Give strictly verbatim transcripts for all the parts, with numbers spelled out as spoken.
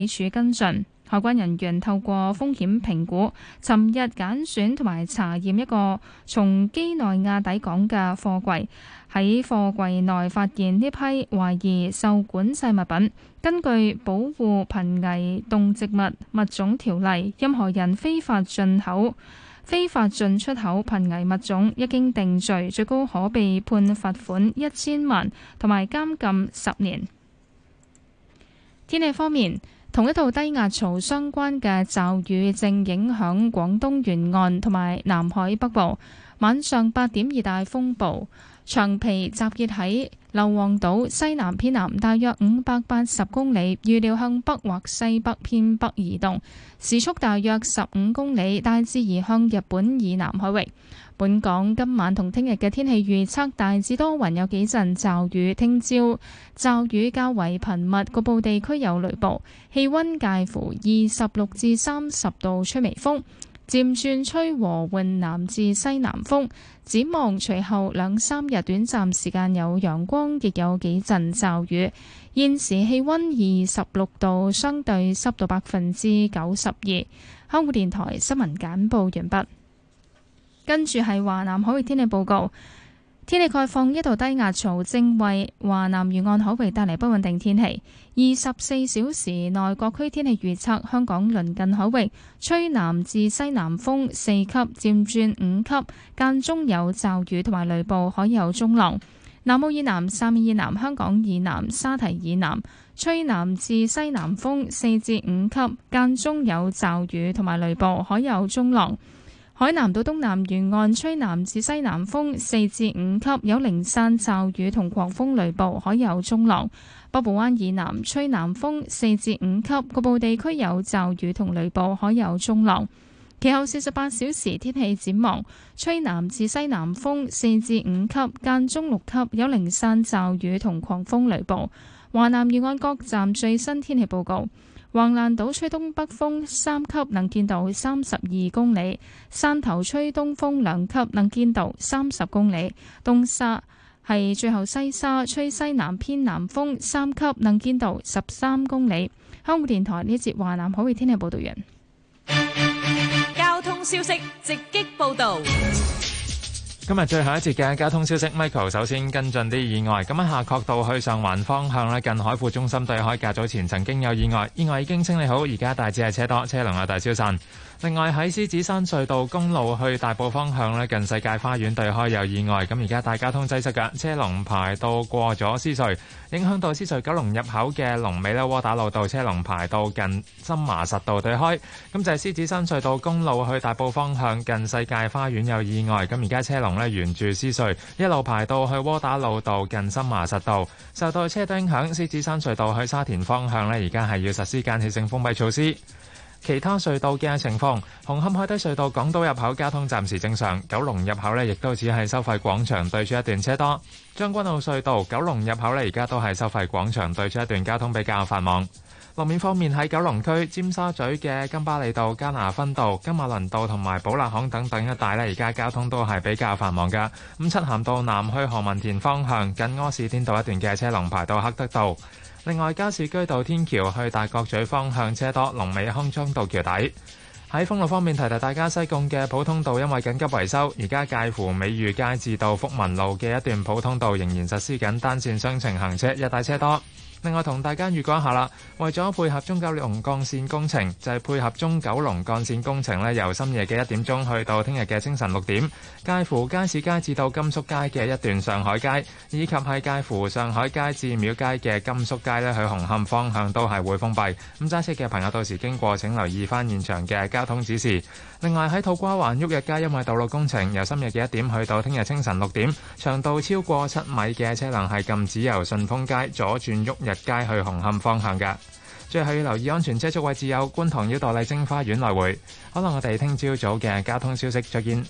處跟進。海關人員透過風險評估，尋日揀選同埋查驗一個從幾內亞抵港嘅貨櫃，喺貨櫃內發現呢批懷疑受管制物品。根據保護瀕危動植物物種條例，任何人非法進口、非法進出口瀕危物種，一經定罪，最高可被判罰款一千萬同埋監禁十年。天氣方面，同一道低壓槽相關嘅驟雨正影響廣東沿岸同埋南海北部。晚上八點，熱帶風暴長皮集結喺硫磺島西南偏南大約五百八十公里，預料向北或西北偏北移動，時速大約十五公里，大致移向日本以南海域。本港今晚同聽日嘅天氣預測大致多雲，有幾陣驟雨，聽朝驟雨較為頻密，局部地區有雷暴，氣溫介乎二十六至三十度，吹微風，漸轉吹和緩南至西南風。展望隨後兩三日短暫時間有陽光，亦有幾陣驟雨。現時氣溫二十六度，相對濕度百分之九十二。香港電台新聞簡報完畢。跟住係華南海域天氣報告。天氣概況，一道低壓槽正為華南沿岸海域帶嚟不穩定天氣。二十四小時內各區天氣預測：香港鄰近海域吹南至西南風四級，漸轉五級，間中有驟雨同埋雷暴，海有中浪。南澳以南、汕尾以南、香港以南、沙堤以南吹南至西南風四至五級，間中有驟雨同埋雷暴，海有中浪。海南島東南沿岸吹南至西南風四至五級，有零散驟雨同狂風雷暴，海有中浪。北部灣以南吹南風四至五級，局部地區有驟雨同雷暴，海有中浪。其後四十八小時天氣展望，吹南至西南風四至五級，間中六級，有零散驟雨同狂風雷暴。華南沿岸各站最新天氣報告。橫瀾島吹東北風三級，能見度三十二公里；汕頭吹東風兩級，能見度三十公里；東沙係最後西沙吹西南偏南風三級，能見度十三公里。香港電台呢節華南海域天氣報道完。 交通消息直擊報道。 今日最後一節嘅交通消息 ，Michael 首先跟進啲意外。咁喺夏慤道去上環方向咧，近海富中心對開，較早前曾經有意外，意外已經清理好，而家大致係車多，車龍有大消散。另外喺獅子山隧道公路去大埔方向咧，近世界花園對開有意外，咁而家大交通擠塞㗎，車龍排到過咗獅隧，影響到獅隧九龍入口嘅龍尾咧，窩打老道車龍排到近深麻實道對開。咁就係獅子山隧道公路去大埔方向近世界花園有意外，咁而家車龍咧沿住獅隧一路排到去窩打老道近深麻實道，受到車多影響，獅子山隧道去沙田方向咧，而家係要實施間歇性封閉措施。其他隧道嘅情況，紅磡海底隧道港島入口交通暫時正常，九龍入口呢亦都只係收費廣場對出一段車多。將軍澳隧道九龍入口呢而家都係收費廣場對出一段交通比較繁忙。路面方面喺九龍區尖沙咀嘅金巴利道、加拿分道、金馬倫道同埋寶勒巷等等一帶呢，而家交通都係比較繁忙㗎。咁漆咸道南去何文田方向近柯士甸道一段嘅車龍排到黑德道。另外，加士居道天橋去大角咀方向車多，龍尾康莊道橋底。喺封路方面，提提大家，西貢嘅普通道因為緊急維修，而家介乎美裕街至到福民路嘅一段普通道仍然實施緊單線雙程行車，一帶車多。另外同大家預告一下啦，為咗配合中九龍幹線工程，就係、是、配合中九龍幹線工程呢，由深夜嘅一點鐘去到聽日嘅清晨六點，介乎街市街至到甘肅街嘅一段上海街，以及係介乎上海街至廟街嘅甘肅街呢，去紅磡方向都係會封閉。咁揸車嘅朋友到時經過請留意翻現場嘅交通指示。另外喺土瓜灣旭日街，因為道路工程，由深夜嘅一點去到聽日清晨六點，長度超過七米嘅車輛係禁止由順豐街左轉旭日街去紅磡方向嘅。最後要留意安全車速位置有觀塘繞道麗晶花園來回。可能我哋聽朝早嘅交通消息再見。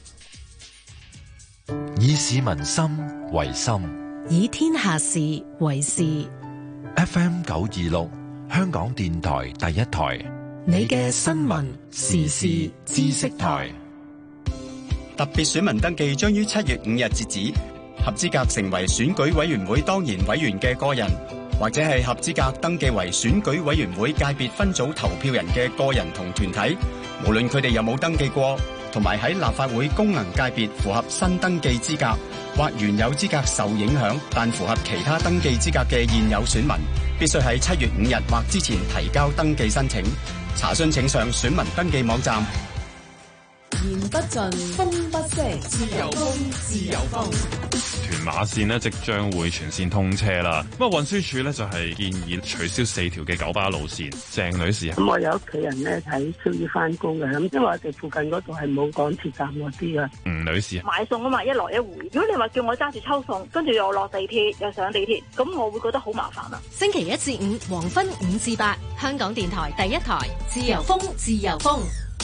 以市民心為心， 以天下事為事。 F M 九二六香港電台第一台， 你嘅新聞時事知識台。 特別選民登記將於七月五日截止，合資格成為選舉委員會當然委員嘅個人或者係合資格登記為選舉委員會界別分組投票人嘅個人同團體，無論佢哋有冇登記過，同埋喺立法會功能界別符合新登記資格，或原有資格受影響但符合其他登記資格嘅現有選民，必須喺七月五日或之前提交登記申請。查詢請上選民登記網站。 言不盡，風不息，自由風，自由風。 屯馬線呢即將會全線通車啦。咁啊，運輸署呢就係建議取消四條嘅九巴路線。鄭女士， 咁我有屋企人咧喺需要翻工嘅，咁因為我哋附近嗰度係冇港鐵站嗰啲啊。 吳女士， 買餸啊嘛，一來一回。如果你話叫我揸住抽餸，跟住又落地鐵又上地鐵，咁我會覺得好麻煩啊。 星期一至五黃昏五至八，香港電台第一台，自由風，自由風。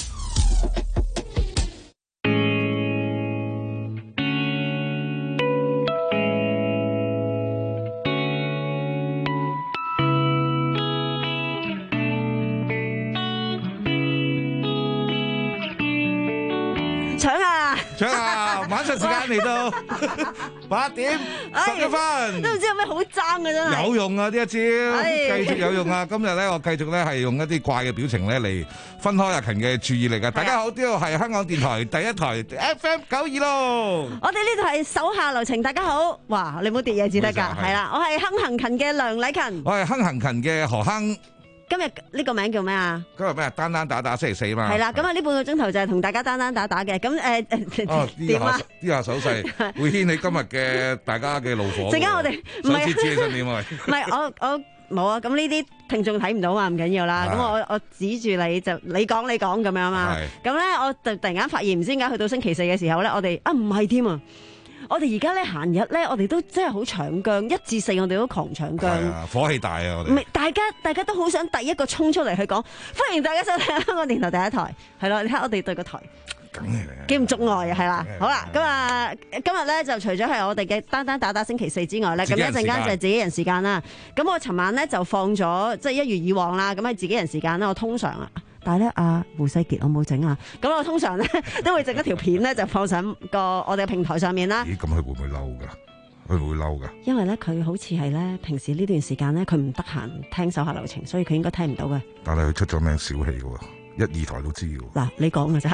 搶啊！晚上時間嚟到八點十一分， 都唔知有咩好爭嘅真係。 有用啊！呢一招繼續有用啊！今日咧，我繼續咧係用一啲怪嘅表情咧嚟分開阿勤嘅注意力啊！大家好，呢度係香港電台第一台 F M 九二六。 我哋呢度係手下留情，大家好。哇！你唔好跌嘢至得㗎，係啦。我係亨行勤嘅梁禮勤， 我係亨行勤嘅何亨。 今日呢個名叫咩啊？ 今日咩？單單打打星期四嘛。 係啦，咁啊呢半個鐘頭就係同大家單單打打嘅。咁誒誒點啊？ 呢下手勢會掀起今日嘅大家嘅怒火。 陣間我哋唔係， 知起身點啊？ 唔係我我冇啊！咁呢啲聽眾睇唔到嘛，唔緊要啦。咁我我指住你就你講你講咁樣嘛。咁咧我就突然間發現唔知點解去到星期四嘅時候咧，我哋啊唔係添啊！我哋而家咧閒日咧，我哋都真係好搶姜，一至四我哋都狂搶姜， 啊，火氣大啊！我哋唔係大家，大家都好想第一個衝出嚟去講，歡迎大家收睇香港電台第一台，係咯，你睇我哋對個台， 梗係幾唔足愛啊，係啦，好啦，咁啊，今日咧就除咗係我哋嘅單單打打星期四之外咧，咁一陣間就係自己人時間啦。咁我尋晚咧就放咗，即係一如以往啦，咁喺自己人時間咧，我通常啊。但係咧，阿胡世傑我冇整啊，咁我通常咧都會整一條片咧，就放上個我哋嘅平台上面啦。 咦，咁佢會唔會嬲噶？佢會唔會嬲噶？ 因為咧，佢好似係咧，平時呢段時間咧，佢唔得閒聽手下留情，所以佢應該聽唔到嘅。 但係佢出咗名小氣嘅，一二台都知嘅。 嗱，你講嘅咋？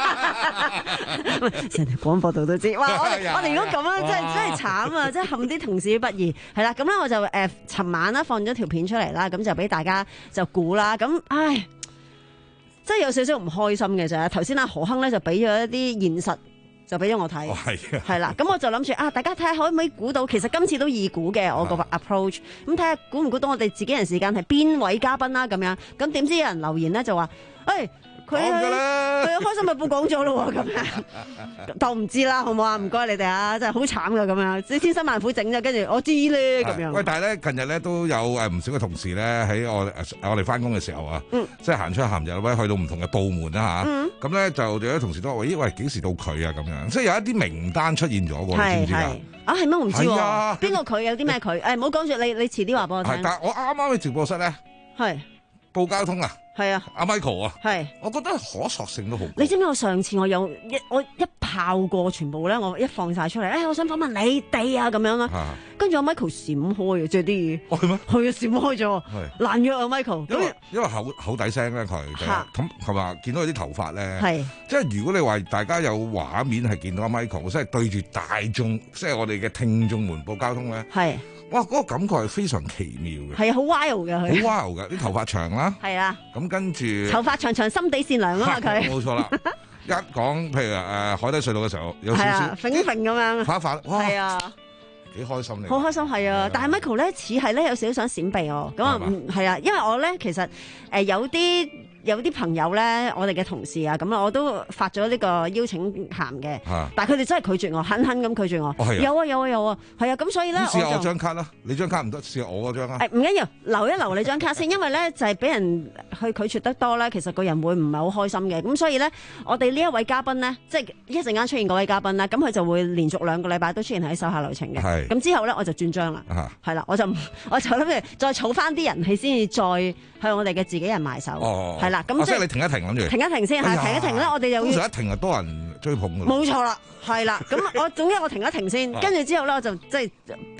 成條廣播道都知。哇！我哋我哋如果咁樣，真係真係慘啊！真係陷啲同事不義。係啦，咁咧我就誒，尋、呃、晚啦放咗條片出嚟啦，咁就俾大家就估啦。咁唉。真係有少少唔開心嘅啫。頭先阿何亨咧就俾咗一啲現實，就俾咗我睇。係啊，係啦。咁我就諗住啊，大家睇下可唔可以估到？其實今次都易估嘅，我個 approach。咁睇下估唔估到我哋自己人時間係邊位嘉賓啦？咁樣咁點知有人留言咧就話，誒、哎。佢佢開心日報講咗咯喎，咁樣當唔知啦，好唔好啊？唔該你哋啊，真係好慘噶咁樣，你千辛萬苦整咗，跟住我知咧咁樣。 喂，但係咧近日咧都有誒唔少嘅同事咧喺我我哋翻工嘅時候啊，嗯、即係行出行入咧去到唔同嘅部門啦嚇，咁咧、嗯、就有啲同事都話：咦喂，幾時到佢啊？咁樣，即係有一啲名單出現咗喎，你知唔知啊？ 啊係咩？我唔知喎，邊個佢有啲咩佢？誒唔好講住，你你遲啲話俾我聽。 但係我啱啱喺直播室咧， 係報交通啊。 係啊， 阿 Michael 啊， 係， 我覺得可塑性都好。 你知唔知我上次我有一我一炮過全部咧，我一放晒出嚟，誒、哎，我想訪問你哋啊，咁樣啦，跟住阿 Michael 閃開啊，即係啲嘢，係咩？係啊，閃開咗，難約啊 Michael。因為因為口口底聲咧，佢咁同埋見到佢啲頭髮咧， 係， 即係如果你話大家有畫面係見到阿 Michael，即係對住大眾，即係我哋嘅聽眾們報交通咧，係。哇！嗰、那個感覺係非常奇妙嘅， 係啊，好 wild 嘅佢， 好 wild 嘅啲頭髮長啦，係啊，咁跟住頭髮長長，心地善良啊嘛佢， 冇錯啦。一講譬如誒、呃、海底隧道嘅時候，有少少揈揈咁樣， 發一發，哇，係啊， 幾開心你， 好開心係啊！但係 Michael 咧似係咧有少少想閃避我，咁啊係啊，因為我咧其實誒、呃、有啲。有啲朋友咧，我哋嘅同事啊，咁啊，我都發咗呢個邀請函嘅，啊、但係佢哋真係拒絕我，狠狠咁拒絕我。哦、有啊，有啊，有啊，係啊，咁所以咧， 試下我張卡啦，你張卡唔得，試下我嗰張啊。 誒唔緊要，留一留你張卡先，因為咧就係、是、俾人去拒絕得多咧，其實個人會唔係好開心嘅。咁所以咧，我哋呢一位嘉賓咧，即係一陣間出現嗰位嘉賓啦，咁佢就會連續兩個禮拜都出現喺手下留情嘅。係。咁之後咧，我就轉張啦，係啦、啊，我就我就諗住再儲翻啲人氣先至再向我哋嘅自己人埋手。哦。係啦，咁即係你停一停。停一停先，係、哎、停一停咧，我哋又通常一停就多人追捧㗎。 冇錯啦，係啦，咁我總之我停一停先，跟住之後咧我就即係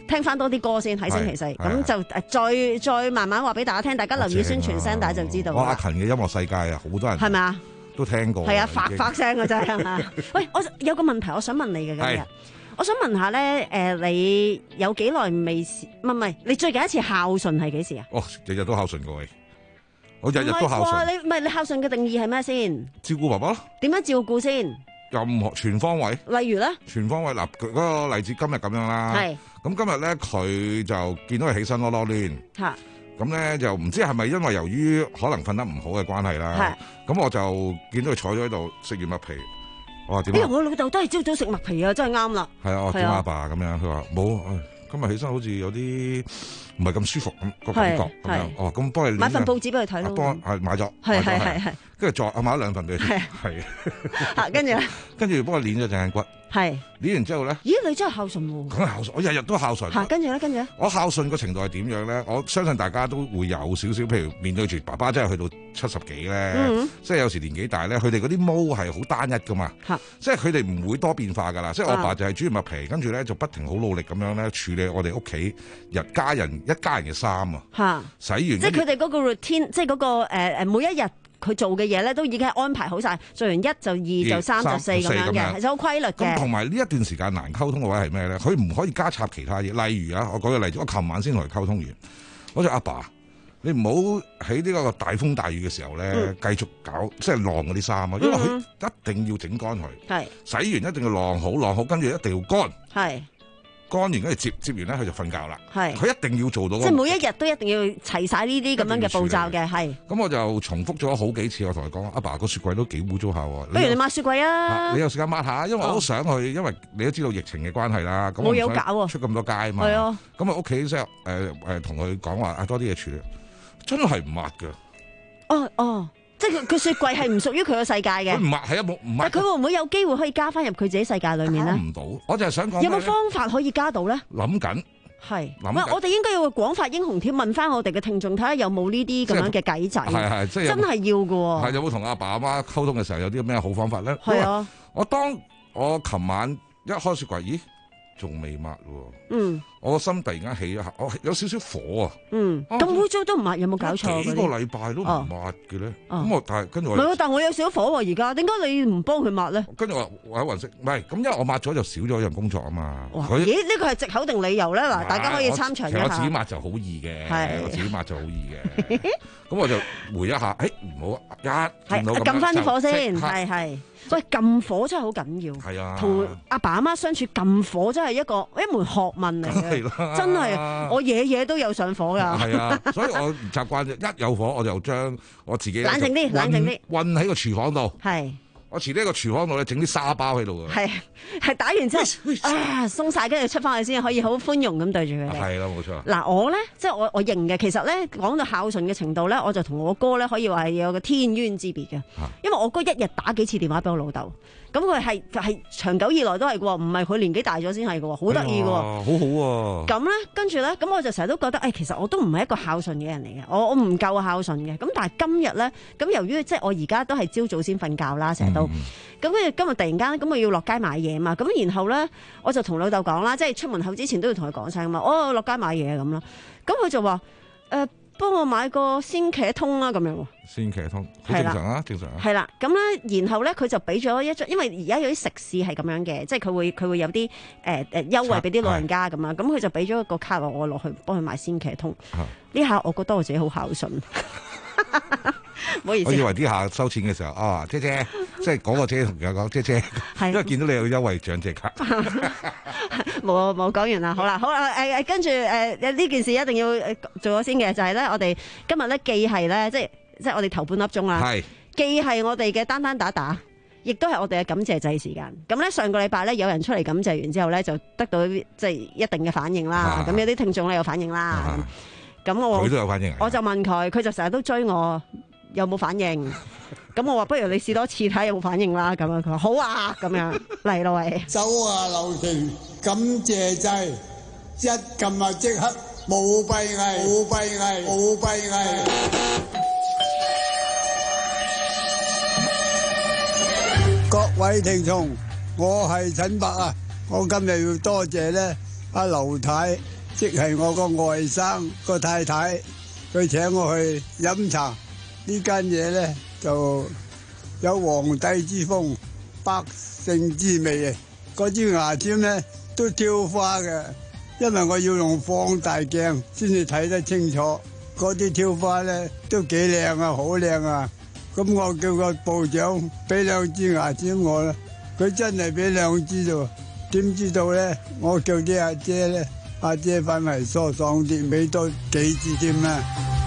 聽翻多啲歌先喺星期四，咁就誒再再慢慢話俾大家聽，大家留意宣傳聲帶就知道。 哇！阿勤嘅音樂世界啊，好多人係咪啊？ 都聽過。 係啊，發發聲嘅真係嘛？喂，我有個問題我想問你嘅今日，我想問下咧，誒，你有幾耐未試？唔係唔係，你最近一次孝順係幾時啊？ 哦，日日都孝順過你，我日日都孝順。 你唔係你孝順嘅定義係咩先？ 照顧爸爸咯。點樣照顧先？ 任何全方位。 例如咧？全方位嗱，嗰個例子今日咁樣啦。係。咁今日咧，佢就見到佢起身囉囉攣。嚇。咁咧就唔知係咪因為由於可能瞓得唔好嘅關係啦。係。咁我就見到佢坐咗喺度食完麥皮。我話點啊？我老豆都係朝早食麥皮啊，真係啱啦。係啊，我點阿爸咁樣，佢話冇，今日起身好似有啲唔係咁舒服咁個感覺咁樣。哦，咁幫你買份報紙俾佢睇咯。 幫係買咗， 係係係係。 跟住再我買咗兩份俾佢，係。 嚇，跟住咧？跟住幫佢捏咗隻眼骨。 係。捏完之後咧？ 咦，你真係孝順喎！ 梗係孝順，我日日都孝順。 嚇，跟住咧，跟住咧？ 我孝順個程度係點樣咧？我相信大家都會有少少，譬如面對住爸爸真係去到七十幾咧，嗯、即係有時年紀大咧，佢哋嗰啲毛係好單一噶嘛，啊、即係佢哋唔會多變化噶啦。即係我爸就係煮完麥皮，跟住咧就不停好努力咁樣咧處理我哋屋企日家人一家人嘅衫啊，洗完。即係佢哋嗰個 routine，即係嗰、嗰個誒誒、呃、每一日。佢做嘅嘢咧都已經係安排好晒，做完一就二就三就四咁樣嘅，其實好規律嘅。 咁同埋呢一段時間難溝通嘅位係咩咧？佢唔可以加插其他嘢，例如啊，我舉個例子，我琴晚先同佢溝通完，我就阿爸，你唔好喺呢個大風大雨嘅時候咧，繼、嗯、續搞即係晾嗰啲衫啊，因為佢一定要整乾佢，係、嗯、洗完一定要晾好，晾好跟住一定要乾，係。乾完跟住接接完咧，佢就瞓覺啦。係，佢一定要做到。 即係每一日都一定要齊晒呢啲咁樣嘅步驟嘅，係。 咁我就重複咗好幾次，我同佢講：阿爸個雪櫃都幾污糟下喎。 不如你抹雪櫃啊！ 你有時間抹下，因為我都想去，因為你都知道疫情嘅關係啦。 冇嘢搞喎， 出咁多街啊嘛。係啊。咁啊屋企即係誒誒同佢講話啊多啲嘢處理，真係唔抹㗎。 哦哦。即係佢佢雪櫃係唔屬於佢個世界嘅， 佢唔抹係啊冇唔抹。 但佢會唔會有機會可以加翻入佢自己世界裏面咧？ 唔到，我就係想講。 有冇方法可以加到咧？ 諗緊係，我哋應該要廣發英雄帖問翻我哋嘅聽眾睇下有冇呢啲咁樣嘅計仔。係係，即係真係要㗎喎。 係有冇同阿爸阿媽溝通嘅時候有啲咩好方法咧？係啊，我當我琴晚一開雪櫃，咦？仲未抹喎，嗯，我個心突然間起一下，我有少少火啊，嗯， 咁污糟都唔抹，有冇搞錯？ 幾個禮拜都唔抹嘅咧，咁我但係跟住我， 唔係，但係我有少少火喎，而家點解你唔幫佢抹咧？ 跟住我我喺雲色，唔係，咁因為我抹咗就少咗一樣工作啊嘛。 咦？呢個係藉口定理由咧？嗱，大家可以參詳一下。 我自己抹就好易嘅，我自己抹就好易嘅，咁我就回一下，誒唔好一見到咁樣撳翻啲火先，係係。喂，撳火真係好緊要，係啊，同阿爸阿媽相處撳火真係一個一門學問嚟嘅，真係我嘢嘢都有上火噶。 係啊，所以我唔習慣一有火我就將我自己冷靜啲，冷靜啲， 韞喺個廚房度。 係。 我遲啲喺個廚房度咧整啲沙包喺度嘅， 係係打完之後啊鬆晒，跟住出翻去先可以好寬容咁對住佢哋。 係咯，冇錯。 嗱我咧即係我我認嘅，其實咧講到孝順嘅程度咧，我就同我哥咧可以話係有個天淵之別嘅，啊、因為我哥一日打幾次電話俾我老豆，咁佢係係長久以來都係嘅喎，唔係佢年紀大咗先係嘅喎，好得意嘅喎，好好喎。 咁咧跟住咧，咁我就成日都覺得，誒、哎、其實我都唔係一個孝順嘅人嚟嘅，我我唔夠孝順嘅。咁但係今日咧，咁由於即係我而家都係朝早先瞓覺啦，成日都。嗯咁跟住今日突然間咁我要落街買嘢嘛，咁然後咧我就同老豆講啦，即係出門口之前都要同佢講聲嘛，哦落街買嘢咁啦，咁佢就話誒幫我買個鮮茄通啦咁樣喎。 鮮茄通好正常啊，正常啊。 係啦，咁咧然後咧佢就俾咗一張，因為而家有啲食肆係咁樣嘅，即係佢會佢會有啲誒誒優惠俾啲老人家咁啊，咁佢就俾咗一個卡我落去幫佢買鮮茄通。呢下我覺得我自己好孝順。唔好意思， 我以為啲客收錢嘅時候，啊姐姐，即係嗰個姐同佢講姐姐，因為見到你有優惠長者卡。 冇冇講完啦，好啦好啦，誒誒跟住誒呢件事一定要做咗先嘅，就係咧我哋今日咧既係咧即係即係我哋頭半粒鐘啦，係既係我哋嘅單單打打，亦都係我哋嘅感謝祭時間。咁咧上個禮拜咧有人出嚟感謝完之後咧，就得到即係一定嘅反應啦。咁有啲聽眾咧有反應啦。咁我佢都有反應， 我就問佢，佢就成日都追我。有冇反應？咁我話不如你試多次睇下有冇反應啦。咁樣佢話好啊，咁樣嚟咯喂。 手下留情，感謝祭，一撳啊即刻冇閉翳，冇閉翳，冇閉翳。各位聽眾，我係陳伯啊，我今日要多謝咧阿劉太即係我個外甥個太太，佢請我去飲茶。呢間嘢咧就有皇帝之風，百姓之味啊！嗰支牙籤咧都挑花嘅，因為我要用放大鏡先至睇得清楚。嗰啲挑花咧都幾靚啊，好靚啊！咁我叫個部長俾兩支牙籤我啦，佢真係俾兩支啫。點知道咧？我叫啲阿姐咧，阿姐反為疏爽啲，俾多幾支添啦。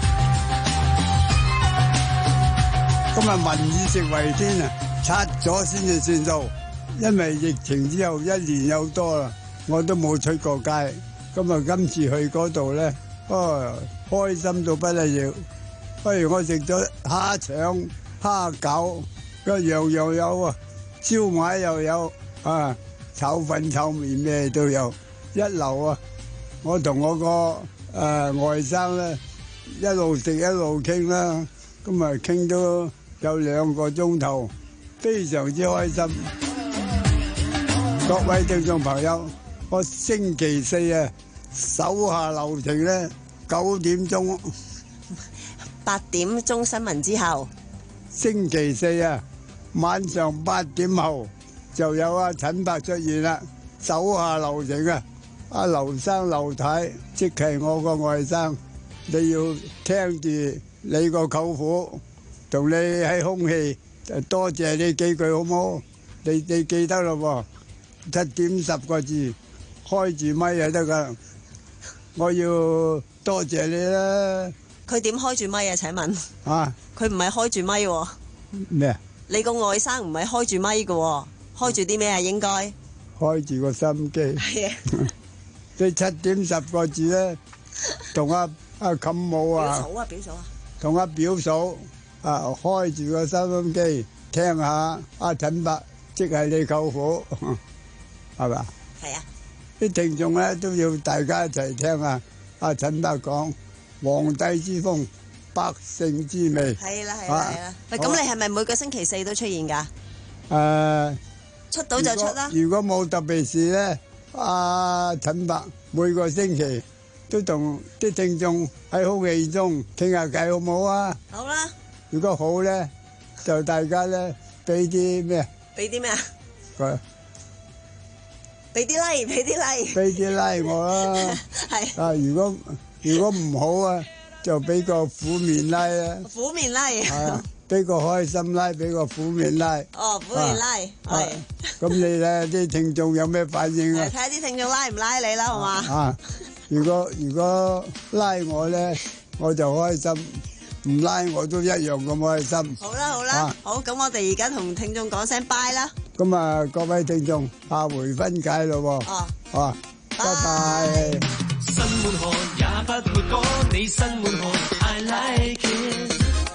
咁啊，民以食為天啊，拆咗先至算數。因為疫情之後一年有多啦，我都冇出過街。咁啊，今次去嗰度咧，哦，開心到不得了。不如我食咗蝦腸、蝦餃，個樣樣有啊，燒賣又有啊，炒粉炒麵咩都有，一流啊！我同我個誒、呃、外甥咧一路食一路傾啦，咁啊傾到有兩個鐘頭，非常之開心。各位聽眾朋友，我星期四啊手下留情咧，九點鐘。 八點鐘新聞之後， 星期四啊晚上八點後就有阿陳伯出現啦，手下留情啊！阿劉生劉太即係我個外甥，你要聽住你個舅父同你喺空氣，多謝你幾句好冇？你你記得咯喎，七點十個字，開住咪就得噶。我要多謝你啦。 佢點開住咪啊？請問啊， 佢唔係開住咪喎。 咩啊？ 你個外甥唔係開住咪嘅，開住啲咩啊？應該開住個心機。 係啊， 你七點十個字咧，同阿阿冚母啊， 表嫂啊，表嫂啊， 同阿表嫂啊，開住個收音機聽下阿陳伯，即係你舅父，係嘛？ 係啊， 啲聽眾咧都要大家一齊聽下阿陳伯講。皇帝之風，百姓之味。 係啦，係啦，係啦。喂，咁你係咪每個星期四都出現㗎？ 誒， 出到就出啦。 如果冇特別事咧，阿陳伯每個星期都同啲聽眾喺空氣中傾下偈，好唔好啊？ 好啦。 如果好咧，就大家咧俾啲咩？ 俾啲咩啊？ 佢俾啲 like， 俾啲 like。 俾啲 like 我啦。係。啊，如果如果唔好啊，就俾個苦面拉啦。 苦面拉。係啊，俾個開心拉，俾個苦面拉。 哦，苦面拉，係。 咁你咧啲聽眾有咩反應啊？ 睇下啲聽眾拉唔拉你啦，好嘛？ 啊，如果如果拉我咧，我就開心；唔拉我都一樣咁開心。 好啦好啦，好，咁我哋而家同聽眾講聲拜啦。 咁啊，各位聽眾，下回分解咯喎。哦。啊，拜拜。 新滿河也不會過你新滿河 I like it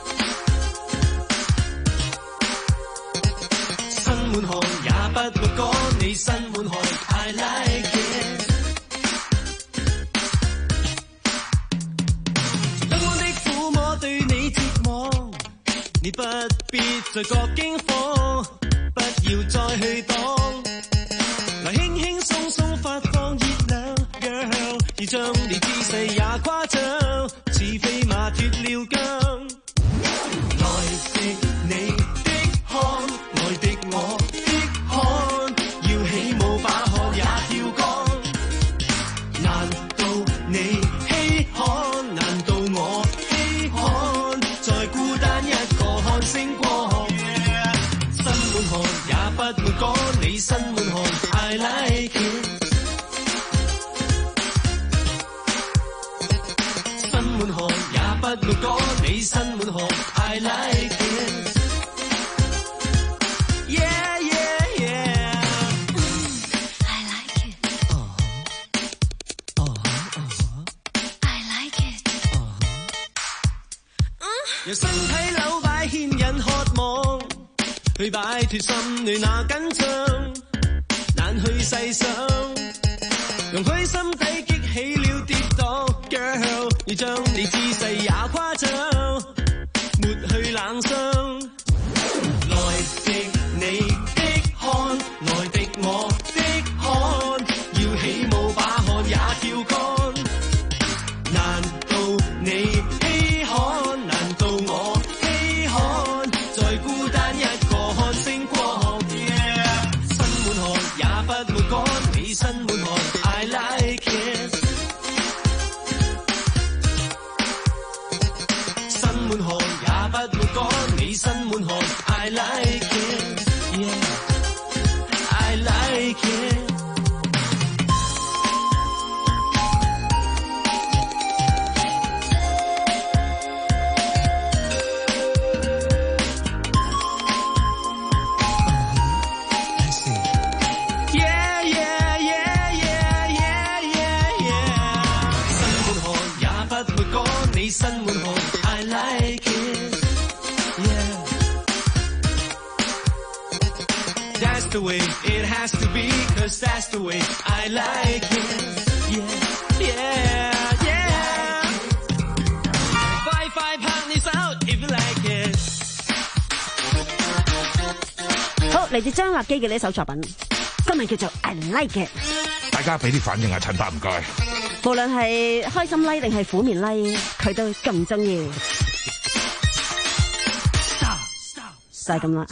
新滿河也不會過你新滿河 I like it 等我的撫摸對你折磨你不必再覺驚慌不要再去擋來輕輕鬆鬆發放熱量要將你姿勢也誇張，似飛馬脫了韁。來的你的汗，來的我的汗，要起舞把汗也跳乾。難道你稀罕？難道我稀罕？再孤單一個看星光。Yeah. 新滿汗也不會趕你新滿汗 I like it滿汗也不會趕你新滿汗 I like it Yeah yeah yeah I like it uh, uh, uh, I like it uh, 讓身體扭擺牽引渴望去擺脫心裏那緊張難去細想容許心底激起了跌宕 Girl 要將你姿勢也誇張抹去冷傷來的你的汗來的我的汗要起舞把汗也跳乾再孤單一個看星光。Yeah. 身滿汗也不會乾，你身滿汗 I like it。 身滿汗也不會乾，你身滿汗 I like it。 Yeah. I like it。身滿汗 I like it yeah That's the way it has to be Cause that's the way I like it yeah yeah yeah 快快拍你手 if you like it。 好，嚟自張立基嘅呢首作品，今日叫做 I like it。 大家俾啲反應啊，陳伯唔該。 無論係開心 like 定係苦面 like， 佢都咁中意。就係咁啦。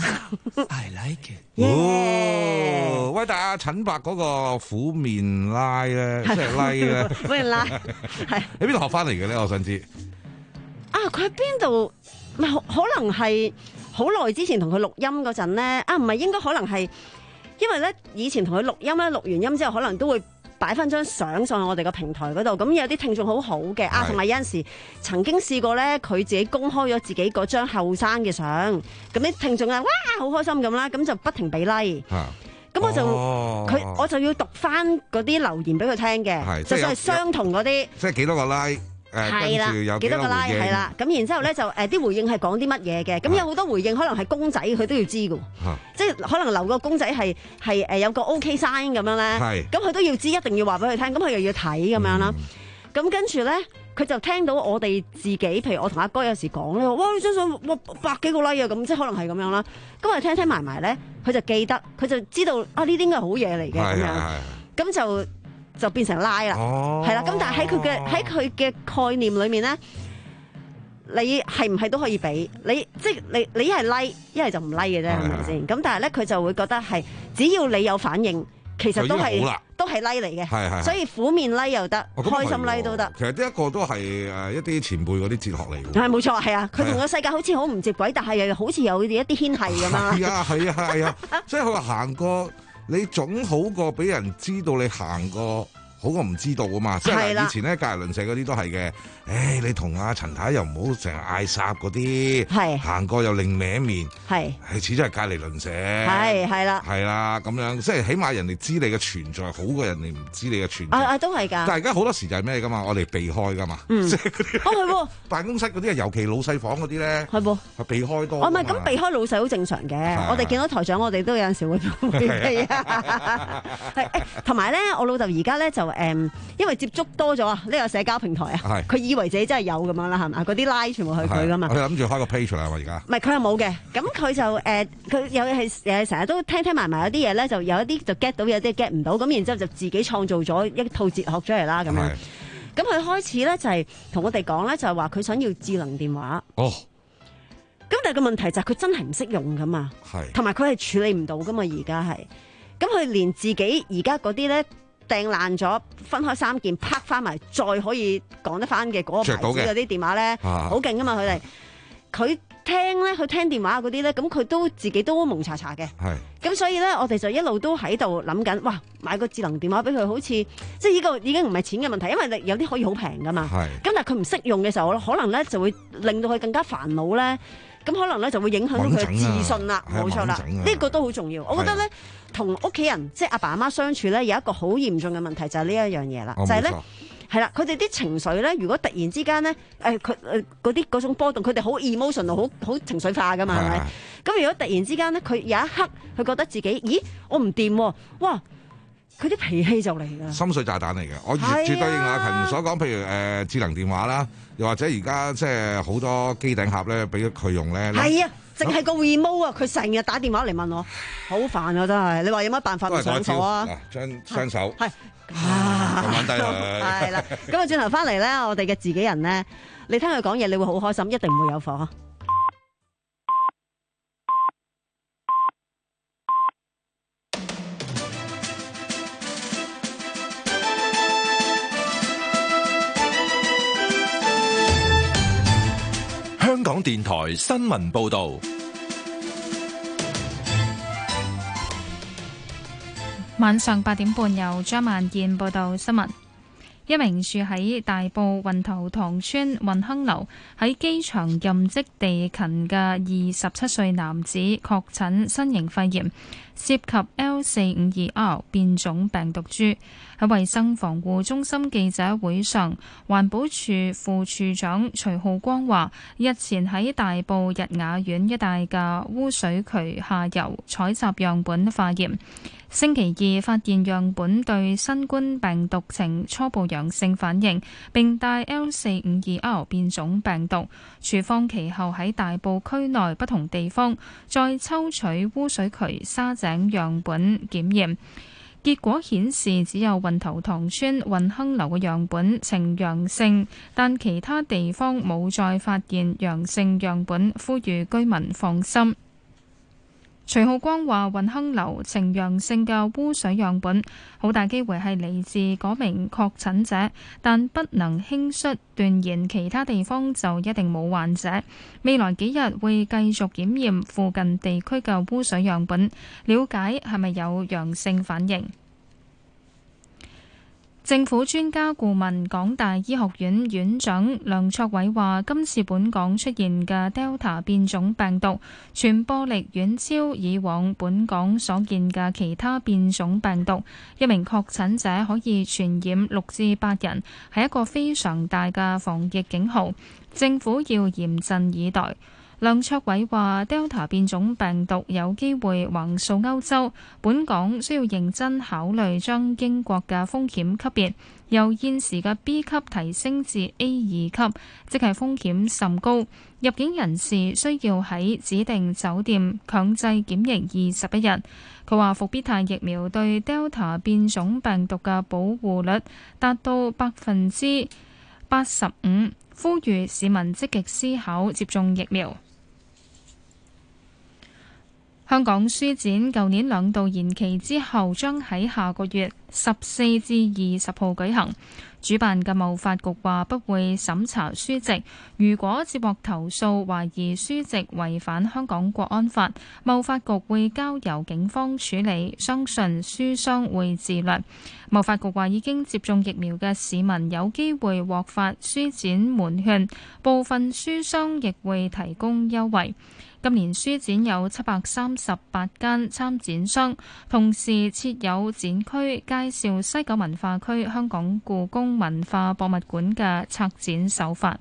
I like it。 哦，喂，但係陳伯嗰個苦面拉咧，即係 like 咧， 苦面拉係喺邊度學翻嚟嘅咧？我想知。 啊，佢喺邊度？唔係可能係好耐之前同佢錄音嗰陣咧。啊，唔係應該可能係因為咧以前同佢錄音咧，錄完音之後可能都會擺翻張相上去我哋個平台嗰度，咁有啲聽眾好好嘅啊，同埋有陣時曾經試過咧，佢自己公開咗自己嗰張後生嘅相，咁啲聽眾啊，哇，好開心咁啦，咁就不停俾 like，咁我就佢、哦、我就要讀翻嗰啲留言俾佢聽嘅，就算係相同嗰啲， 即係幾多個 like。係啦， 幾多個 like 係啦，咁然之後咧就誒啲、呃、回應係講啲乜嘢嘅，咁有好多回應可能係公仔佢都要知㗎，即係可能留個公仔係係誒有個 OK sign 咁樣咧，咁佢都要知，一定要話俾佢聽，咁佢又要睇咁樣啦，咁、嗯、跟住咧佢就聽到我哋自己，譬如我同阿哥有時講咧，哇！你張相哇百幾個 like 啊，咁即係可能係咁樣啦，咁我哋聽聽埋埋咧，佢就記得，佢就知道啊呢啲應該係好嘢嚟嘅咁樣，咁就。就變成拉啦，係、哦、啦。咁但係喺佢嘅喺佢嘅概念裏面咧，你係唔係都可以俾你？即係你你一係 like， 一係就唔 like 嘅啫，係咪先？咁但係咧，佢就會覺得係只要你有反應，其實都係都係 like 嚟嘅。係係。所以苦面 like 又得，哦、開心 like 都得。 其實呢一個都係誒一啲前輩嗰啲哲學嚟嘅。 係冇錯，係啊。佢同個世界好似好唔接軌，但係又好似有一啲牽繫咁樣。 係啊係啊係啊！即係佢話行過。你總好過俾人知道你行過，好過唔知道啊嘛！即係以前咧隔籬鄰舍嗰啲都係嘅。誒，你同阿陳太又唔好成日嗌霎嗰啲，行過又另歪面，係係始終係隔籬鄰舍，係係啦，係啦咁樣，即係起碼人哋知你嘅存在，好過人哋唔知你嘅存在。啊啊，都係㗎！但係而家好多時就係咩㗎嘛？我哋避開㗎嘛，即係嗰啲。哦，係喎，辦公室嗰啲啊，尤其老細房嗰啲咧，係噃，係避開多。哦，唔係咁避開老細好正常嘅。我哋見到台長，我哋都有陣時會避啊。係誒，同埋咧，我老豆而家咧就誒，因為接觸多咗啊，呢個社交平台啊，佢以為自己真係有咁樣啦，係嘛？嗰啲拉全部係佢噶嘛。佢諗住開個 page 啦，而家。唔係，佢又冇嘅。咁佢就誒，佢、呃、有係誒，成日都聽聽埋埋有啲嘢咧，就有一啲就 get 到，有啲 get 唔到。咁然之後就自己創造咗一套哲學出嚟啦，咁樣。咁佢開始咧就係、是、同我哋講咧，就係話佢想要智能電話。哦。咁但係個問題就係佢真係唔識用噶嘛。係。同埋佢係處理唔到噶嘛，而家係。咁佢連自己而家嗰啲咧。掟爛咗，分開三件，拍翻埋，再可以講得翻嘅嗰個牌子嗰啲電話咧，好勁噶嘛佢哋。佢聽咧，佢聽電話嗰啲咧，咁佢都自己都蒙查查嘅。係。咁所以咧，我哋就一路都喺度諗緊，哇，買個智能電話俾佢，好似即係呢個已經唔係錢嘅問題，因為你有啲可以好平噶嘛。係。咁但係佢唔識用嘅時候，可能咧就會令到佢更加煩惱咧。咁可能咧就會影響到佢嘅自信啦，冇錯啦，呢、這個都好重要。我覺得咧，同屋企人即係阿爸阿媽相處咧，有一個好嚴重嘅問題就係呢一樣嘢啦，就係咧係啦，佢哋啲情緒咧，如果突然之間咧，誒佢誒嗰啲嗰種波動，佢哋好 emotional， 好好情緒化噶嘛，係咪？咁如果突然之間咧，佢有一刻佢覺得自己，咦，我唔掂喎，哇！佢啲脾氣就嚟㗎， 深水炸彈嚟嘅。我絕對應阿勤所講，譬如誒、呃、智能電話啦，又或者而家即係好多機頂盒咧，俾佢用咧。 係啊，淨係個 remote 啊，佢成日打電話嚟問我，好煩啊真係。你話有乜辦法唔上火啊？ 將雙手係啊， 咁低佢。 係啦，咁啊轉頭翻嚟咧，我哋嘅自己人咧，你聽佢講嘢，你會好開心，一定唔會有火。 電台新聞報道。 晚上八點半，由張萬燕報道新聞。一名住喺大埔運頭塘村運亨樓喺機場任職地勤嘅二十七歲男子確診新型肺炎，涉及 L 四五二 R 變種病毒株。喺衛生防護中心記者會上，環保署副署長徐浩光話：日前喺大埔日雅苑一帶嘅污水渠下游採集樣本化驗，星期二發現樣本對新冠病毒呈初步陽性反應，並帶 L 四五二 R 變種病毒。署方其後喺大埔區內不同地方再抽取污水渠沙井樣本檢驗，結果顯示只有運頭塘村運亨樓嘅樣本呈陽性，但其他地方冇再發現陽性樣本，呼籲居民放心。徐浩光話：運亨樓呈陽性嘅污水樣本，好大機會係嚟自嗰名確診者，但不能輕率斷言其他地方就一定冇患者。未來幾日會繼續檢驗附近地區嘅污水樣本，了解係咪有陽性反應。政府專家顧問、港大醫學院院長梁卓偉話：今次本港出現嘅 Delta 變種病毒傳播力遠超以往本港所見嘅其他變種病毒，一名確診者可以傳染六至八人，係一個非常大嘅防疫警號。政府要嚴陣以待。梁卓偉話 Delta 變種病毒有機會橫掃歐洲，本港需要認真考慮將英國嘅風險級別由現時嘅 B 級提升至 A 二級，即係風險甚高。入境人士需要喺指定酒店強制檢疫二十一日。佢話復必泰疫苗對 Delta 變種病毒嘅保護率達到百分之八十五，呼籲市民積極思考接種疫苗。香港書展舊年兩度延期之後，將喺下個月十四至二十號舉行。主辦嘅貿發局話不會審查書籍，如果接獲投訴懷疑書籍違反香港國安法，貿發局會交由警方處理，相信書商會自律。貿發局話已經接種疫苗嘅市民有機會獲發書展門券，部分書商亦會提供優惠。今年書展有七百三十八間參展商，同時設有展區介紹西九文化區香港故宮文化博物館嘅策展手法。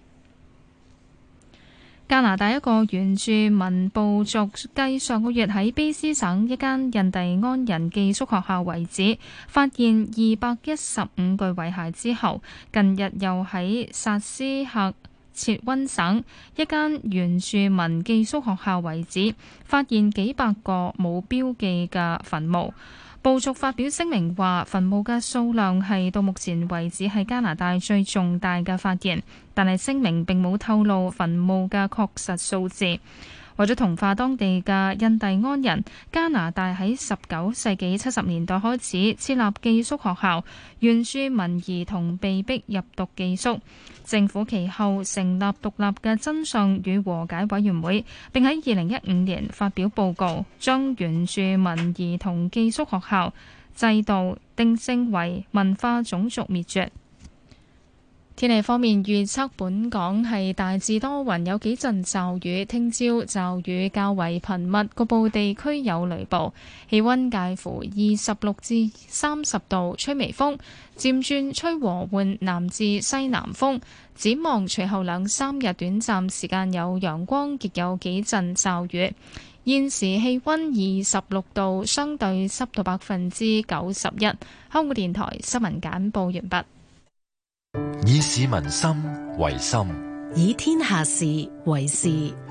加拿大一個原住民部族繼上個月喺卑詩省一間印第安人寄宿學校遺址發現二百一十五具遺骸之後，近日又喺薩斯喀切溫省一間原住民寄宿學校遺址發現幾百個冇標記嘅墳墓。部族發表聲明話，墳墓嘅數量係到目前為止係加拿大最重大嘅發現，但係聲明並冇透露墳墓嘅確實數字。為咗同化當地嘅印第安人，加拿大喺十九世紀七十年代開始設立寄宿學校，原住民兒童被逼入讀寄宿。政府其後成立獨立嘅真相與和解委員會，並喺二零一五年發表報告，將原住民兒童寄宿學校制度定性為文化種族滅絕。天氣方面預測，本港係大致多雲，有幾陣驟雨。聽朝驟雨較為頻密，局部地區有雷暴。氣溫介乎二十六至三十度，吹微風，漸轉吹和緩南至西南風。展望隨後兩三日，短暫時間有陽光，亦有幾陣驟雨。現時氣溫二十六度，相對濕度百分之九十一。香港電台新聞簡報完畢。 以市民心為心， 以天下事為事。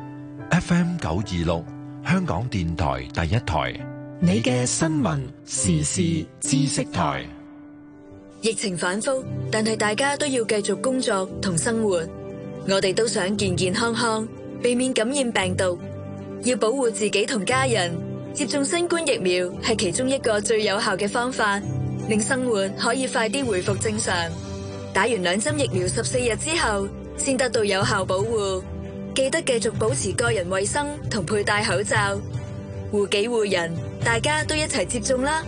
F M 九二六，香港電台第一台， 你嘅新聞時事知識台。 疫情反覆，但係大家都要繼續工作同生活。我哋都想健健康康，避免感染病毒。要保護自己同家人，接種新冠疫苗係其中一個最有效嘅方法，令生活可以快啲回復正常。打完兩針疫苗十四日之後，先得到有效保護。 記得繼續保持個人衛生同佩戴口罩，護己護人，大家都一齊接種啦！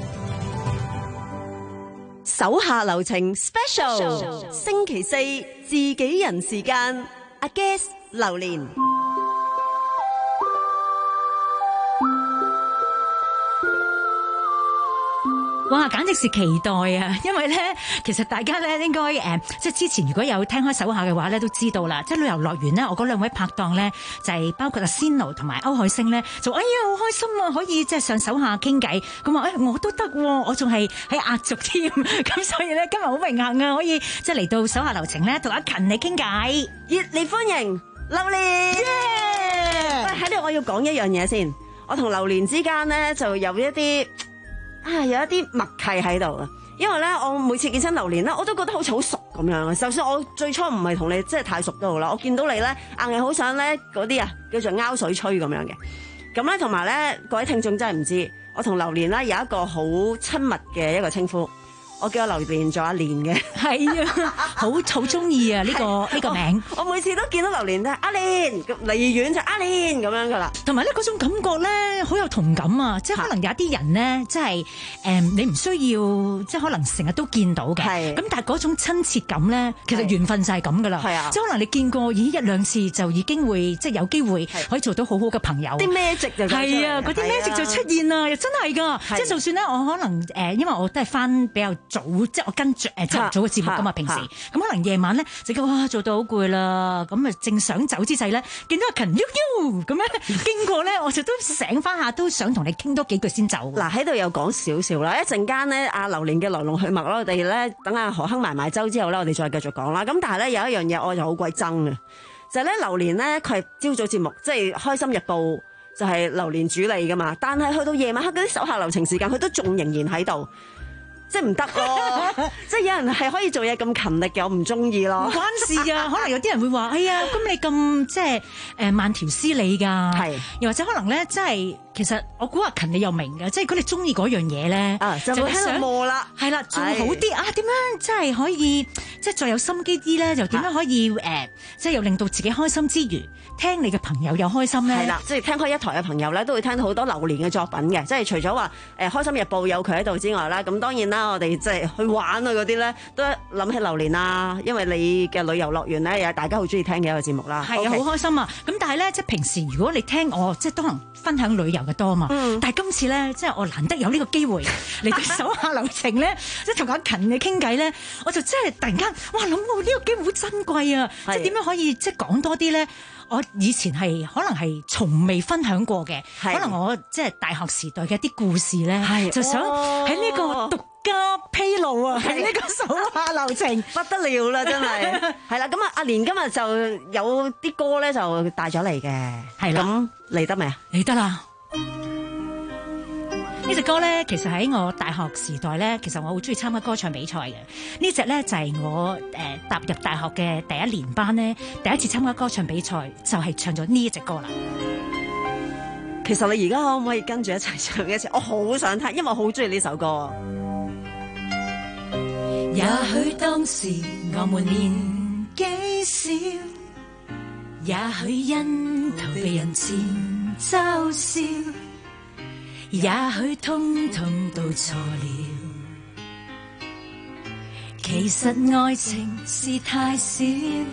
手下留情 Special， 星期四自己人時間，阿 Guess 榴蓮。 哇，簡直是期待啊！因為咧，其實大家咧應該誒、呃，即係之前如果有聽開手下嘅話咧，都知道啦。即係旅遊樂園咧，我嗰兩位拍檔咧，就係、是、包括阿仙奴同埋歐海星咧，就哎呀好開心啊，可以即係上手下傾偈。咁話誒，我都得、啊，我仲係喺壓軸添。咁所以咧，今日好榮幸啊，可以即係嚟到手下留情咧，同阿勤你傾偈， 熱烈歡迎榴蓮。喂，喺呢度我要講一樣嘢先，我同榴蓮之間咧就有一啲。啊，有一啲默契喺度啊！因為咧，我每次見親榴蓮咧，我都覺得好似好熟咁樣啊。就算我最初唔係同你即係太熟都好啦，我見到你咧，硬係好想咧嗰啲啊，叫做拗水吹咁樣嘅。咁咧，同埋咧，各位聽眾真係唔知，我同榴蓮咧有一個好親密嘅一個稱呼。我叫阿榴蓮做阿蓮嘅， 係啊，好好中意啊呢個呢個名。 我每次都見到榴蓮都係阿蓮，離遠就阿蓮咁樣噶啦。 同埋咧嗰種感覺咧，好有同感啊！即係可能有一啲人咧，即係誒你唔需要，即係可能成日都見到嘅。咁但係嗰種親切感咧，其實緣分就係咁噶啦。係啊，即係可能你見過咦一兩次就已經會即係有機會可以做到好好嘅朋友。 啲 magic 就係啊，嗰啲 magic 就出現啦，又真係㗎。即係就算咧，我可能誒，因為我都係翻比較早，即係我跟住誒朝頭早嘅節目㗎嘛，平時咁可能夜晚咧就叫哇做到好攰啦，咁啊正想走之際咧，見到阿勤悠悠咁樣經過咧，我就都醒翻下，都想同你傾多幾句先走。 嗱喺度又講少少啦，一陣間咧阿榴蓮嘅來龍去脈咯，我哋咧等阿何亨埋埋周之後咧，我哋再繼續講啦。咁但係咧有一樣嘢我就好鬼憎嘅，就係咧榴蓮咧佢係朝早節目，即係開心日報就係榴蓮主理㗎嘛，但係去到夜晚黑嗰啲手下留情時間，佢都仲仍然喺度。即係唔得咯，即係有人係可以做嘢咁勤力嘅，我唔中意咯。 唔關事啊，可能有啲人會話：哎呀，咁你咁即係誒慢條斯理㗎。係，又或者可能咧，即係其實我估阿勤你又明嘅，即係如果你中意嗰樣嘢咧，啊就會喺度磨啦，係啦，做好啲啊？點樣即係可以即係再有心機啲咧？又點樣可以誒、呃，即係又令到自己開心之餘，聽你嘅朋友又開心咧？係啦， 即係聽開一台嘅朋友咧，都會聽到好多榴蓮嘅作品嘅，即係除咗話誒開心日報有佢喺度之外啦，咁當然啦。我哋即係去玩啊嗰啲咧，都諗起榴蓮啦，因為你嘅旅遊樂園咧，又係大家好中意聽嘅一個節目啦。 係啊，好 Okay. 開心啊！咁但係咧，即係平時如果你聽我即係都能分享旅遊嘅多嘛，嗯、但係今次咧，即係我難得有呢個機會嚟到手下留情咧，即係同阿勤嘅傾偈咧，我就真係突然間哇諗到呢個機會好珍貴啊！是即係點樣可以即係講多啲咧？我以前係可能係從未分享過嘅，是可能我即係大學時代嘅一啲故事咧，是就想喺呢個獨家披露啊，喺呢個手下留情不得了啦，真係係啦。咁啊，阿蓮今日就有啲歌咧就帶咗嚟嘅，係啦，咁嚟得未啊？ 嚟得啦！呢隻歌咧，其實喺我大學時代咧，其實我好中意參加歌唱比賽嘅。呢隻咧就係我誒、呃、踏入大學嘅第一年班咧，第一次參加歌唱比賽，就係、是、唱咗呢一隻歌啦。 其實你而家可唔可以跟住一齊唱一次？我好想聽，因為我好中意呢首歌。 也許當時我們年紀小，也許因逃避人前嘲笑，也許通通都錯了。其實愛情是太少，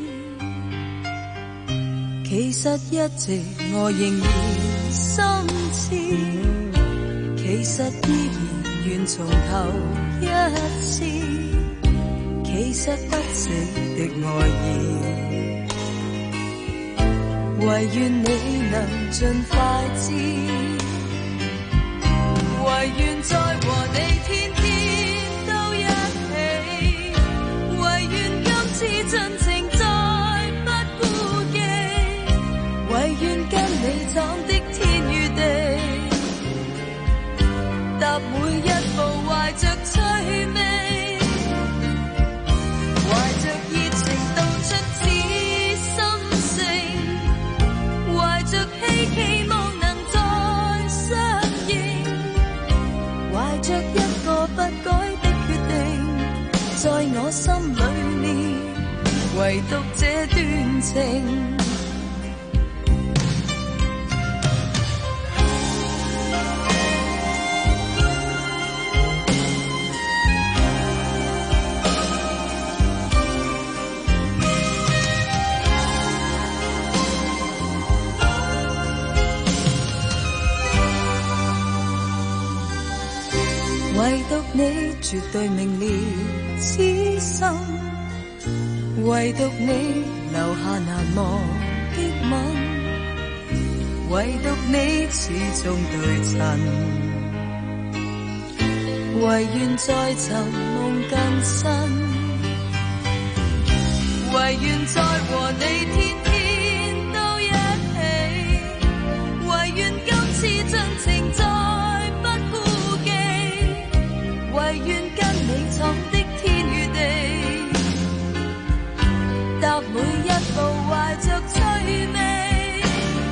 其實一直我仍然心照，其實依然願從頭一次，其實不死的愛意，唯願你能盡快知，唯願再和你天天都一起，唯願今次盡情再不顧忌，唯願跟你闖的天與地，踏每一步懷着趣味，懷着熱情道出此心聲，懷着希冀望能再相認，懷着一個不改的決定，在我心裏面唯獨這段情。 唯獨你絕對明了此心，唯獨你留下難忘的吻，唯獨你始終對襯，唯願再尋夢更新，唯願再和你天天都一起，唯願今次盡情再不顧忌，唯願跟你闖的天與地，踏每一步懷着趣味，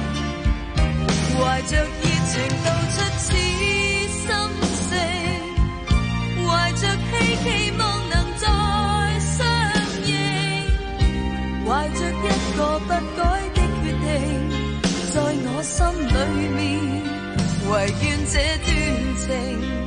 懷着熱情道出此心聲，懷着希冀望能再相認，懷着一個不改的決定，在我心裏面，唯願這段情。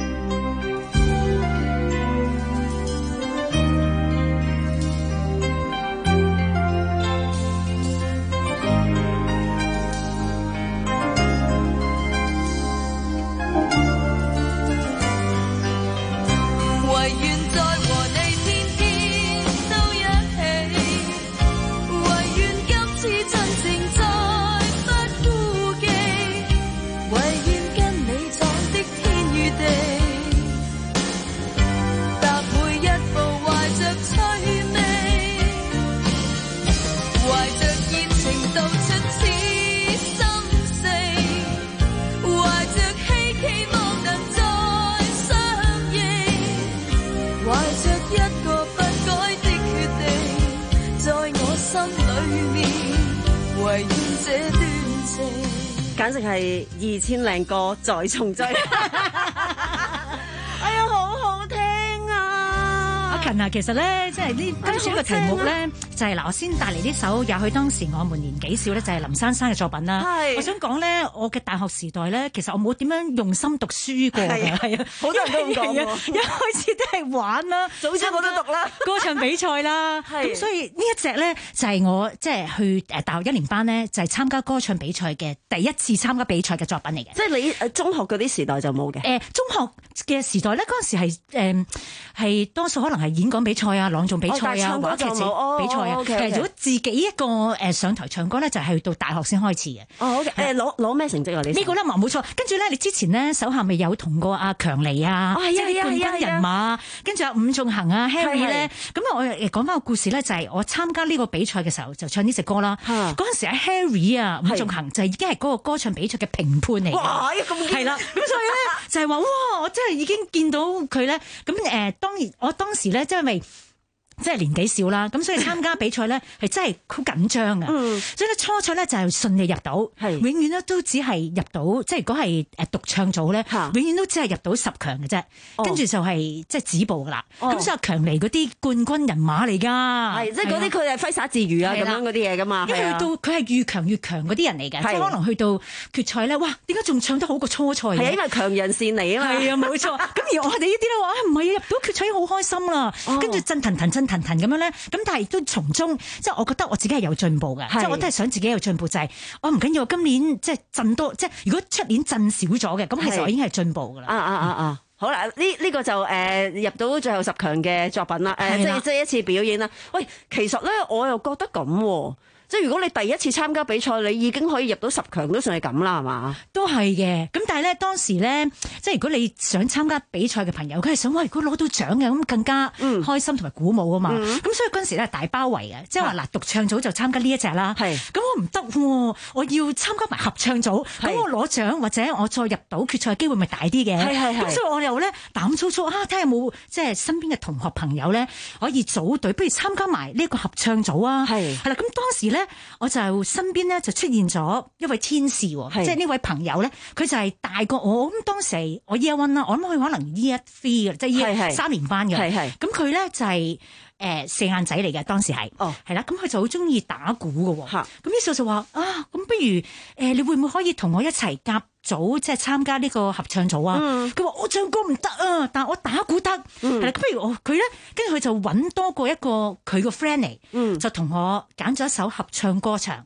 簡直係二千零個再重追，哎呀，好好聽啊！ 阿勤啊，其實咧，即係呢今次呢個題目咧，就係嗱，我先帶嚟呢首，也許當時我們年紀少咧，就係林珊珊嘅作品啦。係，我想講咧，我嘅大學時代咧，其實我冇點樣用心讀書過嘅，係啊，好多人都咁講喎。一開始都係玩啦， 早知我都讀啦， 歌唱比賽啦，咁所以呢一隻咧就係我即係去誒大學一年班咧，就係參加歌唱比賽嘅第一次參加比賽嘅作品嚟嘅。 即係你誒中學嗰啲時代就冇嘅。 誒中學嘅時代咧，嗰陣時係誒係多數可能係演講比賽啊、朗誦比賽啊、話劇比賽啊。其實如果自己一個誒上台唱歌咧，就係去到大學先開始嘅。 哦，好嘅。誒攞攞咩成績啊？你呢個咧冇錯。跟住咧，你之前咧手下咪有同過阿強尼啊，即係冠軍人馬。跟住阿伍仲衡啊、Harry 咧，咁啊我誒講翻個故事咧，就係我參加呢個比賽嘅時候就唱呢隻歌啦。嗰陣時阿 Harry 啊、伍仲衡就已經係嗰個歌唱比賽嘅評判嚟嘅。 哇！咁係啦，咁所以咧就係話哇，我真係已經見到佢咧。咁誒，當然我當時咧，即係咪？即係年紀少啦，咁所以參加比賽咧係真係好緊張嘅，嗯、所以咧初賽咧就係順利入到，永遠咧都只係入到，即係如果係誒獨唱組咧，永遠都只係入到十強嘅啫，跟住、哦、就係即係止步噶啦。咁、哦、所以強尼嗰啲冠軍人馬嚟㗎， 係即係嗰啲佢係揮灑自如啊咁樣嗰啲嘢㗎嘛， 因為去到佢係越強越強嗰啲人嚟嘅，即係可能去到決賽咧，哇！點解仲唱得好過初賽？ 係因為強人線嚟啊嘛， 係啊冇錯。咁而我哋呢啲咧話唔係啊，入到決賽已經好開心啦，跟住震騰騰震騰騰咁樣咧，咁但係都從中即係我覺得我自己係有進步嘅，即係我都係想自己有進步，就係我唔緊要，今年即係震多，即係如果出年震少咗嘅，咁其實我已經係進步噶啦。 啊啊啊啊！好啦，呢呢、呢個就誒、呃、入到最後十強嘅作品啦，誒、呃、即係即係一次表演啦。喂，其實咧我又覺得咁喎。即係如果你第一次參加比賽，你已經可以入到十強都算係咁啦，係嘛？ 都係嘅。咁但係咧，當時咧，即係如果你想參加比賽嘅朋友，佢係想話如果攞到獎嘅，咁更加開心同埋鼓舞啊嘛。咁、嗯、所以嗰陣時咧大包圍嘅，即係話嗱，獨唱組就參加呢一隻啦。係。咁我唔得喎，我要參加埋合唱組，咁我攞獎或者我再入到決賽機會咪大啲嘅。係係係。咁所以我又咧膽粗粗啊，睇下有冇即係身邊嘅同學朋友咧可以組隊，不如參加埋呢個合唱組啊。係。係啦，咁當時咧。我就身邊咧就出現咗一位天使，即係呢位朋友咧，佢就係大過我。咁當時我 year one 啦，我諗佢可能 year three 嘅，即係 year 三年班嘅。咁佢咧就係誒四眼仔嚟嘅，當時係，係啦。咁佢就好中意打鼓嘅。咁於是我就話啊，咁不如誒，你會唔會可以同我一齊夾組，即係參加呢個合唱組啊？佢話我唱歌唔得啊，但係我打鼓得。係啦，咁不如我佢咧，跟住佢就揾多過一個佢個 friend 嚟，就同我揀咗一首合唱歌唱。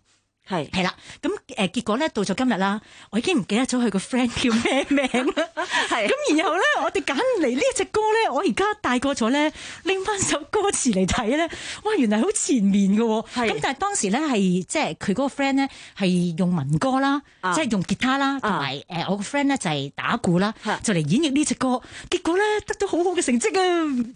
係係啦，咁誒結果咧到咗今日啦，我已經唔記得咗佢個 friend 叫咩名啦。 係咁然後咧，我哋揀嚟呢一隻歌咧，我而家大個咗咧，拎翻首歌詞嚟睇咧，哇，原來好前面嘅喎。咁但係當時咧係即係佢嗰個 friend 咧係用民歌啦，即係用吉他啦，同埋誒我個 friend 咧就係打鼓啦，就嚟演繹呢隻歌。結果咧得到好好嘅成績啊！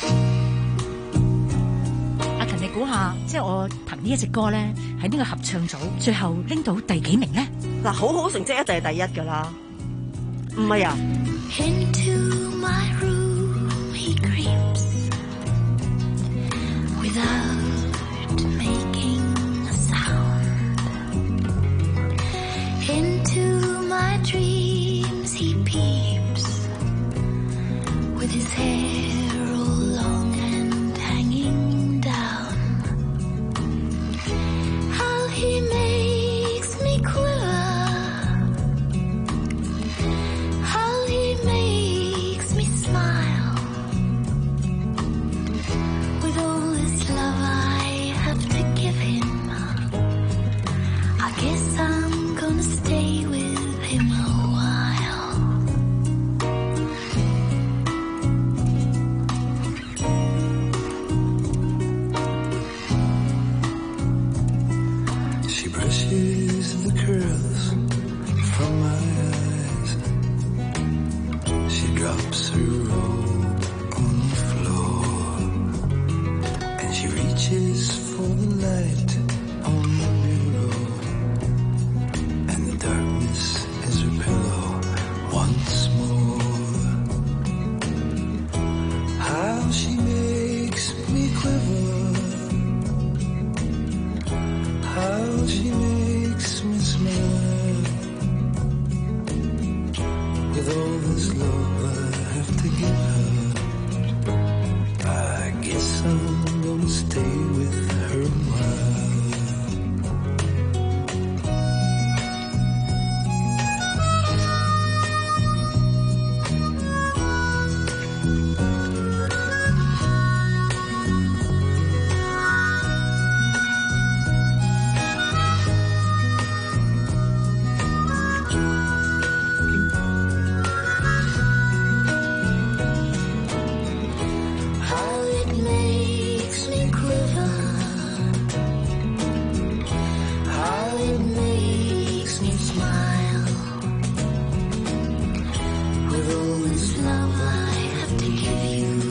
阿勤，你估下，即係我憑呢一隻歌咧，喺呢個合唱組最後拎到第幾名咧？ 嗱，好好成績一定係第一㗎啦，唔係啊？ Into my room he creeps without making a sound. Into my dreams he peeps with his hair all long and hanging down. How he makes me quiver, how he makes me smile. With all this love I have to give him, I guess I'm gonna stay with him a while. She brushes the curls from my eyes. She drops her robe on the floor, and she reaches for the light on the bureau, and the darkness is her pillow once more. How she makes me quiver, how she makes me smile. With all this love I have to give her, I guess I'm gonna stay with her a while. How it makes me quiver, how it makes me smile. With all this love I have to give you,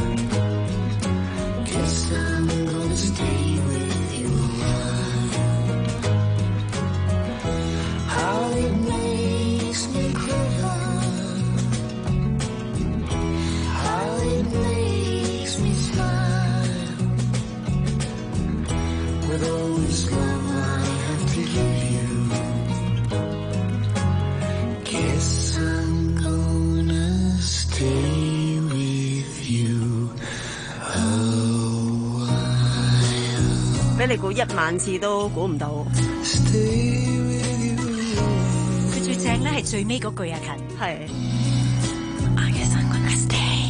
guess I'm gonna stay with you a while. How it makes me quiver, how it makes me smile. With all this love I have to give you, guess I'm gonna stay with you a while. 俾你估一萬次都估唔到。 Stay with you. 佢最正咧係最尾嗰句啊，勤係。 I guess I'm gonna stay。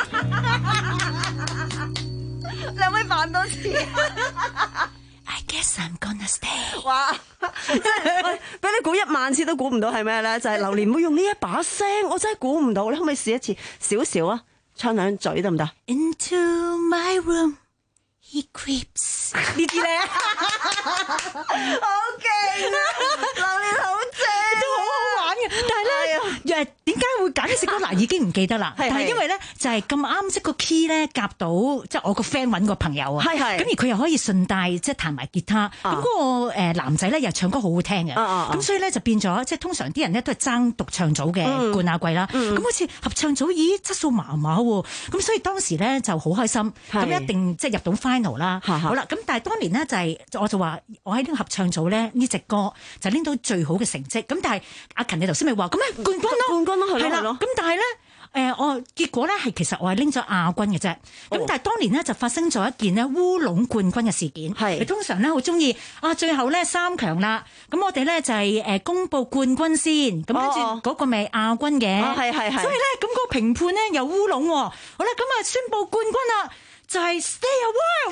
你可唔可以扮多次 I guess I'm gonna stay。 哇！喂，俾你估一萬次都估唔到係咩咧？就係榴蓮會用呢一把聲，我真係估唔到。你可唔可以試一次少少啊？唱兩嘴得唔得？ Into my room he creeps。呢啲咧， 好勁啊！榴蓮好正， 都好好玩嘅。但係咧，誒點解會揀呢隻歌？嗱，已經唔記得啦。但係因為咧，就係咁啱即個 key 咧夾到，即係我個 friend 揾個朋友啊。係係。咁而佢又可以順帶即係彈埋吉他。咁嗰個誒男仔咧又唱歌好好聽嘅。咁所以咧就變咗，即係通常啲人咧都係爭獨唱組嘅冠亞季啦。咁好似合唱組，咦質素麻麻喎。咁所以當時咧就好開心。咁一定即係入到 final 啦。好啦，咁但係當年咧就係我就話我喺呢個合唱組咧呢隻歌就拎到最好嘅成績。咁但係阿勤你頭先咪話咁咧冠軍咯，冠軍咯係啦。咁但係咧誒我結果咧係其實我係拎咗亞軍嘅啫。咁但係當年咧就發生咗一件咧烏龍冠軍嘅事件。係通常咧好中意啊，最後咧三強啦，咁我哋咧就係誒公佈冠軍先，咁跟住嗰個咪亞軍嘅。係係係。所以咧咁嗰個評判咧又烏龍喎。好啦，咁啊宣佈冠軍啦。 就係 stay a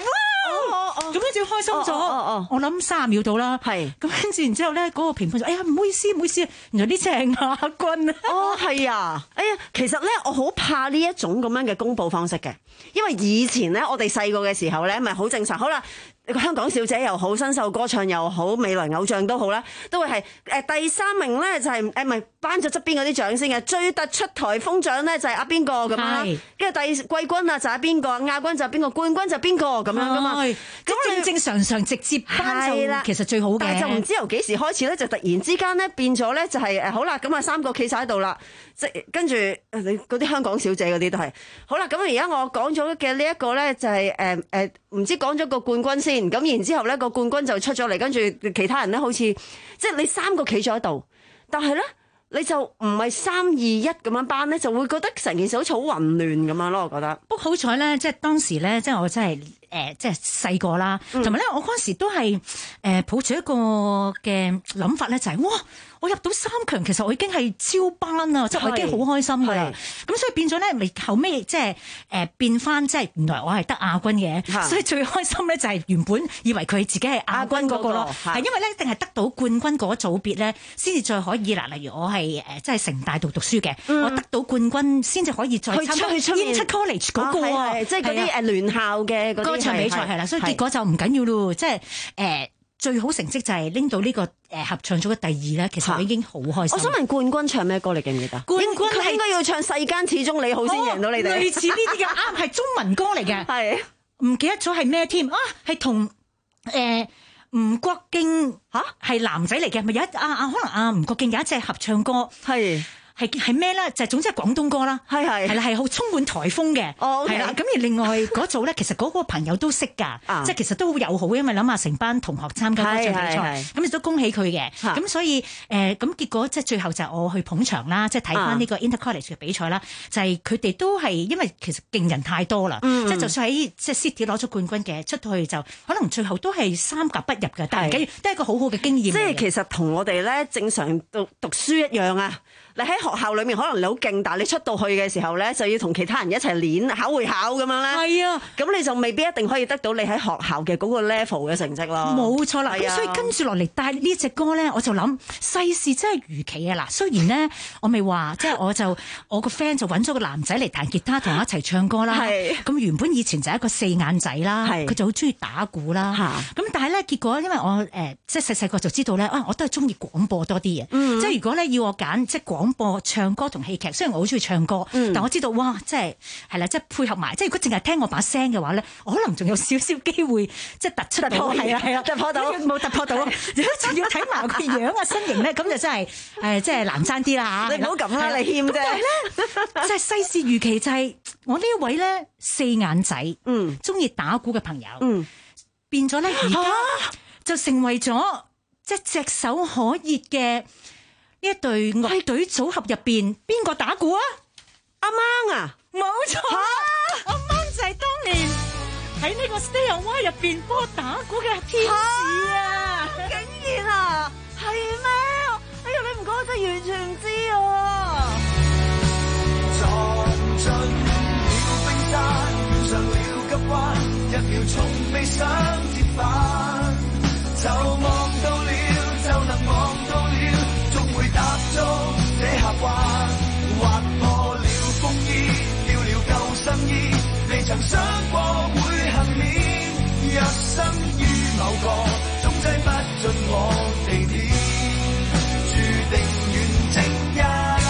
while，咁樣就開心咗。我諗三十秒到啦，係咁跟住，然之後咧，嗰個評判就哎呀唔好意思唔好意思，原來呢隻係亞軍啊。 哦，係啊，哎呀，其實咧我好怕呢一種咁樣嘅公佈方式嘅，因為以前咧我哋細個嘅時候咧，咪好正常。好啦。香港小姐又好，新秀歌唱又好，未來偶像都好啦，都會係誒第三名咧就係誒唔係頒咗側邊嗰啲獎先嘅，最突出颱風獎咧就係阿邊個咁樣啦，跟住第季軍啊就係邊個，亞軍就係邊個，冠軍就係邊個咁樣噶嘛，咁正正常常直接頒就其實最好嘅， 但係就唔知由幾時開始咧，就突然之間咧變咗咧就係誒好啦，咁啊三個企晒喺度啦，即係跟住你嗰啲香港小姐嗰啲都係好啦，咁而家我講咗嘅呢一個咧就係誒誒唔知講咗個冠軍先。咁然之後咧個冠軍就出咗嚟，跟住其他人咧好似即係你三個企咗喺度，但係咧你就唔係三二一咁樣頒咧，就會覺得成件事好似好混亂咁樣咯。我覺得不過好彩咧，即係當時咧，即係我真係誒即係細個啦，同埋咧我嗰時都係誒抱住一個嘅諗法咧，就係哇！我入到三強，其實我已經係超班啦，即係我已經好開心噶啦。咁所以變咗咧，咪後尾即係誒變翻，即係原來我係得亞軍嘅。所以最開心咧就係原本以為佢自己係亞軍嗰個咯，係因為咧一定係得到冠軍嗰組別咧，先至再可以嗱。例如我係誒即係成大度讀書嘅，我得到冠軍先至可以再參加 Inter College 嗰個啊， 即係嗰啲誒聯校嘅嗰啲歌唱比賽係啦。所以結果就唔緊要咯，即係誒。最好成績就係拎到呢個誒合唱組嘅第二咧，其實我已經好開心。 我想問冠軍唱咩歌，你記唔記得？ 冠軍佢應該要唱《世間始終你好》先贏到你哋。 類似呢啲嘅啱係中文歌嚟嘅， 係唔記得咗係咩添啊？係同誒吳國敬嚇係男仔嚟嘅，咪有一啊啊可能啊吳國敬有一隻合唱歌係。 係係咩咧？就係總之係廣東歌啦，係係係啦，係好充滿颱風嘅，係啦。咁而另外嗰組咧，其實嗰個朋友都識㗎，即係其實都好友好，因為諗下成班同學參加歌唱比賽，咁亦都恭喜佢嘅。咁所以誒，咁結果即係最後就係我去捧場啦，即係睇翻呢個 Inter College 嘅比賽啦，就係佢哋都係因為其實勁人太多啦，即係就算喺即係 City 攞咗冠軍嘅，出到去就可能最後都係三甲不入嘅，但係唔緊要，都係一個好好嘅經驗。 即係其實同我哋咧正常讀讀書一樣啊！你喺學校裏面可能你好勁，但係你出到去嘅時候咧，就要同其他人一齊練考會考咁樣咧。係啊，咁你就未必一定可以得到你喺學校嘅嗰個 level 嘅成績咯。冇錯啦，咁、啊、所以跟住落嚟帶呢隻歌咧，我就諗世事真係如棋啊！嗱，雖然咧我未話，即係我就我個 friend 就揾咗個男仔嚟彈吉他同我一齊唱歌啦。咁原本以前就係一個四眼仔啦，佢就好中意打鼓啦。咁但係咧結果因為我誒、呃、即係細細個就知道咧，啊我都係中意廣播多啲嘅、嗯。即係如果咧要我揀即係廣播唱歌同戲劇，雖然我好中意唱歌，嗯、但我知道哇，即係係啦，即係配合埋，即係如果淨係聽我把聲嘅話咧，我可能仲有少少機會即係突出到，係啊係啊，突破到冇突破到，如果仲要睇埋個樣啊身形咧，咁就真係誒即係難爭啲啦嚇。你唔好咁啦，你謙啫。但係咧，即係世事如棋，就係我呢一位咧四眼仔，嗯，中意打鼓嘅朋友，嗯，變咗咧而家就成為咗即係隻手可熱嘅。呢一隊樂隊組合入邊，邊個打鼓啊？阿掹啊，冇錯，阿掹就係當年喺呢個 Stay a While 入邊幫我打鼓嘅天使啊！竟然啊，係咩？哎呀，你唔講我真係完全唔知啊！ 撞進了冰山，遇上了急彎，一秒從未想折返，就望到了，就能望到了。會踏足這峽灣，劃破了風衣，掉了救生衣，未曾想過會幸免。一生於某個總擠不進我地點，注定遠征一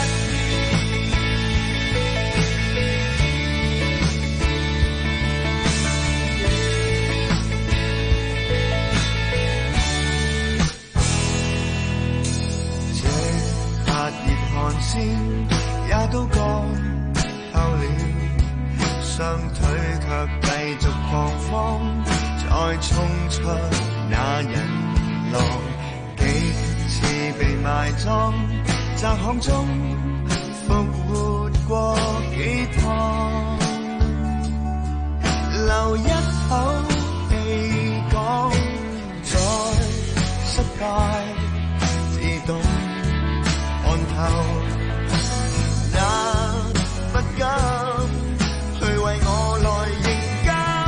寒線也都乾透了，雙腿卻繼續彷徨，再衝出那人浪，幾次被埋葬，窄巷中復活過幾趟，留一口氣講，再失敗自動看透，那不甘去為我來迎接。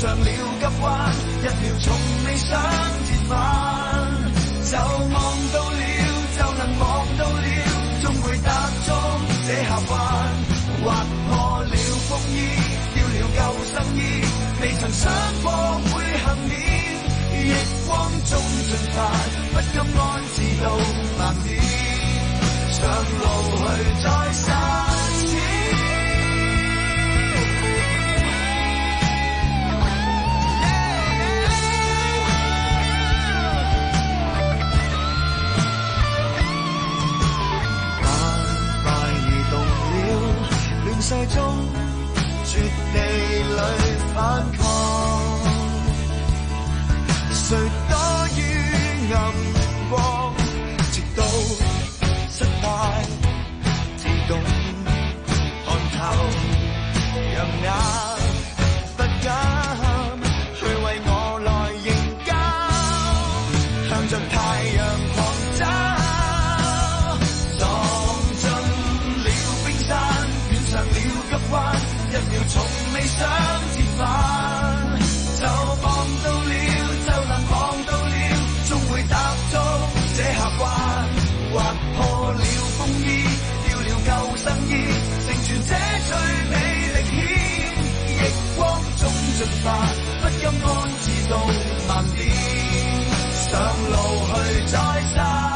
上了急彎，一秒從未想折返，就望到了，就能望到了，終會踏足這峽灣，劃破了風衣，掉了救生衣，未曾想過會幸免，逆光中進發，不甘安置到萬點，上路去再實踐。世中絕地裏反抗，誰多於暗光，直到失敗自動看透，讓眼不敢去為我來認交，向着太陽狂走。一秒從未想折返，就望到了，就能望到了，終會踏足這峽灣，劃破了風衣，掉了救生衣，成全這最美歷險，逆光中進發，不甘安置到萬點，上路去再實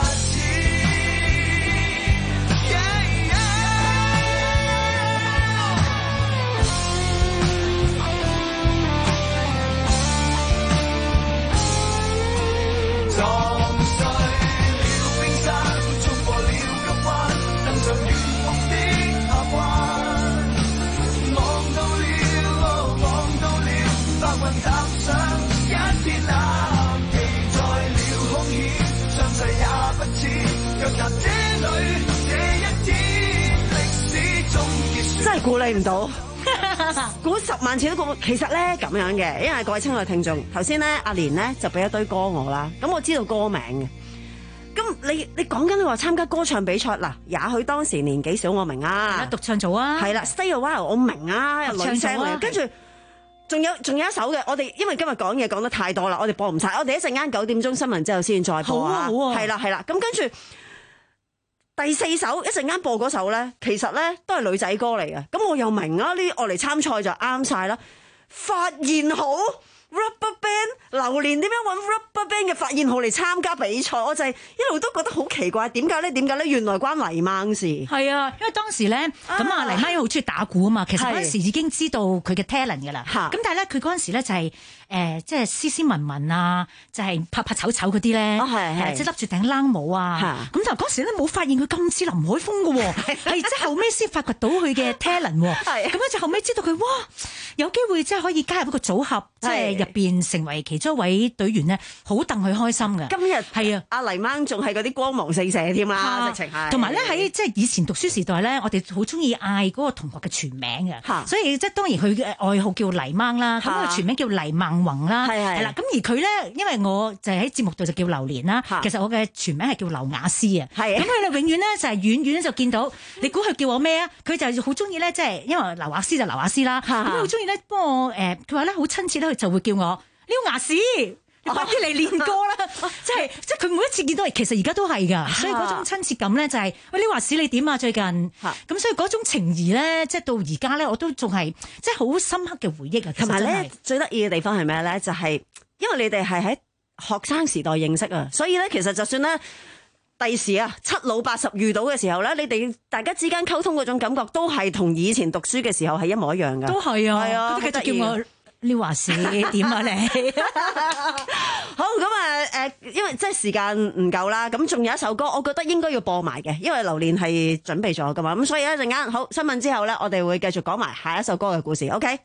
真係估你唔到，估十萬次都估。其實咧咁樣嘅，因為各位親愛聽眾，頭先咧阿蓮咧就俾一堆歌我啦，咁我知道歌名嘅。咁你你講緊你話參加歌唱比賽嗱，也許當時年紀小我明啊， 獨唱組啊， 係啦 ，Stay a while 我明啊，女聲嚟，跟住仲有仲有一首嘅，我哋因為今日講嘢講得太多啦，我哋播唔晒，我哋一陣間九點鐘新聞之後先再播啊，好啊，係啦係啦，咁跟住。第四首一陣間播嗰首咧，其實咧都係女仔歌嚟嘅，咁我又明啊，呢啲我嚟參賽就啱晒啦。發現好 Rubberband， 榴蓮點樣揾 Rubberband 嘅發現號嚟參加比賽，我就係一路都覺得好奇怪，點解咧？點解咧？原來關黎掹事。係啊，因為當時咧，咁啊黎掹好中意打鼓啊嘛，其實嗰陣時已經知道佢嘅 talent 㗎啦。咁但係咧，佢嗰陣時咧就係、是。誒、呃，即係斯斯文文啊，就係、是、拍拍醜醜嗰啲咧，即係笠住頂冷帽啊，咁就嗰時咧冇發現佢咁似林海峰嘅喎，係即係後尾先發掘到佢嘅 talent 喎，咁咧就後尾知道佢哇有機會即係可以加入一個組合，即係入邊成為其中一位隊員咧，好戥佢開心嘅。今日係啊，阿黎掹仲係嗰啲光芒四射添啦，直情係。同埋咧喺即係以前讀書時代咧，我哋好中意嗌嗰個同學嘅全名嘅，所以即係當然佢嘅愛好叫黎掹啦，咁佢全名叫黎孟宏啦，係啦，咁而佢咧，因為我就喺節目度就叫榴蓮啦，其實我嘅全名係叫劉雅詩啊，咁佢哋永遠咧就係遠遠就見到，你估佢叫我咩啊？佢就好中意咧，即係因為劉雅詩就劉雅詩啦，咁佢好中意咧幫我誒，佢話咧好親切咧，佢就會叫我廖雅詩，你快啲嚟練歌啦！即係即係佢每一次見到，其實而家都係㗎，所以嗰種親切感咧就係、是、喂，廖雅詩你點啊最近？咁所以嗰種情誼咧，即係到而家咧，我都仲係即係好深刻嘅回憶啊！同埋咧，最得意嘅地方係咩咧？就係、是、因為你哋係喺學生時代認識啊，所以咧其實就算咧第時啊七老八十遇到嘅時候咧，你哋大家之間溝通嗰種感覺都係同以前讀書嘅時候係一模一樣㗎。都係啊，係啊，佢繼續叫我。廖華士點啊你？好咁啊誒，因為即係時間唔夠啦，咁仲有一首歌，我覺得應該要播埋嘅，因為榴蓮係準備咗噶嘛，咁所以一陣間好新聞之後咧，我哋會繼續講埋下一首歌嘅故事。OK。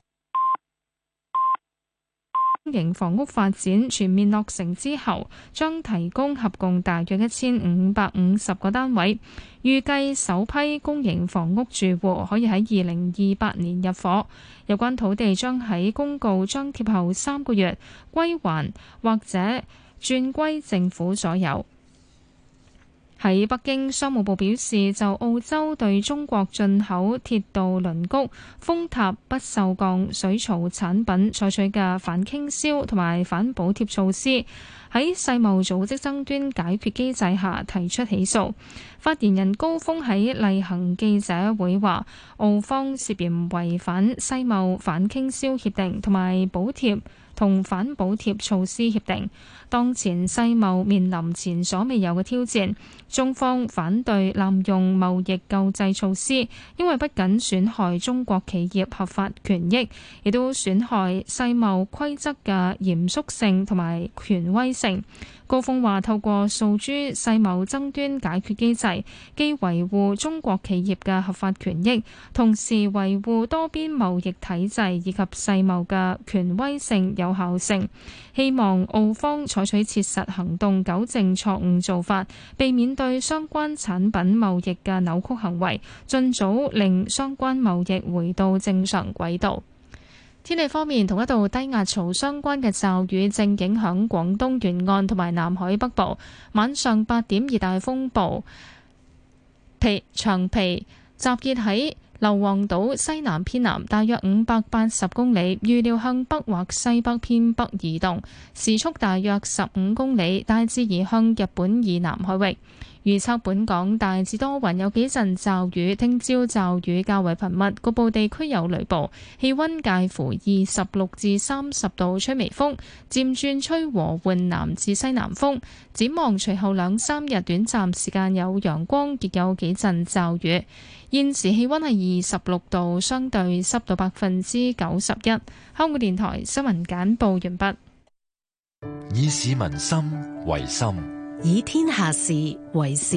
公營房屋發展全面落成之後，將提供合共大約一千五百五十個單位，預計首批公營房屋住戶可以喺二零二八年入伙。有關土地將喺公告張貼後三個月歸還或者轉歸政府所有。 喺北京，商務部表示，就澳洲對中國進口鐵道輪轂、風塔、不鏽鋼水槽產品採取嘅反傾銷同埋反補貼措施，喺世貿組織爭端解決機制下提出起訴。發言人高峰喺例行記者會話，澳方涉嫌違反世貿反傾銷協定同埋補貼同反補貼措施協定。當前世貿面臨前所未有嘅挑戰，中方反對濫用貿易救濟措施，因為不僅損害中國企業合法權益，亦都損害世貿規則嘅嚴肅性同埋權威性。高峰話：透過訴諸世貿爭端解決機制，既維護中國企業嘅合法權益，同時維護多邊貿易體制以及世貿嘅權威性、有效性。希望澳方採取切實行動，糾正錯誤做法，避免對相關產品貿易嘅扭曲行為，盡早令相關貿易回到正常軌道。天氣方面，同一道低壓槽相關嘅驟雨正影響廣東沿岸同埋南海北部。晚上八點，熱帶風暴皮長皮集結喺硫磺島西南偏南大約五百八十公里，預料向北或西北偏北移動，時速大約十五公里，大致移向日本以南海域。預測本港大致多雲，有幾陣驟雨，聽朝驟雨較為頻密，局部地區有雷暴。氣溫介乎二十六至三十度，吹微風，漸轉吹和緩南至西南風。展望隨後兩三日短暫時間有陽光，亦有幾陣驟雨。現時氣溫係二十六度，相對濕度百分之九十一。香港電台新聞簡報完畢。 以市民心為心， 以天下事為事。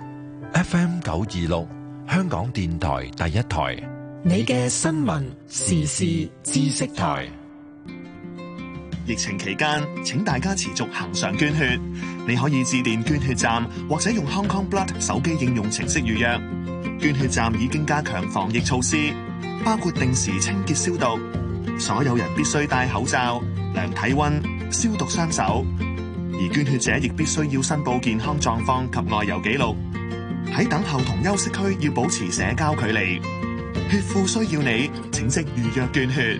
F M 九二六，香港電台第一台， 你嘅新聞時事知識台。 疫情期間，請大家持續行上捐血。你可以致電捐血站，或者用 Hong Kong Blood 手機應用程式預約。捐血站已經加強防疫措施，包括定時清潔消毒，所有人必須戴口罩、量體溫、消毒雙手。而捐血者亦必須要申報健康狀況及外遊記錄。喺等候同休息區要保持社交距離。血庫需要你，請即預約捐血。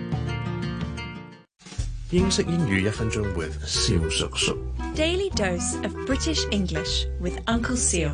英式英語一分鐘 with 蕭叔叔。 Daily dose of British English with Uncle Seal。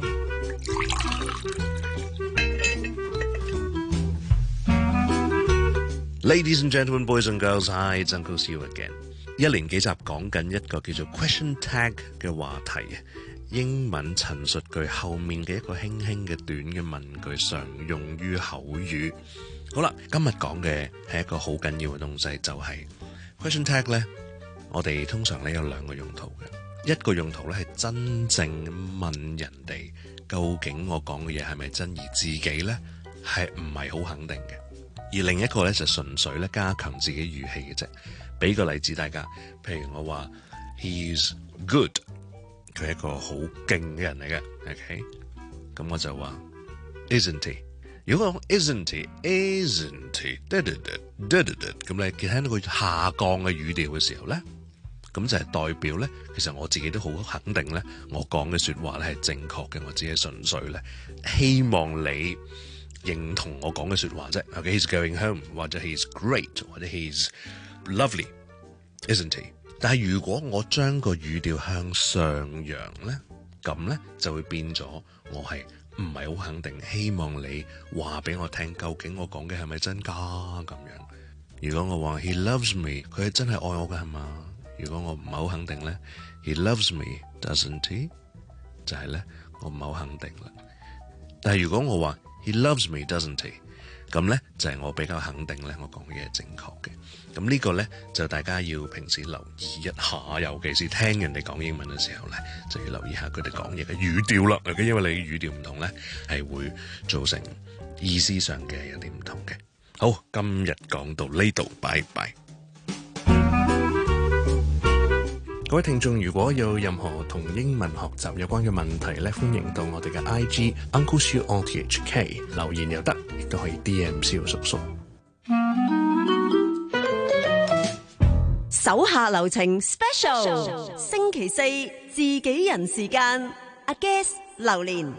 Ladies and gentlemen, boys and girls, hi, it's Uncle Seal again。一連幾集講緊一個叫做 question tag 嘅話題，英文陳述句後面嘅一個輕輕嘅短嘅問句，常用於口語。好啦，今日講嘅係一個好緊要嘅東西，就係、是、question tag 咧。我哋通常咧有兩個用途嘅，一個用途咧係真正問人哋究竟我講嘅嘢係咪真，而自己咧係唔係好肯定嘅。而另一個咧就純粹咧加強自己語氣嘅啫。俾個例子大家，譬如我話 He's good， 佢係一個好勁嘅人嚟嘅 ，OK， 咁我就話 Isn't he？ 如果我講 Isn't he？Isn't he？ 咁你聽到佢下降嘅語調嘅時候咧，咁就係代表咧，其實我自己都好肯定咧，我講嘅說話咧係正確嘅，我只係純粹咧希望你認同我講嘅說話啫。OK，He's going home， 或者 He's great， 或者 He's lovely, isn't he？ 但係如果我將個語調向上揚咧，咁咧就會變咗我係唔係好肯定，希望你話俾我聽，究竟我講嘅係咪真假咁樣。如果我話 He loves me， 佢係真係愛我嘅係嘛？如果我唔係好肯定咧 He loves me, doesn't he？ 就係咧我唔係好肯定啦。但係如果我話 He loves me, doesn't he？咁咧就係、是、我比較肯定咧，我講嘅嘢係正確嘅。咁呢個咧就大家要平時留意一下，尤其是聽人哋講英文嘅時候咧，就要留意下佢哋講嘢嘅語調啦。因為你語調唔同咧，係會造成意思上嘅有啲唔同嘅。好，今日講到呢度，拜拜。各位聽眾，如果有任何同英文學習有關嘅問題咧，歡迎到我哋嘅 I G Uncle Siu O T H K 留言又得，亦都可以 D M 蕭叔叔。 手下留情 Special， 星期四自己人時間，阿 Guess 榴蓮。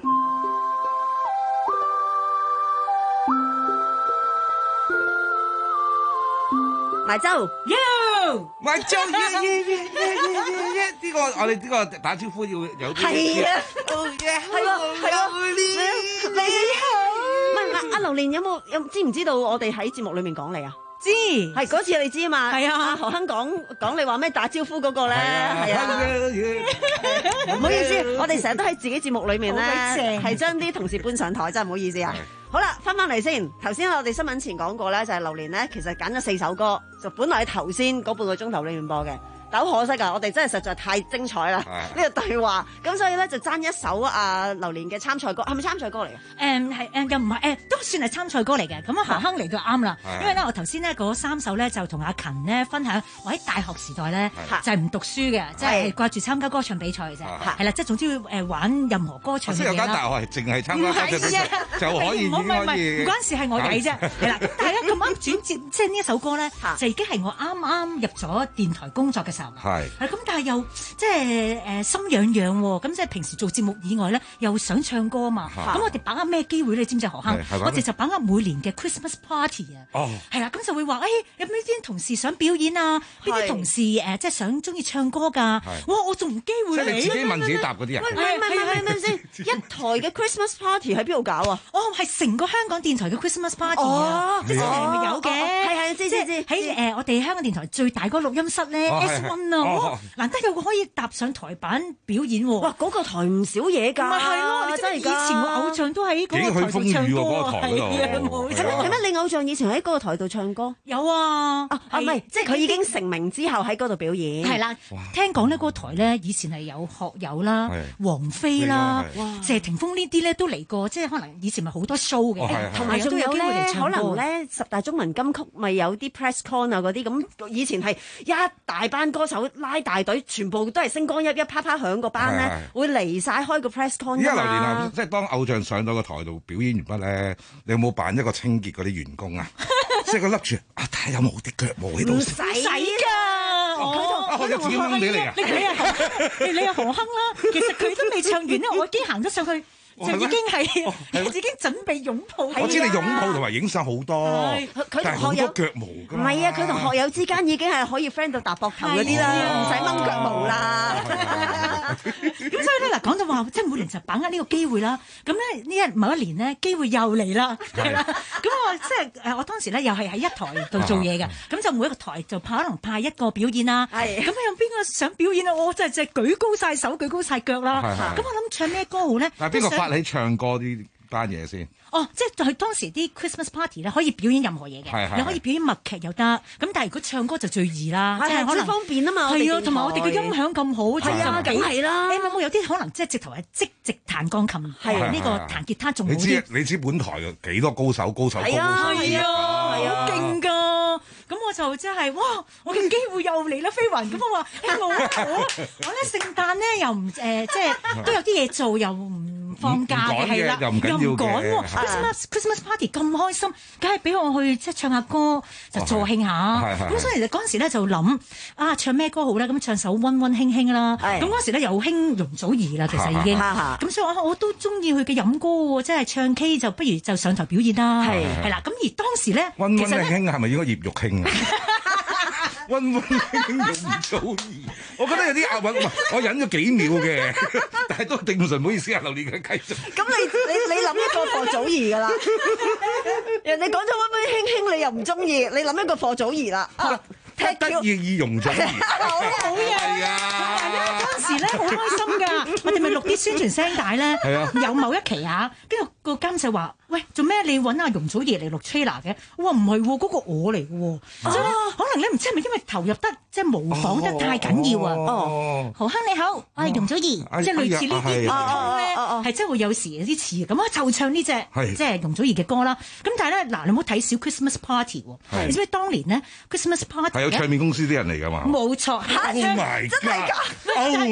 埋粥，Yo， 埋粥，耶耶耶耶耶耶耶！呢個我哋呢個打招呼要有啲係啊，係喎係喎，你好，唔係阿榴蓮有冇有知唔知道我哋喺節目裏面講你啊？ 知， 係嗰次你知啊嘛？ 係啊， 何亨講講你話咩打招呼嗰個咧？係啊，唔好意思，我哋成日都喺自己節目裏面咧，係將啲同事搬上台，真係唔好意思啊！好啦，翻翻嚟先。頭先我哋新聞前講過咧，就係榴蓮咧，其實揀咗四首歌，就本來喺頭先嗰半個鐘頭裏面播嘅。但好可惜啊！我哋真係實在太精彩啦，呢個對話。咁所以咧就爭一首啊榴蓮嘅參賽歌，係咪參賽歌嚟嘅？ 誒係誒又唔係誒，都算係參賽歌嚟嘅。咁啊何亨嚟到啱啦，因為咧我頭先咧嗰三首咧就同阿勤咧分享，我喺大學時代咧就係唔讀書嘅，即係掛住參加歌唱比賽嘅啫。係啦，即係總之要誒玩任何歌唱嘅嘢啦。即係有間大學係淨係參加歌唱比賽就可以，唔係唔係唔關事，係我曳啫。係啦，咁但係咧咁啱轉接，即係呢一首歌咧就已經係我啱啱入咗電台工作嘅時候。係，係咁，但係又即係誒心癢癢喎。咁即係平時做節目以外咧，又想唱歌啊嘛。咁我哋把握咩機會你知唔知何亨？我哋就把握每年嘅 Christmas party 啊。哦，係啦，咁就會話誒有邊啲同事想表演啊？邊啲同事誒即係想中意唱歌㗎？哇！我仲唔機會嚟？即係你自己問自己答嗰啲人。喂喂喂喂喂先，一台嘅 Christmas party 喺邊度搞啊？哦，係成個香港電台嘅 Christmas party 啊！即係咪有嘅？係係，知知知。喺誒我哋香港電台最大嗰個錄音室咧 S one 啊。哦，難得有個可以踏上台板表演喎！哇，嗰個台唔少嘢㗎，咪係咯！你真係以前我偶像都喺嗰個台度唱歌，係啊，冇錯。係咩？你偶像以前喺嗰個台度唱歌？有啊，啊唔係，即係佢已經成名之後喺嗰度表演。係啦，聽講呢嗰個台咧以前係有學友啦、王菲啦、謝霆鋒呢啲咧都嚟過，即係可能以前咪好多 show 嘅，同埋仲有咧，可能咧十大中文金曲咪有啲 press con 啊嗰啲咁，以前係一大班歌手。拉大隊，全部都係星光熠熠，啪啪響個班咧，會離晒開個 press con 㗎嘛。依家榴蓮啊，即係當偶像上到個台度表演完畢咧，你有冇扮一個清潔嗰啲員工啊？即係佢笠住啊，睇下有冇啲腳毛喺度。唔使㗎，我我有紙巾俾你啊！你你係你係何亨啦，其實佢都未唱完咧，我已經行咗上去。就已經係，已經準備擁抱。我知你擁抱同埋影相好多，佢同學有腳毛㗎。唔係啊，佢同學友之間已經係可以 friend 到搭膊頭嗰啲啦，唔使掹腳毛啦。咁所以咧嗱，講到話，即係每年就把握呢個機會啦。咁咧呢一某一年咧，機會又嚟啦，係啦。咁我即係誒，我當時咧又係喺一台度做嘢嘅，咁就每一個台就派可能派一個表演啦。係。咁有邊個想表演啊？我真係就係舉高晒手、舉高晒腳啦。咁我諗唱咩歌好咧？嗱，邊個發你唱歌呢單嘢先？哦，即係佢當時啲 Christmas party 咧，可以表演任何嘢嘅，你可以表演默劇又得。咁但係如果唱歌就最易啦，即係可能方便啊嘛。係啊，同埋我哋嘅音響咁好，係啊，梗係啦。你有冇有啲可能即係直頭係即直彈鋼琴，係呢個彈吉他仲好啲？你知你知本台有幾多高手高手高手？係啊，係啊，好勁㗎！咁我就真係哇！我嘅機會又嚟啦，飛雲咁我話我我我咧聖誕咧又唔誒，即係都有啲嘢做又唔放假嘅係啦，又唔趕喎。Christmas Christmas party 咁開心，梗係俾我去即係唱下歌就助興下。咁所以其實嗰陣時咧就諗啊，唱咩歌好咧？咁唱首溫溫馨馨啦。咁嗰時咧又興容祖兒啦，其實已經。咁所以我我都中意佢嘅飲歌喎，即係唱 K 就不如就上台表演啦。係係啦，咁而當時咧，溫溫馨馨係咪應該葉玉卿啊？溫溫馨馨容祖兒，我覺得有啲押韻，我忍咗幾秒嘅，但係都頂唔順，唔好意思啊，榴蓮嘅繼續。咁你你你諗一個賀祖兒㗎啦，人哋講咗溫溫馨馨，你又唔中意，你諗一個賀祖兒啦。得意意容祖兒，好好嘢啊！同埋咧嗰陣時咧好開心㗎，我哋咪錄啲宣傳聲帶咧，有某一期啊，跟住個監製話：喂，做咩你揾阿容祖兒嚟錄 trailer 嘅？我話唔係喎，嗰個我嚟嘅喎，所以可能你唔知係咪因為投入得即係模仿得太緊要啊？哦，何亨你好，我係容祖兒，即係類似呢啲腔咧，係真係會有時有啲似咁啊，就唱呢隻即係容祖兒嘅歌啦。咁但係咧嗱，你唔好睇小 Christmas party 喎，你知唔知當年咧 Christmas party？唱片公司啲人嚟㗎嘛？冇錯，嚇！真係㗎！Oh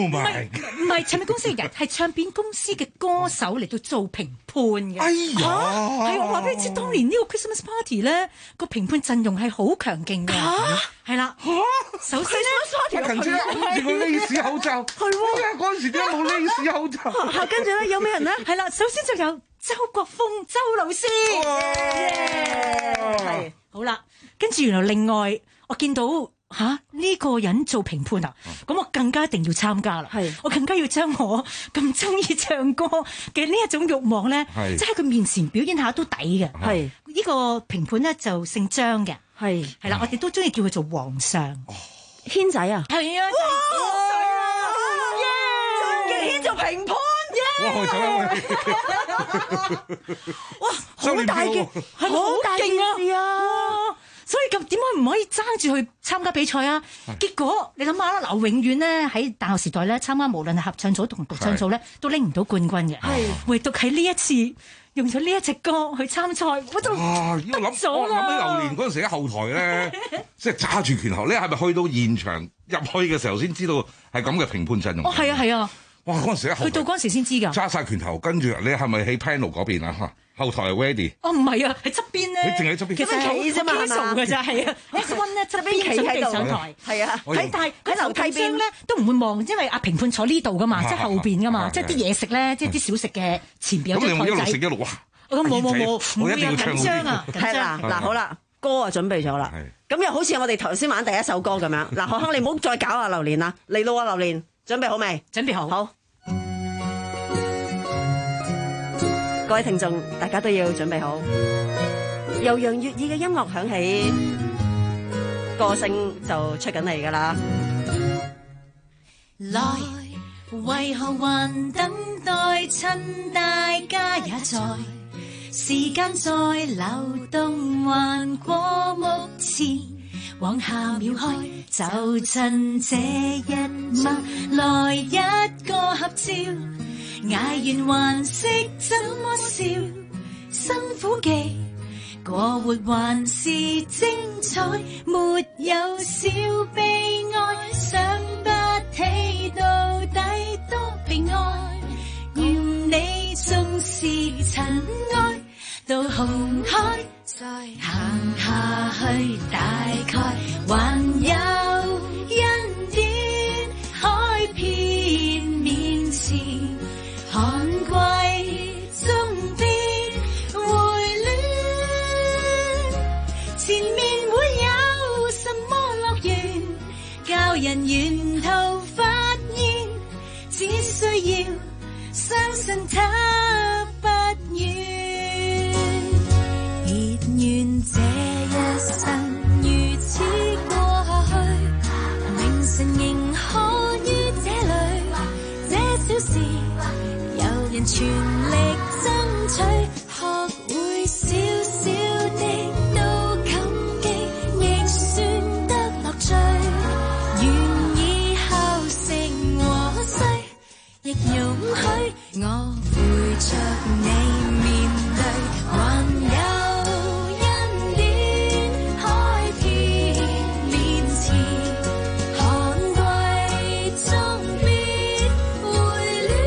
唔係唔係唱片公司嘅人，係唱片公司嘅歌手嚟到做評判嘅。 哎呀， 係我話俾你知，當年呢個 Christmas Party 咧個評判陣容係好強勁嘅。係啦，首先咧， 陳姐揞住個 lace 口罩，係喎，嗰陣時點解冇 lace 口罩？ 跟住咧有咩人咧？ 係啦，首先就有周國峰周老師，係好啦，跟住原來另外我見到。吓呢、呢個人做評判啊，咁我更加一定要參加啦。係，我更加要將我咁中意唱歌嘅呢一種慾望咧，即係喺佢面前表演下都抵嘅。係呢個評判咧就姓張嘅，係係啦，我哋都中意叫佢做皇上。 軒仔啊， 係啊， 張敬軒做評判， 哇，好大嘅，係好勁啊！所以咁點解唔可以爭住去參加比賽啊？結果你諗下啦，嗱，永遠咧喺大學時代咧參加無論係合唱組同獨唱組咧，都拎唔到冠軍嘅。係唯獨喺呢一次用咗呢一隻歌去參賽，我就啊！呢個諗我諗起榴蓮嗰陣時喺後台咧，即係揸住拳頭，你係咪去到現場入去嘅時候先知道係咁嘅評判陣容？ 哦，係啊，係啊！ 哇！嗰陣時喺後台去到嗰陣時先知㗎， 揸晒拳頭，跟住你係咪喺 panel 嗰邊啊？後台係 ready。 哦，唔係啊，喺側邊咧。 你淨係喺側邊。 其實企啫嘛，係嘛？嘅咋，係啊。Next one 咧側邊企喺度上台，係啊。喺但係喺樓梯邊咧都唔會望，因為阿評判坐呢度噶嘛，即係後邊噶嘛，即係啲嘢食咧，即係啲小食嘅前邊有張台仔。 咁你會一路食一路哇？ 我冇冇冇， 我一定要緊張啊！ 係啦，嗱好啦，歌啊準備咗啦。咁又好似我哋頭先玩第一首歌咁樣。嗱，何鏗你唔好再搞啊，榴蓮啦，嚟到啊，榴蓮，準備好未？ 準備好。 好。各位聽眾，大家都要準備好。悠揚悅耳嘅音樂響起，歌聲就出緊嚟噶啦。 來，為何還等待？趁大家也在，時間在流動，還過目前，往下秒開，就趁這一晚，來一個合照。捱完還識怎麼笑，辛苦記過活還是精彩，沒有小悲哀，想不起到底多被愛，願你縱是塵埃到紅海，再行下去大概還有恩典海片面前。寒季終必回暖，前面會有什麼樂園，教人沿途發現，只需要相信它不遠。別願這一生如此過下去，明晨仍可於這裏，這小事有人全力爭取，學會少少的都感激，亦算得樂趣。願意孝成和諧，亦容許我陪着你面對，還有恩典海片面前，寒季終必回暖。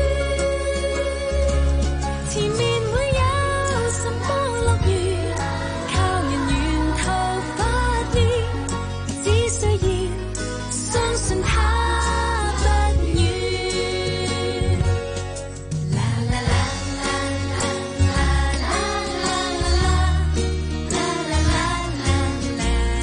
前面會有什麼樂園，靠人沿途發現，只需要相信它不遠。啦啦啦啦啦啦啦啦啦啦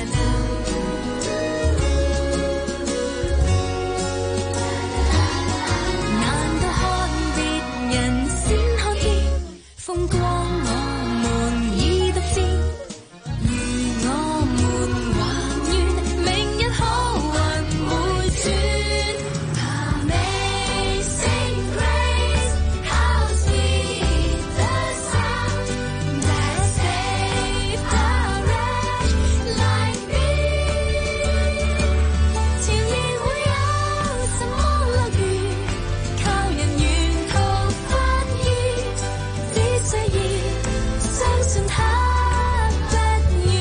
啦，難道看別人先看見風光，我們已獨佔。如我們還願明日可還會轉。Amazing grace, how sweet the sound that saved a wretch like me。前面會有什麼樂園，靠人沿途發現，只需要相信它不遠。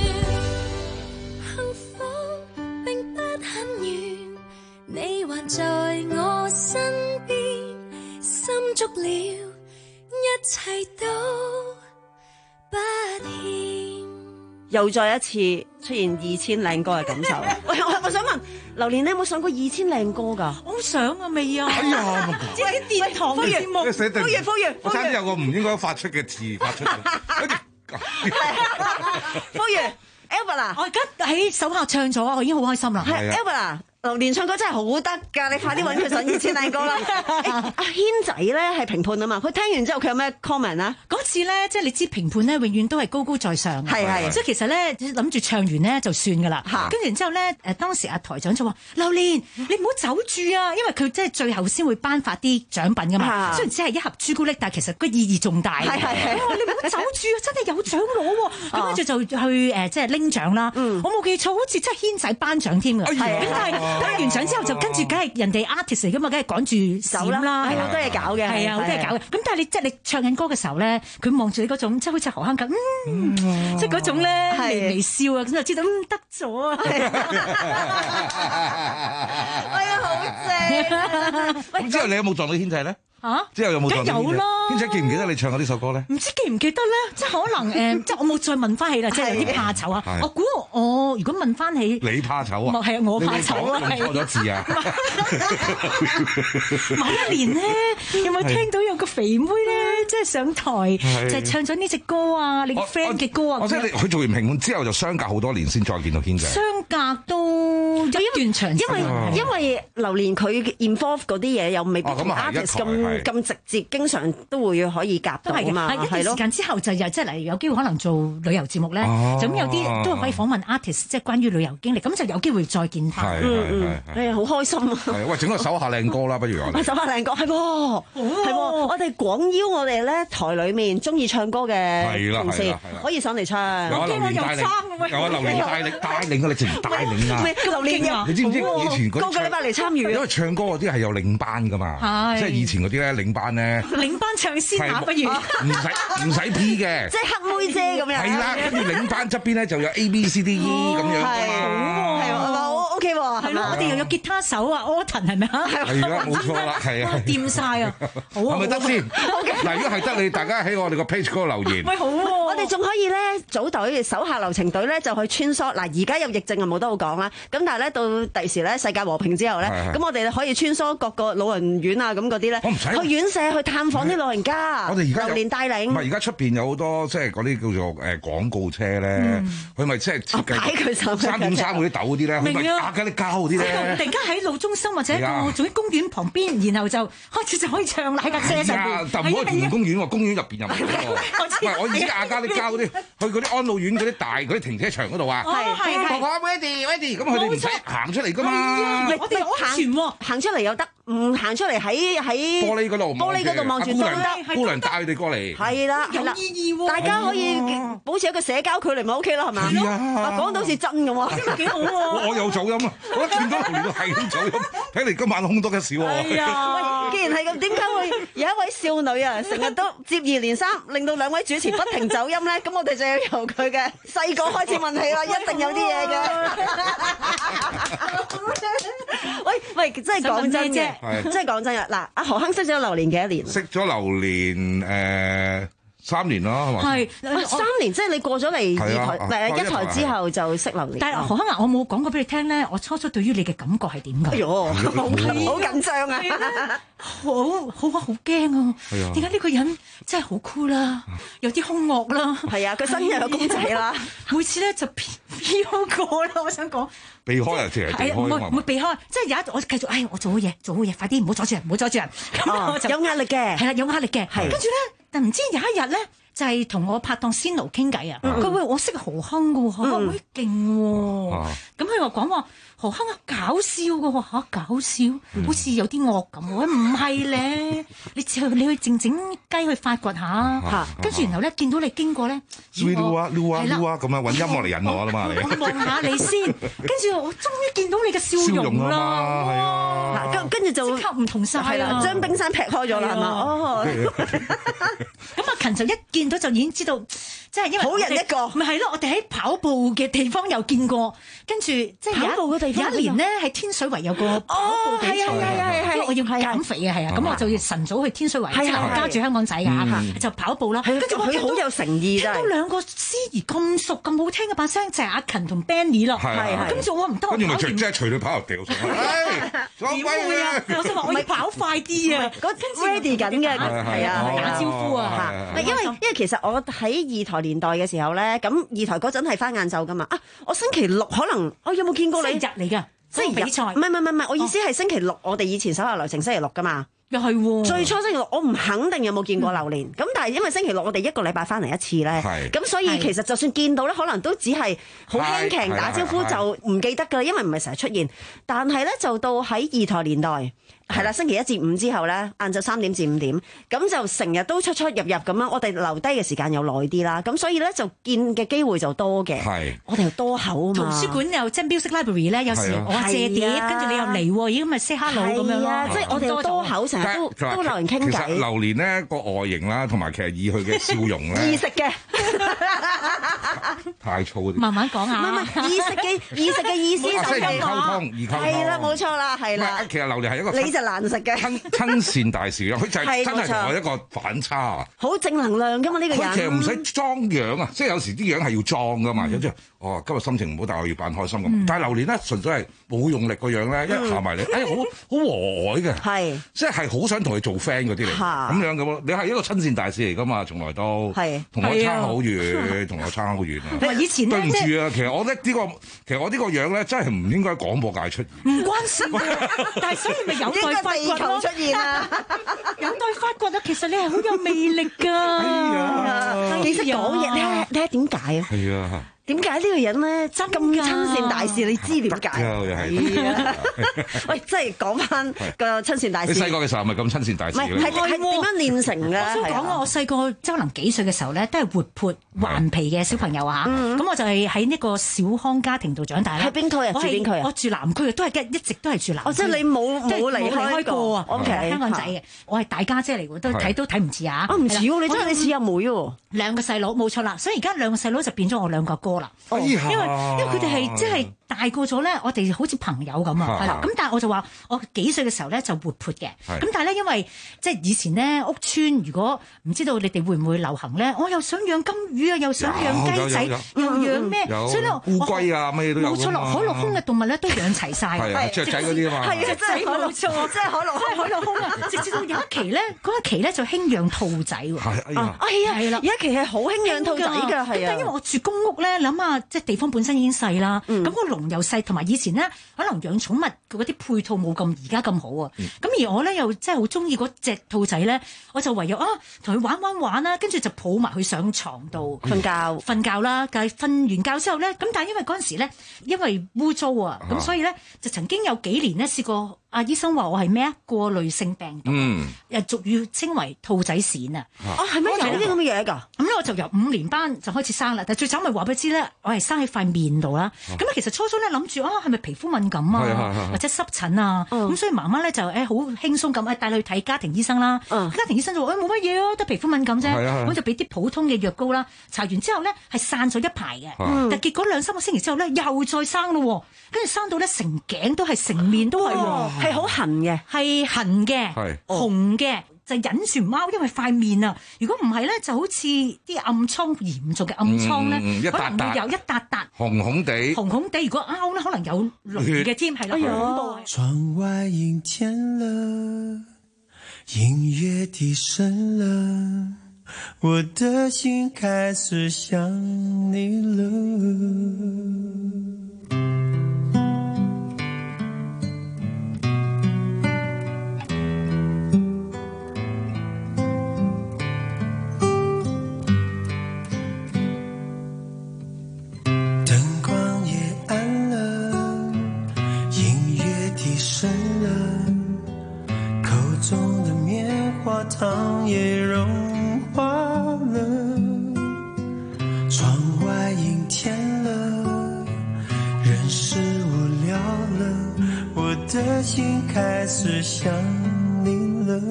幸福並不很遠，你還在了，一切都不欠。 又再一次出現二千靚歌嘅感受。喂，我我想問，榴蓮你有冇上過二千靚歌㗎？ 我好想啊，未啊！ 哎呀， 即係啲殿堂嘅節目， 你寫定， 呼籲呼籲， 我差啲有個唔應該發出嘅字發出嚟。 呼籲 Albert， 我而家喺手下唱咗，我已經好開心啦。 係 Albert，榴蓮唱歌真係好得㗎，你快啲揾佢上二千靚歌啦！阿軒仔咧係評判啊嘛，佢聽完之後佢有咩 comment 啊？ 嗰次咧，即係你知評判咧，永遠都係高高在上， 係係， 即係其實咧諗住唱完咧就算㗎啦。跟住然之後咧，誒當時阿台長就話：榴蓮，你唔好走住啊，因為佢即係最後先會頒發啲獎品㗎嘛。雖然只係一盒朱古力，但係其實個意義重大。係係係，你唔好走住啊，真係有獎攞喎。咁跟住就去誒即係拎獎啦。我冇記錯，好似真係軒仔頒獎添㗎。咁但係頒完獎之後就跟住，梗係人哋 artist 嚟噶嘛，梗係趕住走啦， 係好多嘢搞嘅， 係啊，好多嘢搞嘅。咁但係你即係你唱緊歌嘅時候咧，佢望住你嗰種即係好似何坑咁，嗯，即係嗰種咧微微笑啊，咁就知道嗯得咗啊。 哎呀，好正！ 咁之後你有冇撞到軒仔咧？ 啊！ 之後有冇撞到軒仔？ 有啦。 軒仔記唔記得你唱過呢首歌咧？ 唔知記唔記得咧？即係可能誒，即係我冇再問翻起啦，即係有啲怕醜啊。我估我如果問翻起， 你怕醜啊？ 係啊，我怕醜啊， 係錯咗字啊！ 某一年咧，有冇聽到有個肥妹咧，即係上台就係唱咗呢隻歌啊？你 friend 嘅歌啊？ 我即係佢做完評判之後，就相隔好多年先再見到軒仔。 相隔都一段長時間， 因為因為榴蓮佢 involve 嗰啲嘢又未必同 artist 咁。咁直接，經常都會可以夾到啊嘛， 係一段時間之後就又即係嚟有機會可能做旅遊節目咧，就咁有啲都可以訪問 artist，即係關於旅遊經歷，咁就有機會再見翻。 嗯嗯，誒好開心啊！ 係喂，整個手下靚歌啦，不如我哋。 手下靚歌係喎，係喎，我哋廣邀我哋咧台裏面中意唱歌嘅同事可以上嚟唱。 有榴蓮帶領，有榴蓮帶領帶領啊！你直情帶領啊！ 榴蓮你知唔知以前嗰個個禮拜嚟參與？ 因為唱歌嗰啲係有領班噶嘛，即係以前嗰啲咧領班咧。 領班唱先下不如， 唔使唔使 P 嘅， 即係黑妹姐咁樣。 係啦，跟住領班側邊咧就有 A B C D E 咁樣㗎嘛。 係喎，O K 喎，係咯，我哋又有吉他手啊 ，Autumn 係咪啊？ 係啦，冇錯啦，係啊， 掂曬啊，好啊， 係咪得先？嗱，如果係得，你大家喺我哋個 page 嗰度留言。 喂，好喎，我哋仲可以咧組隊手下留情隊咧就去穿梭。嗱，而家有疫症啊，冇得好講啦。咁但係咧到第時咧世界和平之後咧，咁我哋可以穿梭各個老人院啊咁嗰啲咧，去院舍去探訪啲老人家。 我哋而家榴蓮帶領。 唔係而家出邊有好多即係嗰啲叫做誒廣告車咧，佢咪即係設計三點三嗰啲豆嗰啲咧，佢咪阿加力膠嗰啲咧。 突然間喺路中心或者一個仲喺公園旁邊，然後就開始就可以唱啦喺架車上邊。 但唔可以屯門公園喎，公園入邊又唔得喎。唔係我而家阿加力膠嗰啲，去嗰啲安老院嗰啲大嗰啲停車場嗰度啊。 係係係。 婆婆 ready ready，咁佢哋唔使行出嚟㗎嘛。 我哋安全喎， 行出嚟又得，唔行出嚟喺喺玻璃嗰度， 玻璃嗰度望住都得。 姑娘帶佢哋過嚟。 係啦， 有意義喎。 大家可以保持一個社交距離咪 OK 啦，係嘛？ 係啊， 講到好似真咁喎， 真係幾好喎。 我有走音啊！我一見到榴蓮都係咁走音，睇嚟今晚空多一少喎。 係啊，既然係咁，點解會有一位少女啊，成日都接二連三，令到兩位主持不停走音咧？咁我哋就要由佢嘅細個開始問起啦，一定有啲嘢嘅。喂喂，真係講真嘅，真係講真嘅。嗱，阿何亨識咗榴蓮幾多年？ 識咗榴蓮誒三年咯，係嘛？ 係三年，即係你過咗嚟二台誒一台之後就識榴蓮。 但係何亨啊，我冇講過俾你聽咧，我初初對於你嘅感覺係點㗎？ 哎呦，好緊張啊！ 好好啊，好驚啊！點解呢個人真係好酷啦，有啲兇惡啦？ 係啊，佢身又有公仔啦， 每次咧就飄過啦。我想講避開啊，即係避開唔會唔會避開，即係有一我繼續，唉，我做好嘢，做好嘢，快啲唔好阻住人，唔好阻住人。咁我就有壓力嘅， 係啦，有壓力嘅。跟住咧，但唔知有一日咧。就係同我拍檔仙奴傾偈啊！佢話我識何亨嘅喎，何亨好勁喎。咁佢話講話何亨啊搞笑嘅喎嚇，搞笑，好似有啲惡咁喎。唔係咧，你去你去靜靜雞去發掘下，跟住然後咧見到你經過咧， 係啦，咁啊揾音樂嚟引我啦嘛，你我望下你先，跟住我終於見到你嘅笑容啦。 跟跟跟住就即刻唔同晒係啦，將冰山劈開咗啦，係嘛？哦， 咁阿勤就一見到就已經知道，即係因為好人一個， 咪係咯，我哋喺跑步嘅地方又見過，跟住即係跑步嘅地方有一年咧喺天水圍有個跑步比賽， 係啊係啊係係， 因為我要減肥啊，係啊，咁我就要晨早去天水圍，即係我家住香港仔㗎，就跑步啦。跟住我佢好有誠意， 聽到兩個司儀咁熟咁好聽嘅把聲，就係阿勤同 Benny 咯。 係係。 跟住我唔得，我跟住咪隨即係隨佢跑入掉上去。 點會啊？我想話我要跑快啲啊！ 嗰 ready 緊嘅，係啊， 打招呼啊！ 因為因為其實我喺二台年代嘅時候咧，咁二台嗰陣係翻晏晝噶嘛。啊，我星期六可能我有冇見過你？ 星期日嚟㗎， 星期日比賽。 唔係唔係唔係，我意思係星期六，我哋以前手下留情星期六噶嘛。 又係喎， 最初星期六我唔肯定有冇見過榴蓮，咁、嗯、但係因為星期六我哋一個禮拜翻嚟一次咧，咁所以其實就算見到咧，可能都只係好輕騎打招呼就唔記得㗎啦，因為唔係成日出現。但係咧就到喺二台年代。係啦，星期一至五之後咧，晏晝三點至五點，咁就成日都出出入入咁樣。我哋留低嘅時間又耐啲啦，咁所以咧就見嘅機會就多嘅。 係， 我哋又多口啊嘛。圖書館又即係 music library 咧，有時我借碟，跟住你又嚟喎，咦咁咪 say hello 咁樣咯。 即係我哋又多口，成日都都留人傾偈。 其實榴蓮咧個外形啦，同埋其實以佢嘅笑容咧， 易食嘅， 太粗啲。 慢慢講下。 唔係唔係，易食嘅易食嘅意思就係易溝通，易溝通。 係啦，冇錯啦，係啦。 其實榴蓮係一個你就難食嘅親親善大使咯，佢就係真係同我一個反差啊！ 好正能量噶嘛呢個人。 佢其實唔使裝樣啊，即係有時啲樣係要裝噶嘛，有啲哦今日心情唔好，但係我要扮開心咁。但係榴蓮咧純粹係冇用力個樣咧，一行埋嚟，哎好好和藹嘅， 係即係好想同佢做 friend 嗰啲嚟，咁樣嘅喎。你係一個親善大使嚟噶嘛，從來都係同我差好遠，同我差好遠啊！ 以前對唔住啊，其實我覺得呢個其實我呢個樣咧真係唔應該喺廣播界出現。 唔關事，但係所以咪有待發掘咯。 出現啊！ 有待發掘啊！其實你係好有魅力㗎。 係啊，其實講嘢咧，你睇點解啊？ 係啊。 點解呢個人咧真咁親善大使？你知點解？ 又係。 喂，即係講翻個親善大使。 你細個嘅時候係咪咁親善大使？ 唔係，係係點樣練成嘅？ 我想講啊，我細個即係可能幾歲嘅時候咧，都係活潑頑皮嘅小朋友啊。咁我就係喺呢個小康家庭度長大啦。 喺邊區啊？住邊區啊？ 我住南區啊，都係一直都係住南區。 哦，即係你冇冇離開過啊？ OK，香港仔嘅，我係大家姐嚟嘅，都睇都睇唔似啊。 啊，唔似喎，你真係你似阿妹喎。 兩個細佬冇錯啦，所以而家兩個細佬就變咗我兩個哥啦。因為因為佢哋係即係大個咗咧，我哋好似朋友咁啊，係啦。咁但係我就話我幾歲嘅時候咧就活潑嘅，咁但係咧因為即係以前咧屋村如果唔知道你哋會唔會流行咧，我又想養金魚啊，又想養雞仔，又養咩？所以咧烏龜啊乜嘢都有。 冇錯啦，海陸空嘅動物咧都養齊晒。 係雀仔嗰啲啊嘛。 係啊，真係冇錯，真係海陸海陸空啊！直至到有一期咧，嗰一期咧就興養兔仔喎。 係啊， 係啊，係啦，有一期係好興養兔仔㗎，係啊。 但係因為我住公屋咧，諗下即係地方本身已經細啦，咁個籠又細，同埋以前咧可能養寵物嗰啲配套冇咁而家咁好啊。咁而我咧又真係好中意嗰隻兔仔咧，我就唯有啊同佢玩玩玩啦，跟住就抱埋佢上床度瞓覺瞓覺啦。但係瞓完覺之後咧，咁但係因為嗰陣時咧，因為污糟啊，咁所以咧就曾經有幾年咧試過。阿醫生話我係咩啊？過濾性病毒， 嗯， 誒俗語稱為兔仔癬啊。 哦，係咩有呢啲咁嘅嘢㗎？ 咁咧我就由五年班就開始生啦。但係最慘咪話俾你知咧，我係生喺塊面度啦。咁啊，其實初初咧諗住啊，係咪皮膚敏感啊，或者濕疹啊？咁所以媽媽咧就誒好輕鬆咁誒帶你去睇家庭醫生啦。家庭醫生就話誒冇乜嘢啊，得皮膚敏感啫。咁就俾啲普通嘅藥膏啦。搽完之後咧係散咗一排嘅，但結果兩三個星期之後咧又再生咯，跟住生到咧成頸都係，成面都係喎。 係好痕嘅， 係痕嘅，紅嘅，就忍住唔拗，因為塊面啊。如果唔係咧，就好似啲暗瘡嚴重嘅暗瘡咧，可能會有一笪笪紅紅地， 紅紅地。如果拗咧，可能有膿嘅添，係啦。恐怖。 窗外陰天了，音樂低聲了，我的心開始想你了。糖也融化了，窗外陰天了，人是無聊了，我的的心開始響鈴了，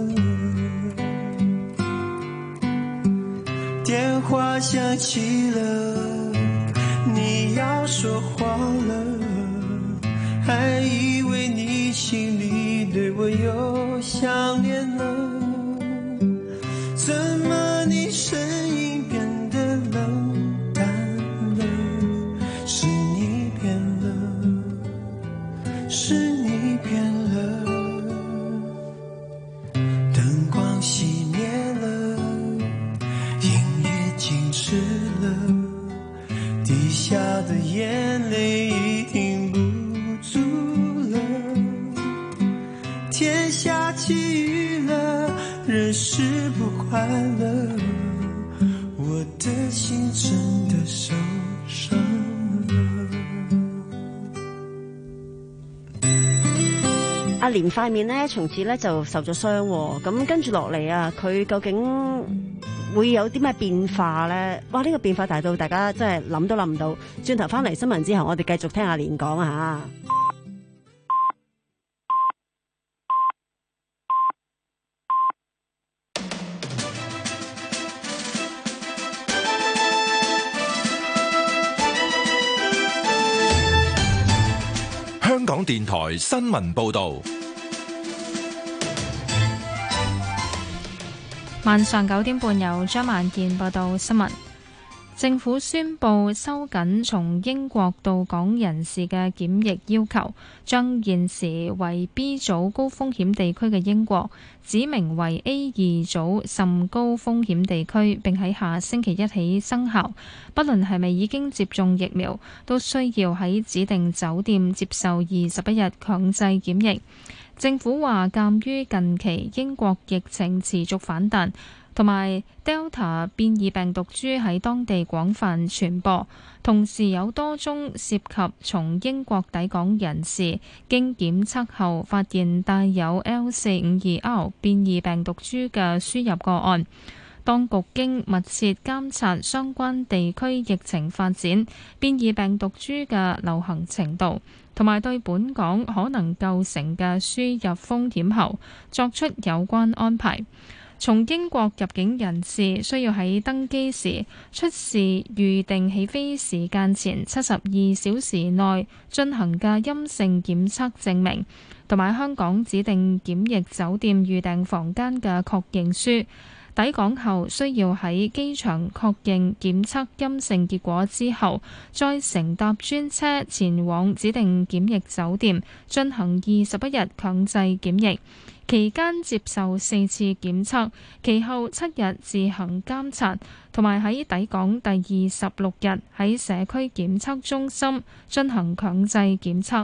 電話響起了，你要說話了，還以為你心裡對我有想念了，怎麼你聲音變得冷淡了？是你變了，是你變了，燈光熄滅了，音樂靜止了，滴下的眼淚已停不住了，天下起雨了，人是不快樂，我的心真的受傷了。 阿蓮塊面咧，從此咧就受咗傷喎。咁跟住落嚟啊，佢究竟會有啲咩變化咧？哇！呢、這個變化大到大家真係諗都諗唔到。轉頭翻嚟新聞之後，我哋繼續聽阿蓮講啊嚇。 香港電台新聞報導， 晚上九點半由張萬健報道新聞。政府宣布收緊從英國到港人士嘅檢疫要求，將現時為 B 組高風險地區嘅英國指明為 A 二組甚高風險地區，並喺下星期一起生效。不論係咪已經接種疫苗，都需要喺指定酒店接受二十一日強制檢疫。政府話，鑑於近期英國疫情持續反彈，同埋 Delta 變異病毒株喺當地廣泛傳播，同時有多宗涉及從英國抵港人士經檢測後發現帶有 L 四五二 R 變異病毒株嘅輸入個案。當局經密切監察相關地區疫情發展、變異病毒株嘅流行程度，同埋對本港可能構成嘅輸入風險後，作出有關安排。從英國入境人士需要喺登機時出示預定起飛時間前七十二小時內進行嘅陰性檢測證明，同埋香港指定檢疫酒店預訂房間嘅確認書。抵港後需要喺機場確認檢測陰性結果之後，再乘搭專車前往指定檢疫酒店進行二十一日強制檢疫。期間接受四次檢測，其後七日自行監察，同埋喺抵港第二十六日喺社區檢測中心進行強制檢測。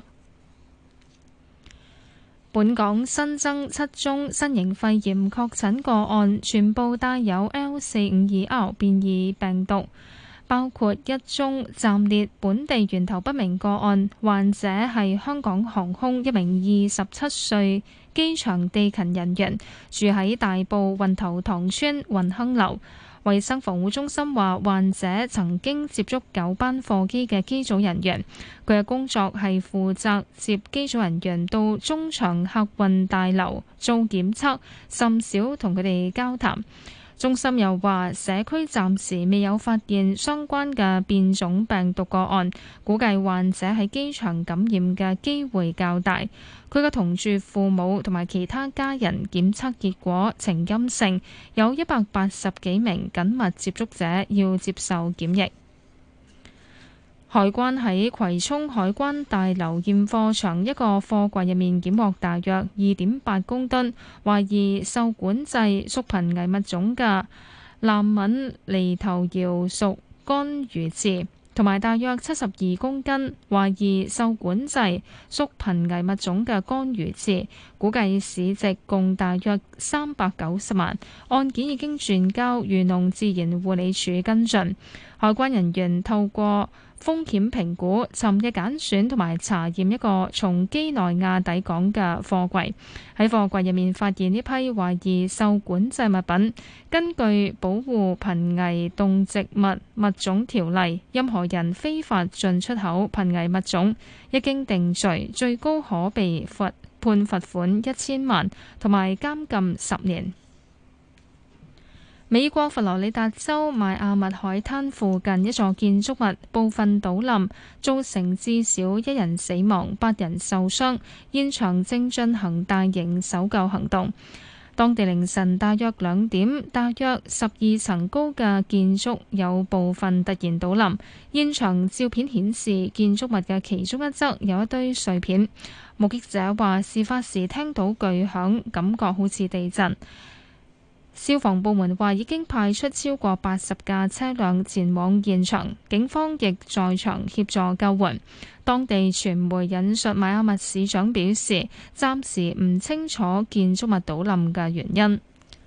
本港新增七宗新型肺炎確診個案，全部帶有 L 四五二 R 變異病毒，包括一宗暫列本地源頭不明個案，患者係香港航空一名二十七歲機場地勤人員，住喺大埔運頭塘村運亨樓。衛生防護中心話，患者曾經接觸九班貨機嘅機組人員，佢嘅工作係負責接機組人員到中場客運大樓做檢測，甚少同佢哋交談。中心又話，社區暫時未有發現相關嘅變種病毒個案，估計患者喺機場感染嘅機會較大。佢嘅同住父母同埋其他家人檢測結果呈陰性，有一百八十幾名緊密接觸者要接受檢疫。海關喺葵涌海關大樓驗貨場一個貨櫃入面檢獲大約二點八公噸，懷疑受管制屬瀕危物種嘅南閩犁頭瑤屬乾魚翅，同埋大約七十二公斤懷疑受管制屬瀕危物種嘅乾魚翅，估計市值共大約三百九十萬。案件已經轉交漁農自然護理署跟進。海關人員透過風險評估，尋日揀選同埋查驗一個從基內亞抵港嘅貨櫃，喺貨櫃入面發現呢批懷疑受管制物品。根據保護瀕危動植物物種條例，任何人非法進出口瀕危物種，一經定罪，最高可被罰判罰款一千萬同埋監禁十年。美國佛羅里達州邁阿密海灘附近一座建築物部分倒冧，造成至少一人死亡、八人受傷，現場正進行大型搜救行動。當地凌晨大約兩點，大約十二層高嘅建築有部分突然倒冧，現場照片顯示建築物嘅其中一側有一堆碎片。目擊者話，事發時聽到巨響，感覺好似地震。消防部門話已經派出超過八十架車輛前往現場，警方亦在場協助救援。當地傳媒引述邁阿密市長表示，暫時唔清楚建築物倒冧嘅原因。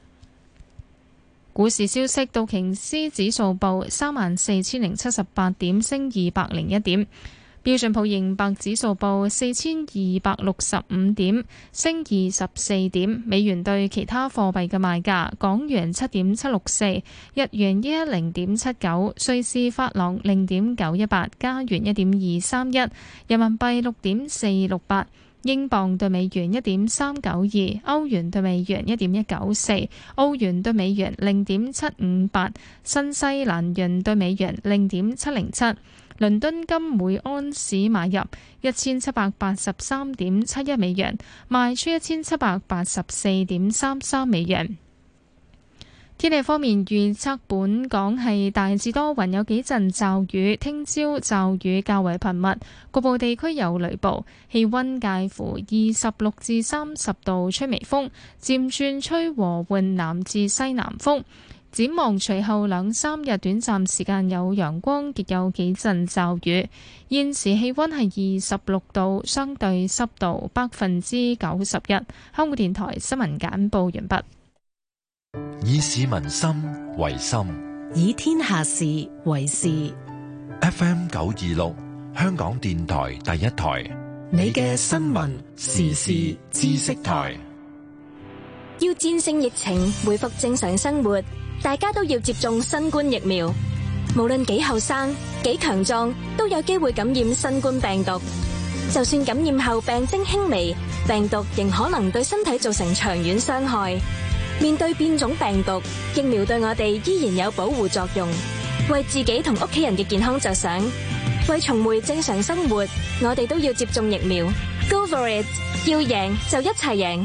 股市消息，道瓊斯指數報三萬四千零七十八點，升二百零一點。標準普爾五百指數報四千二百六十五點，升二十四點。美元對其他貨幣嘅賣價：港元七點七六四，日元一一零點七九，瑞士法郎零點九一八，加元一點二三一，人民幣六點四六八，英鎊對美元一點三九二，歐元對美元一點一九四，澳元對美元零點七五八，新西蘭元對美元零點七零七。倫敦金每安士買入一千七百八十三點七一美元，賣出一千七百八十四點三三美元。天氣方面預測，本港係大致多雲，有幾陣驟雨，聽朝驟雨較為頻密，局部地區有雷暴，氣溫介乎二十六至三十度，吹微風，漸轉吹和緩南至西南風。展望隨後兩三日短暫時間有陽光，亦有幾陣驟雨。現時氣溫係二十六度，相對濕度百分之九十一。香港電台新聞簡報完畢。 以市民心為心， 以天下事為事。 F M 九二六，香港電台第一台， 你嘅新聞時事知識台。 要戰勝疫情，恢復正常生活，大家都要接種新冠疫苗。無論幾後生、幾強壯，都有機會感染新冠病毒。就算感染後病徵輕微，病毒仍可能對身體造成長遠傷害。面對變種病毒，疫苗對我哋依然有保護作用。為自己同屋企人嘅健康着想，為重回正常生活，我哋都要接種疫苗。Go for it！ 要贏就一齊贏。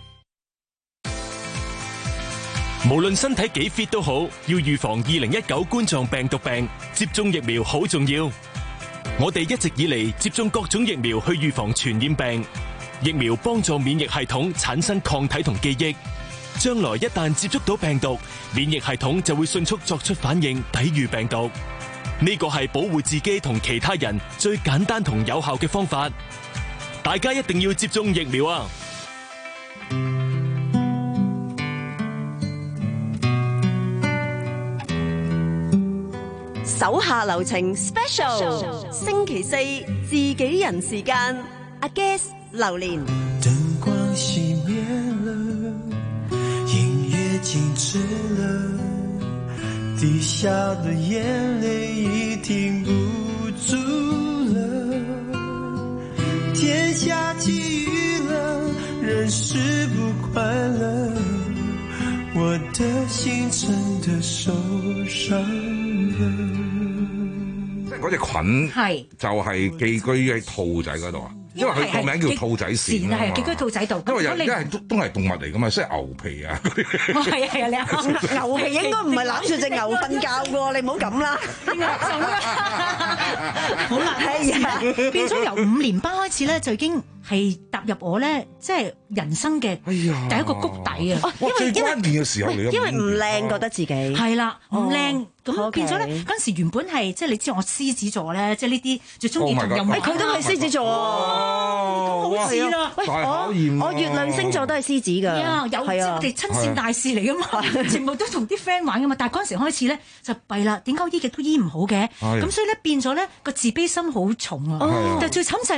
無論身體幾 fit 都好，要預防二零一九冠狀病毒病，接種疫苗好重要。我哋一直以嚟接種各種疫苗去預防傳染病，疫苗幫助免疫系統產生抗體同記憶，將來一旦接觸到病毒，免疫系統就會迅速作出反應，抵禦病毒。呢個係保護自己同其他人最簡單同有效嘅方法。大家一定要接種疫苗啊！ 手下留情 Special， 星期四自己人時間，阿 Guess 榴蓮。 燈光熄滅了，音樂靜止了，滴下的眼淚已停不住了，天下起雨了，人是不快樂，我的心真的受傷了。 嗰隻菌係就係寄居喺兔仔嗰度啊，因為佢個名叫兔仔癬啊嘛， 係寄居兔仔度。 因為人因為都都係動物嚟噶嘛，即係牛皮啊。 哦，係啊係啊，你啱。 牛皮應該唔係攬住隻牛瞓覺嘅喎，你唔好咁啦。 好啦，係啊，變咗由五年班開始咧，就已經係踏入我咧，即係人生嘅第一個谷底啊！ 哇，最關鍵嘅時候嚟， 因為唔靚覺得自己係啦，唔靚。咁 Okay. 變咗咧，嗰陣時原本係即係你知我獅子座咧，即係呢啲最中意同又唔係佢都係獅子座啊！ 咁好似啦， 喂，我我月亮星座都係獅子㗎， 有即係我哋親善大使嚟㗎嘛，全部都同啲 friend 玩㗎嘛。但係嗰陣時開始咧就弊啦，點解醫極都醫唔好嘅？咁所以咧變咗咧個自卑心好重啊！但係最慘就係咧，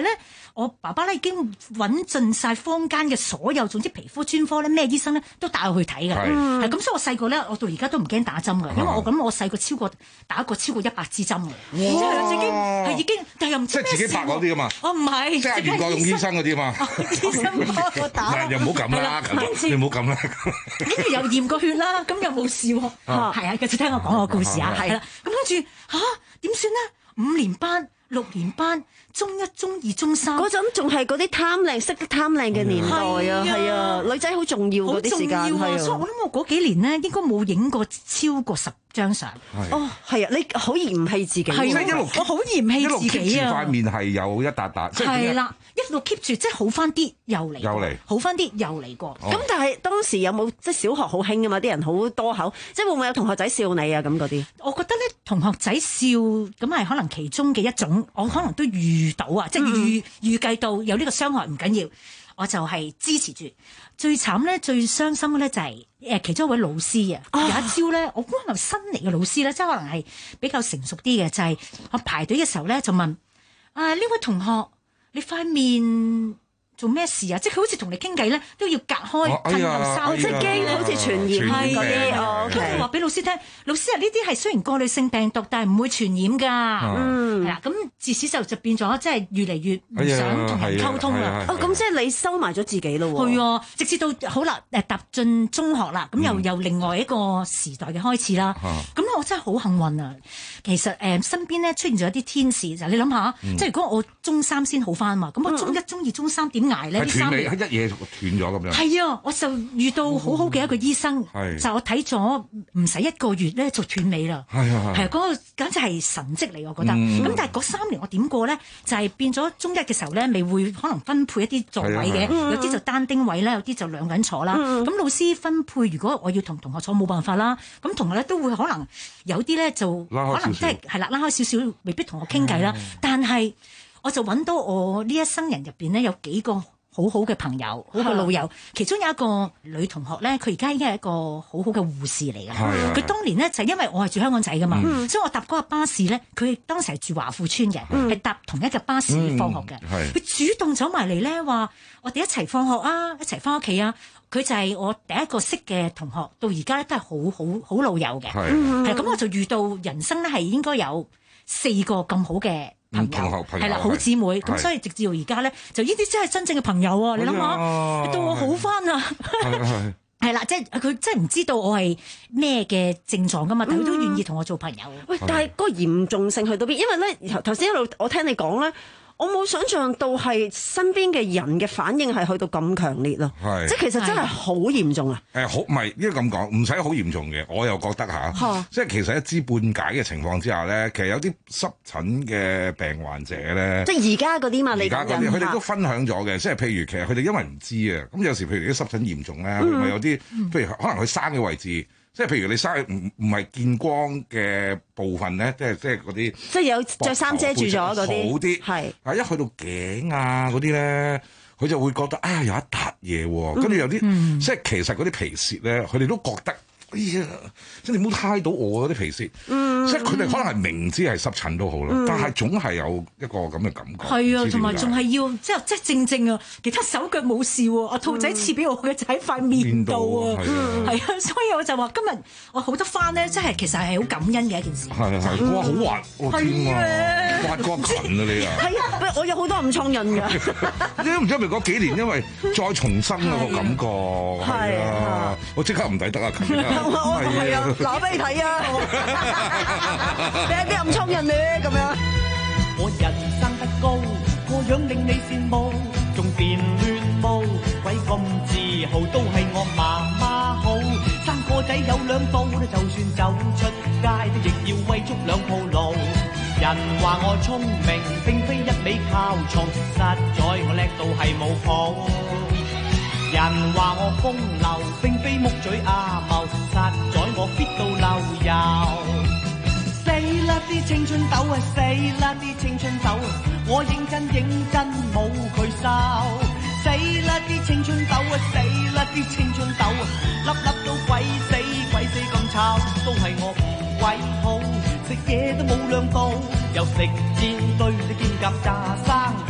我爸爸咧已經揾盡晒坊間嘅所有，總之皮膚專科咧咩醫生咧都帶我去睇嘅。係咁，所以我細個咧，我到而家都唔驚打針嘅，因為我咁我細個超過打過超過一百支針嘅，即係自己係已經，但係又唔知咩事。 即係自己拍嗰啲啊嘛。我唔係，即係袁國勇醫生嗰啲嘛。 醫生幫我打。 又唔好咁啦，你唔好咁啦。 跟住又驗過血啦，咁又冇事喎。係啊，繼續聽我講個故事啊。係啦，咁跟住嚇點算咧？五年班、六年班、中一、中二、中三嗰陣仲係嗰啲貪靚、識得貪靚嘅年代啊，係啊，女仔好重要嗰啲時間，係啊。 所以我諗我嗰幾年咧，應該冇影過超過十張相。 哦，係啊，你好嫌棄自己， 係一路我好嫌棄自己啊。 塊面係有一笪笪， 係啦，一路 keep 住，即係好翻啲又嚟，又嚟，好翻啲又嚟過。 咁但係當時有冇即係小學好興㗎嘛？啲人好多口，即係會唔會有同學仔笑你啊？咁嗰啲？ 我覺得咧，同學仔笑咁係可能其中嘅一種，我可能都遇到啊，即係預預計到有呢個傷害唔緊要，我就係支持住。最慘咧、最傷心嘅咧就係誒其中一位老師啊，有一招咧，我估可能新嚟嘅老師咧，即係可能係比較成熟啲嘅，就係我排隊嘅時候咧就問啊呢位同學，你塊面做咩事啊？即係佢好似同你傾偈咧，都要隔開噴口哨， 即係驚好似傳染嗰啲。 咁就話俾老師聽，老師啊，呢啲係雖然過濾性病毒，但係唔會傳染㗎。嗯，係啦，咁自此就就變咗，即係越嚟越唔想同人溝通啦。 哦，咁即係你收埋咗自己咯喎。 係啊，直至到好啦，誒踏進中學啦，咁又又另外一個時代嘅開始啦。咁我真係好幸運啊！其實誒身邊咧出現咗一啲天使，就你諗下，即係如果我中三先好翻嘛，咁我中一、中二、中三點捱咧？呢三年一嘢斷咗咁樣。 係啊，我就遇到好好嘅一個醫生，就我睇咗唔使一個月咧就斷尾啦。係啊係啊，嗰個簡直係神蹟嚟，我覺得。咁但係嗰三年我點過咧？就係變咗中一嘅時候咧，未會可能分配一啲座位嘅，有啲就單丁位啦，有啲就兩個人坐啦。咁老師分配，如果我要同同學坐冇辦法啦，咁同學咧都會可能有啲咧就可能即係係啦，拉開少少，未必同我傾偈啦。但係我就揾到我呢一生人入邊咧有幾個好好嘅朋友，好嘅老友，其中有一個女同學咧，佢而家已經係一個好好嘅護士嚟㗎。佢當年咧就係因為我係住香港仔㗎嘛，嗯、所以我搭嗰個巴士咧，佢當時係住華富村嘅，係、嗯、搭同一個巴士放學嘅。佢、嗯、主動走埋嚟咧，話我哋一齊放學啊，一齊翻屋企啊。佢就係我第一個識嘅同學，到而家咧都係好好好老友嘅。係咁，我就遇到人生咧係應該有四個咁好嘅朋友，係啦，好姊妹，咁所以直至到而家咧，就呢啲真係真正嘅朋友啊！你諗下，到我好翻啊，係啦，即係佢真係唔知道我係咩嘅症狀噶嘛，但佢都願意同我做朋友。 喂，但係個嚴重性去到邊？因為咧頭頭先一路我聽你講咧。我冇想象到係身邊嘅人嘅反應係去到咁強烈咯，即係其實真係好嚴重啊！ 誒好唔係應該咁講，唔使好嚴重嘅，我又覺得嚇，哈即係其實一知半解嘅情況之下咧，其實有啲濕疹嘅病患者咧， 即係而家嗰啲嘛，你而家嗰啲佢哋都分享咗嘅，即係譬如其實佢哋因為唔知啊，咁有時譬如啲濕疹嚴重咧，佢咪、嗯、有啲譬如可能佢生嘅位置。即係譬如你生唔唔係見光嘅部分咧，即係即係嗰啲， 即係有着衫遮住咗嗰啲， 好啲係。啊，一去到頸啊嗰啲咧，佢就會覺得啊有一笪嘢喎，跟住有啲、嗯、即係其實嗰啲皮屑咧，佢哋都覺得。哎呀！即係你唔好揩到我嗰啲皮屑，嗯、即係佢哋可能係明知係濕疹都好啦，嗯、但係總係有一個咁嘅感覺。 係啊，同埋仲係要即係即係正正啊，其他手腳冇事喎。阿兔仔賜俾我嘅就喺塊面度啊，係啊，所以我就話今日我好得翻咧，即係其實係好感恩嘅一件事。 係係、啊，哇！好滑，我天啊，滑過勤啊你啊！ 係啊，我有好多暗瘡印㗎。 你都唔知係咪嗰幾年因為再重生啊個感覺係啊，我即刻唔抵得啊！ 我係啊，攞俾你睇啊！你有啲暗瘡印咧咁樣。 我人生得高，個樣令你羨慕，仲變亂舞，鬼咁自豪，都係我媽媽好。生個仔有兩刀，就算走出街，都亦要為足兩鋪路。人話我聰明，並非一味靠從，實在我叻到係冇譜。人話我風流，並非木嘴阿茂，實在我 fit 到漏油。死啦啲青春痘啊，死啦啲青春痘啊，我認真認真冇佢收。死啦啲青春痘啊，死啦啲青春痘啊，粒粒都鬼死鬼死咁臭，都係我唔鬼好，食嘢都冇量度，又食煎堆啲煎夾炸生蠔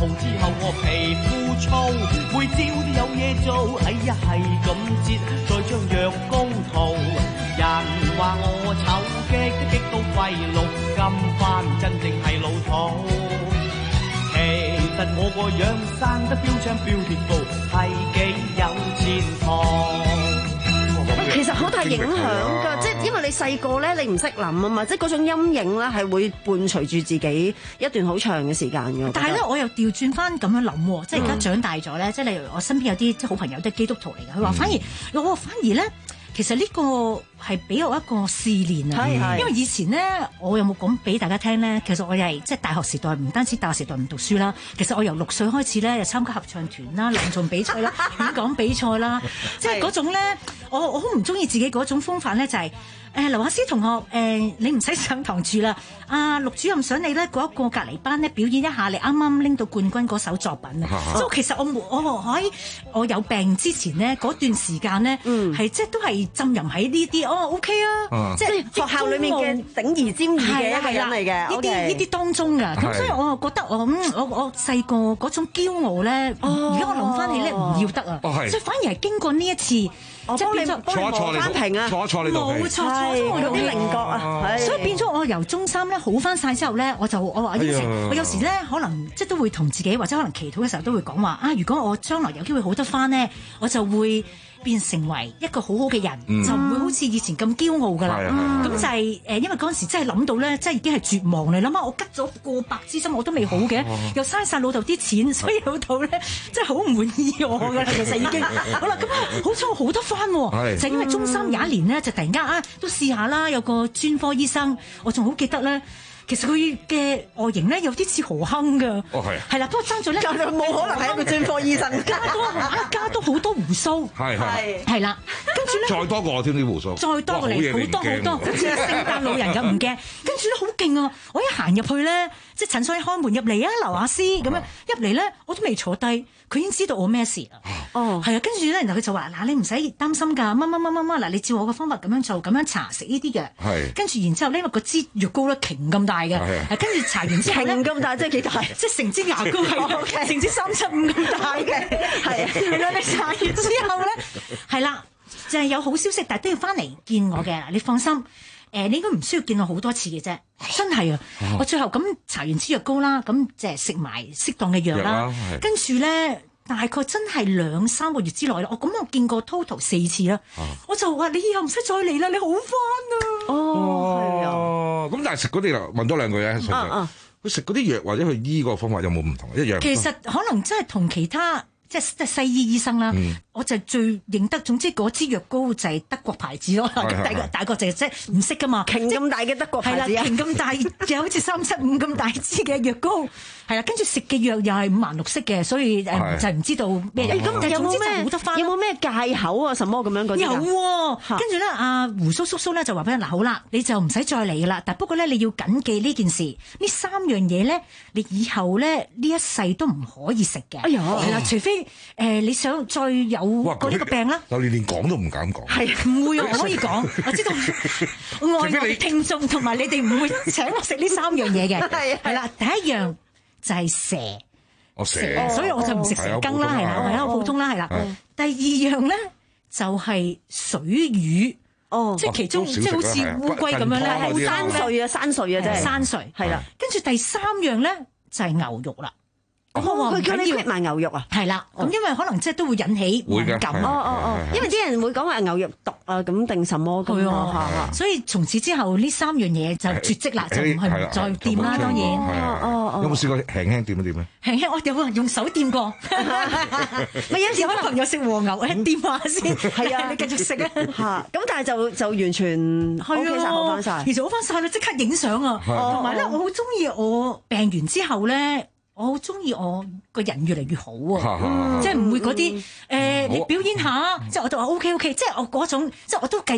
之後我皮膚粗，每朝都有嘢做，哎呀係咁折，再將藥膏塗。人話我醜激都激到肺癆，今番真正係老土。其實我個樣生得標槍標鐵布，係幾有前途。 其實好大影響㗎，即係因為你細個咧，你唔識諗啊嘛，即係嗰種陰影咧係會伴隨住自己一段好長嘅時間嘅。 但係咧，我又調轉翻咁樣諗，即係而家長大咗咧，即係例如我身邊有啲即係好朋友都係基督徒嚟嘅，佢話反而我反而咧。其實呢個係俾我一個試煉啊， 係係因為以前咧，我有冇講俾大家聽咧？其實我又係即係大學時代，唔單止大學時代唔讀書啦，其實我由六歲開始咧，就參加合唱團啦、朗誦比賽啦、演講比賽啦，即係嗰種咧，我我好唔中意自己嗰種風範咧，就係、是。誒劉亞斯同學，誒、呃、你唔使上堂住啦。阿、啊、陸主任想你咧嗰一個隔離班咧表演一下你啱啱拎到冠軍嗰首作品啊。所以其實我冇我喺我有病之前咧嗰段時間咧，係、嗯、即係都係浸淫喺呢啲哦 OK 啊，啊即係學校裡面嘅頂而尖耳嘅一個人嚟嘅。呢啲呢啲當中㗎，咁所以我又覺得我咁我我細個嗰種驕傲咧，而家、哦、我諗翻起咧唔要得啊，哦、所以反而係經過呢一次。即係變咗幫你磨翻平啊！ 坐一坐你度， 冇錯，我有啲稜角啊，所以變咗我由中三咧好翻晒之後咧，我就我話應承，我有時咧可能即係都會同自己或者可能祈禱嘅時候都會講話啊，如果我將來有機會好得翻咧，我就會變成為一個好好嘅人，嗯、就唔會好似以前咁驕傲噶啦。咁、嗯、就係、是、誒，因為嗰陣時真係諗到咧，即係已經係絕望嚟。諗下我吉咗過百支針，我都未好嘅，哦、又嘥晒老豆啲錢，所以老豆咧真係好唔滿意我噶啦。其實已經好啦，咁啊好彩我好得翻，就因為中三有一年咧，就突然間啊都試下啦，有個專科醫生，我仲好記得咧。其實佢嘅外形咧有啲似何亨噶，哦係，係啦，不過爭咗咧，冇可能係一個專科醫生，加多啊加多好多鬍鬚，係係係啦，跟住咧再多過我添啲鬍鬚，再多過嚟好多好多，好似聖誕老人咁唔驚，跟住咧好勁啊！我一行入去咧，即係診所一開門入嚟啊，劉亞斯咁樣入嚟咧，我都未坐低，佢已經知道我咩事啦。哦，係啊，跟住咧，然後佢就話：嗱，你唔使擔心㗎，乜乜乜乜乜，嗱，你照我嘅方法咁樣做，咁樣搽食呢啲嘅。係。跟住然之後咧，因為個支藥膏咧瓊咁大嘅，跟住搽完之後咧，瓊咁大即係幾大？即係成支牙膏係成支三七五咁大嘅。係啊，係啦，你搽完之後咧，係啦，就係有好消息，但係都要翻嚟見我嘅。你放心，誒，你應該唔需要見我好多次嘅啫。真係啊！我最後咁搽完支藥膏啦，咁就係食埋適當嘅藥啦，跟住咧。大概真係兩三個月之內啦，我咁我見過 total 四次啦，啊、我就話你以後唔使再嚟啦，你好翻啊！哦，係啊， 咁但係食嗰啲啦，問多兩句啊，順便，佢食嗰啲藥或者佢醫個方法有冇唔同？一樣。 其實可能真係同其他即係即係西醫醫生啦。嗯我就最認得，總之嗰支藥膏就係德國牌子咯。大個大個就即係唔識噶嘛， 瓊咁大嘅德國牌子啊， 瓊咁大，又好似三七五咁大支嘅藥膏，係啦。跟住食嘅藥又係五顏六色嘅，所以誒就係唔知道咩人。咁有冇咩？有冇咩戒口啊？什麼咁樣嗰啲？有喎。跟住咧，阿胡叔叔叔咧就話俾人嗱，好啦，你就唔使再嚟噶啦。但不過咧，你要緊記呢件事，呢三樣嘢咧，你以後咧呢一世都唔可以食嘅。哎呀，係啦，除非誒你想再有。過呢個病啦， 就連連講都唔敢講， 係唔會啊！我可以講，我知道愛我嘅聽眾同埋你哋唔會請我食呢三樣嘢嘅，係係啦。第一樣就係蛇， 我蛇， 所以我就唔食蛇羹啦，係啦，係啊，普通啦，係啦。第二樣咧就係水魚，哦，即係其中即係好似烏龜咁樣咧， 山水啊，山水啊，真係山水， 係啦。跟住第三樣咧就係牛肉啦。 哦，佢叫你搣埋牛肉啊？ 係啦，咁因為可能即係都會引起敏感。 哦哦哦，因為啲人會講話牛肉毒啊，咁定什麼咁啊？ 所以從此之後呢三樣嘢就絕跡啦，就唔係再掂啦。當然， 哦哦， 有冇試過輕輕掂一掂咧？ 輕輕我有冇用手掂過？咪有時可能朋友食和牛，誒掂下先。係啊，你繼續食啊。 嚇，咁但係就就完全 OK 曬，好翻曬。 其實好翻曬啦，即刻影相啊！同埋咧，我好中意我病完之後咧。我好中意我個人越嚟越好啊！即係唔會嗰啲誒，你表演下，即係我都話 O K O K，即係我嗰種，即係我都繼續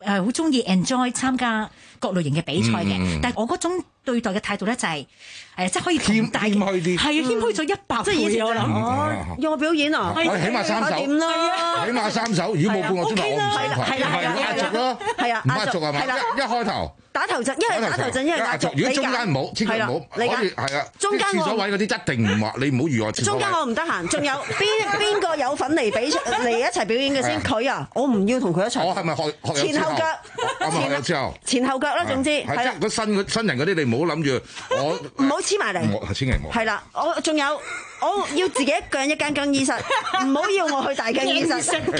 誒好中意 enjoy 參加各類型嘅比賽嘅， 嗯但係我嗰種對待嘅態度咧就係、誒，即係可以謙大謙虛啲， 係啊，謙虛咗一百即係以前就諗，哦，要我表演啊， 喂起碼三首點啦， 起碼三首，如果冇半個鐘頭我唔上台， 係啦係啦唔係壓軸咯， 係啊， 唔壓軸係嘛？ 係啦一一開頭。 打頭陣，一係打頭陣，一係壓軸。 如果中間唔好，千祈唔好，可以係啊。 中間廁所位嗰啲一定唔話，你唔好預我廁所位。 中間我唔得閒，仲有邊邊個有份嚟比嚟一齊表演嘅先？佢啊，我唔要同佢一齊。 我係咪學學前後腳？ 前後之後。 前後腳啦，總之係即係嗰新新人嗰啲，你唔好諗住我。 唔好黐埋嚟。 千祈唔好。 係啦，我仲有。我要自己一個人一間更衣室，唔好要我去大更衣室。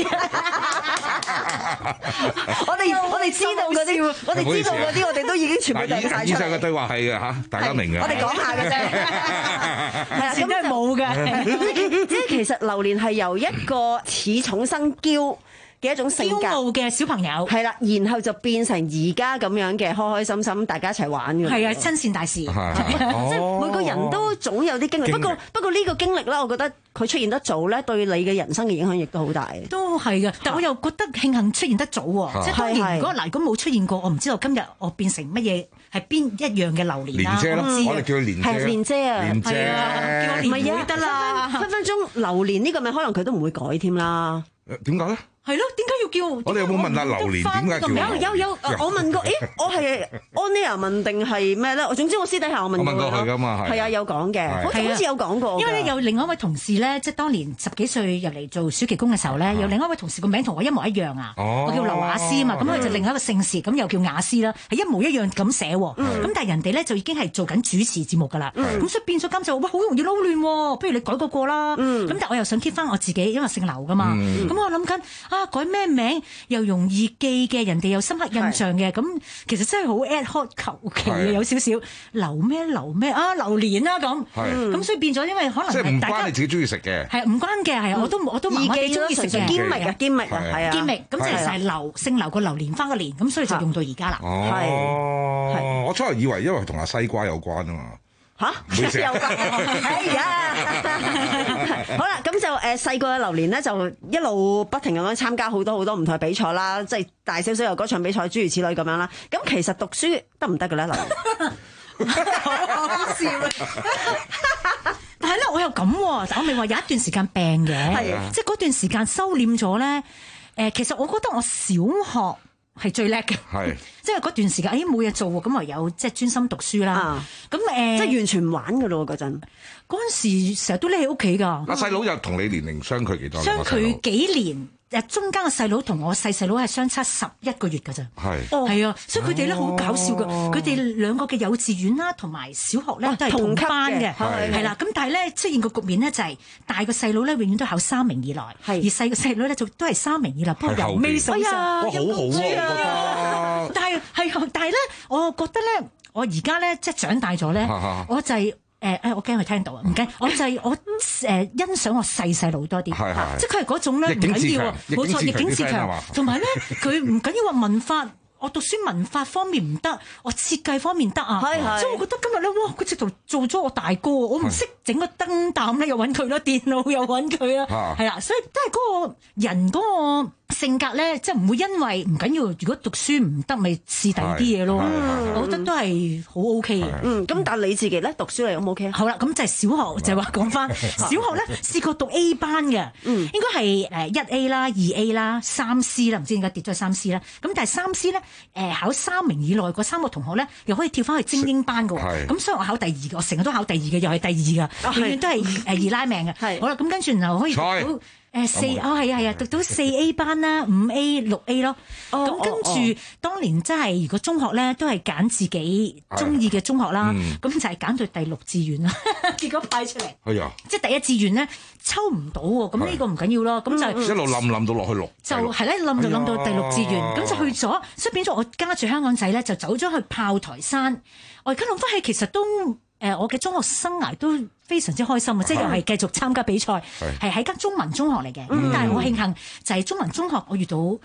我哋我哋知道嗰啲，我哋知道嗰啲，我哋都已經全部講晒出嚟。 以上嘅對話係嘅嚇，大家明嘅。 我哋講下嘅啫，係啊， 咁都係冇嘅。 即係其實榴蓮係由一個恃寵生驕嘅一種性格， 驕傲嘅小朋友係啦，然後就變成而家咁樣嘅開開心心，大家一齊玩嘅。 係啊，親善大使，即係每個人都總有啲經歷。不過不過呢個經歷啦，我覺得佢出現得早咧，對你嘅人生嘅影響亦都好大。 都係嘅，但我又覺得慶幸出現得早喎。即係當然，如果嗱，如果冇出現過，我唔知道今日我變成乜嘢，係邊一樣嘅榴蓮啦。 蓮姐咯，我哋叫佢蓮姐。 係蓮姐啊， 蓮姐， 唔係啊，得啦，分分鐘榴蓮呢個名可能佢都唔會改添啦。 點解咧？ 係咯，點解要叫？ 我哋有冇問下榴蓮點解叫？ 有有有，我問過，誒，我係 on air 問定係咩咧？我總之我私底下我問過。 我問過佢㗎嘛， 係啊，有講嘅，好似好似有講過。 因為咧有另外一位同事咧，即係當年十幾歲入嚟做暑期工嘅時候咧，有另外一位同事個名同我一模一樣啊！我叫劉雅詩啊嘛，咁佢就另外一個姓氏，咁又叫雅詩啦，係一模一樣咁寫喎。咁但係人哋咧就已經係做緊主持節目㗎啦，咁所以變咗監就話：喂，好容易撈亂喎，不如你改個個啦。咁但係我又想 keep 翻我自己，因為姓劉㗎嘛。咁我諗緊啊，改咩名？又容易記嘅，人哋有深刻印象嘅，咁其實真係好 ad hoc 求其嘅，有少少榴咩榴咩啊榴蓮啦咁，咁所以變咗，因為可能即係唔大家關你自己中意食嘅， 係唔關嘅，係我都我都麻麻地中意食嘅， 堅味啊堅味啊，係啊堅味，咁就係榴姓榴個榴蓮花個蓮，咁所以就用到而家啦。 哦，我初頭以為因為同阿西瓜有關啊嘛。 嚇，有㗎，哎呀！好啦，咁就誒細個嘅榴蓮咧，就一路不停咁樣參加好多好多唔同嘅比賽啦，即係大小小有歌唱比賽，諸如此類咁樣啦。咁其實讀書得唔得嘅咧，榴蓮？ 好笑啊！但係咧，我又咁喎，我咪話有一段時間病嘅，即係嗰段時間收斂咗咧。誒，其實我覺得我小學係最叻嘅， 係即係嗰段時間，誒冇嘢做喎，咁唯有即係專心讀書啦。咁誒， 即係完全唔玩㗎咯嗰陣。 嗰陣時成日都匿喺屋企㗎。 阿細佬又同你年齡相距幾多？ 相距幾年？誒中間嘅細佬同我細細佬係相差十一個月㗎咋。 係。 係啊，所以佢哋咧好搞笑㗎。佢哋兩個嘅幼稚園啦，同埋小學咧都係同班嘅。係啦，咁但係咧出現個局面咧就係大個細佬咧永遠都考三名以內，而細個細佬咧就都係三名以內，不過由尾數上。 哇，好好啊！ 但係係但係咧，我覺得咧，我而家咧即係長大咗咧，我就係。誒誒，我驚佢聽到啊！唔驚，我就係我誒欣賞我細細佬多啲，即係佢係嗰種咧唔緊要啊，冇錯，逆境自強，同埋咧佢唔緊要話文法，我讀書文法方面唔得，我設計方面得啊，所以我覺得今日咧，哇！佢直頭做咗我大哥，我唔識整個燈膽咧，又揾佢啦，電腦又揾佢啦，係啦，所以都係嗰個人嗰個性格咧，即係唔會因為唔緊要，如果讀書唔得，咪試第二啲嘢咯。我覺得都係好 OK 嘅。 嗯，咁但係你自己咧讀書嚟 O 唔 OK 啊？ 好啦，咁就係小學就係話講翻小學咧，試過讀 A 班嘅，應該係誒一 A 啦、二 A 啦、三 C 啦，唔知點解跌咗去三 C 啦。咁但係三 C 咧，誒考三名以內嗰三個同學咧，又可以跳翻去精英班嘅喎。咁所以我考第二嘅，我成日都考第二嘅，又係第二嘅，永遠都係誒二拉命嘅。好啦，咁跟住然後可以讀到。誒四哦係啊係啊，讀到四 A 班啦，五 A 六 A 咯。咁跟住當年真係如果中學咧都係揀自己中意嘅中學啦，咁就係揀到第六志願啦。結果派出嚟， 係啊， 即係第一志願咧抽唔到喎。咁呢個唔緊要咯，咁就一路冧冧到落去六， 就係咧冧就冧到第六志願，咁就去咗，所以變咗我家住香港仔咧，就走咗去炮台山。我而家諗翻起，其實都。誒，我嘅中學生涯都非常之開心啊！即係又係繼續參加比賽，係喺間中文中學嚟嘅。咁但係我慶幸就係中文中學，我遇到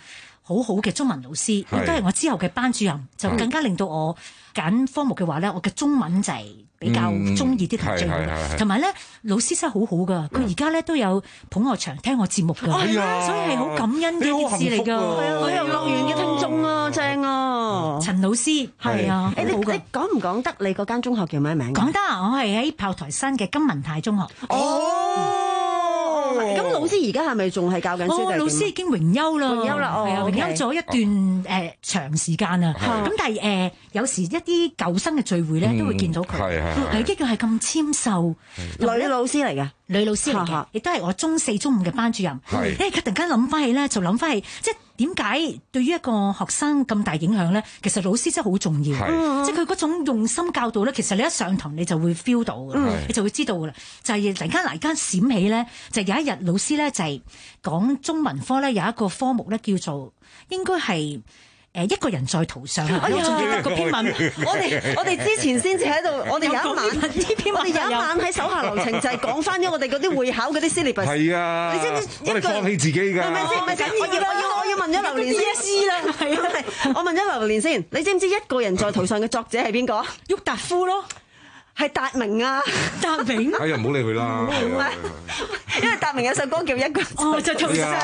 好好嘅中文老師，亦都係我之後嘅班主任，就更加令到我揀科目嘅話咧，我嘅中文就係比較中意啲同最好嘅。同埋咧，老師真係好好噶，佢而家咧都有捧我場聽我節目㗎，所以係好感恩嘅一件事嚟㗎。 係啊，我有樂園嘅聽眾啊，正啊， 陳老師係啊， 誒你你講唔講得你嗰間中學叫咩名？ 講得，我係喺炮台山嘅金文泰中學。 哦。咁老師而家係咪仲係教緊書？ 哦，老師已經榮休啦， 榮休啦， 係啊，榮休咗一段誒長時間啊。咁但係誒有時一啲舊生嘅聚會咧，都會見到佢。係係係，一個係咁纖瘦， 女老師嚟嘅， 女老師嚟嘅，亦都係我中四、中五嘅班主任。 係， 誒，突然間諗翻起咧，就諗翻起即係。點解對於一個學生咁大影響咧？其實老師真係好重要，即係佢嗰種用心教導咧。其實你一上堂你就會 feel 到嘅，嗯、你就會知道噶啦。就係、是、突然間嗱間閃起咧，就有一日老師咧就係、是、講中文科咧有一個科目咧叫做應該係。誒一個人在途上， 哎呀， 我仲記得嗰篇文。 我哋我哋之前先至喺度，我哋有一晚呢篇我哋有一晚喺手下留情，就係講翻咗我哋嗰啲會考嗰啲 syllabus。 係啊， 你知唔知一個人我哋放棄自己㗎？ 係咪先？唔係先，我要我要我要問咗榴蓮先啦。係啊，我問咗榴蓮先，你知唔知一個人在途上嘅作者係邊個？ 郁達夫咯。 係達明啊， 達明。 哎呀，唔好理佢啦。 因為達明有首歌叫一個。 哦，就同上。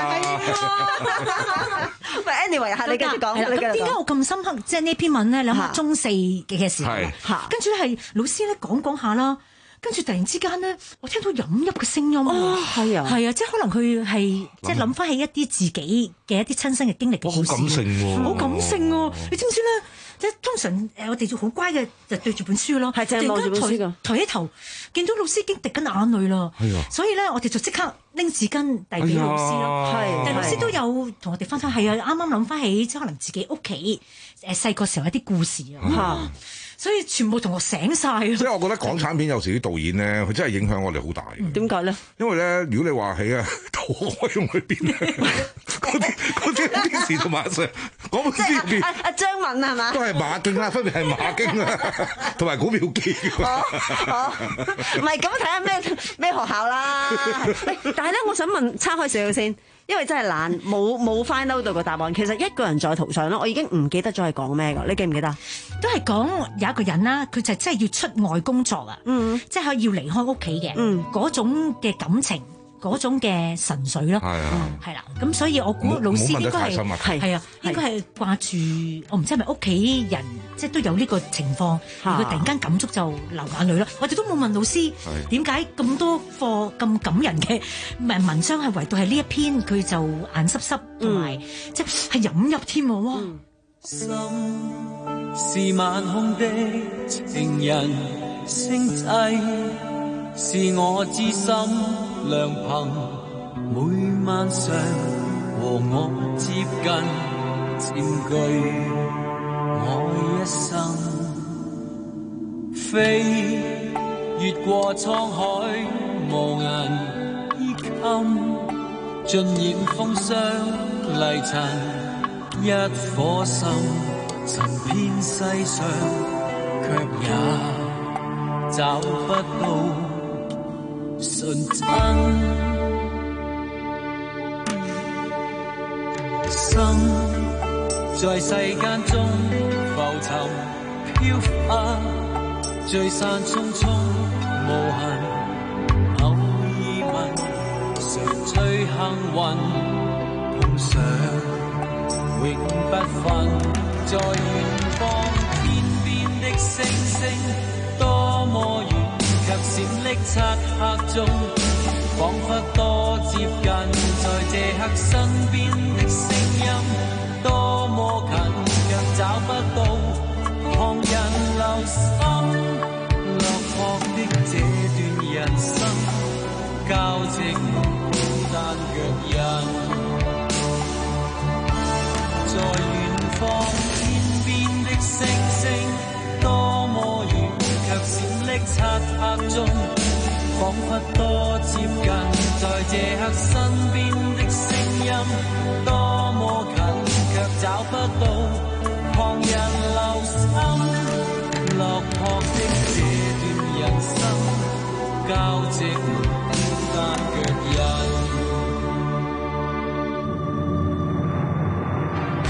喂 ，anyway， 係你繼續講。 咁點解我咁深刻？即係呢篇文咧，諗下中四嘅時候，跟住咧係老師咧講講下啦，跟住突然之間咧，我聽到飲泣嘅聲音。 哦，係啊， 係啊，即係可能佢係即係諗翻起一啲自己嘅一啲親身嘅經歷嘅故事。 好感性喎！ 好感性喎！你知唔知咧？即係通常誒，我哋就好乖嘅，就對住本書咯。 係正望住本書㗎。 抬起頭，見到老師已經滴緊眼淚啦。係啊。所以咧，我哋就即刻拎紙巾遞俾老師咯。係。但係老師都有同我哋分享，係啊，啱啱諗翻起，即係可能自己屋企誒細個時候一啲故事啊。嚇！所以全部同學醒晒啊！ 即係我覺得港產片有時啲導演咧，佢真係影響我哋好大嘅。 點解咧？ 因為咧，如果你話起啊，逃學用去邊咧？嗰啲嗰啲啲時同馬 Sir 嗰本書入邊， 阿阿張敏係嘛？ 都係馬經啦，分別係馬經啦，同埋股票機。 哦哦，唔係咁睇下咩咩學校啦。但係咧，我想問叉開少少先。因為真係懶，冇冇 find out 到個答案。其實一個人在途上咧，我已經唔記得咗係講咩噶。你記唔記得？ 都係講有一個人啦，佢就真係要出外工作啊，嗯、即係要離開屋企嘅，嗰、嗯、種嘅感情。嗰種嘅神髓咯，係啊，係啦，咁所以我估老師應該係係啊，應該係掛住，我唔知係咪屋企人，即係都有呢個情況，而佢突然間感觸就流眼淚咯。我哋都冇問老師點解咁多課咁感人嘅文文章係唯獨係呢一篇，佢就眼濕濕同埋即係飲泣添喎，哇！ 心是晚空的情人星際。是我知心良朋，每晚上和我接近，佔據我一生。飛越過滄海無垠衣襟，盡染風霜泥塵，一顆心尋遍世上，卻也找不到純真。心在世間中浮沉飄忽，聚散匆匆無痕，偶爾問誰最幸運，碰上永不分。在遠方天邊的星星多麼遠，卻閃匿漆黑中，彷彿多接近。在這刻身邊的聲音多麼近，卻找不到旁人留心。落魄的這段人生，交織孤單腳印。在遠方天邊的星星多麼遠，卻閃匿漆黑中，彷彿多接近。在這刻身邊的聲音多麼近，卻找不到旁人留心。落魄的這段人生，交織孤單腳印。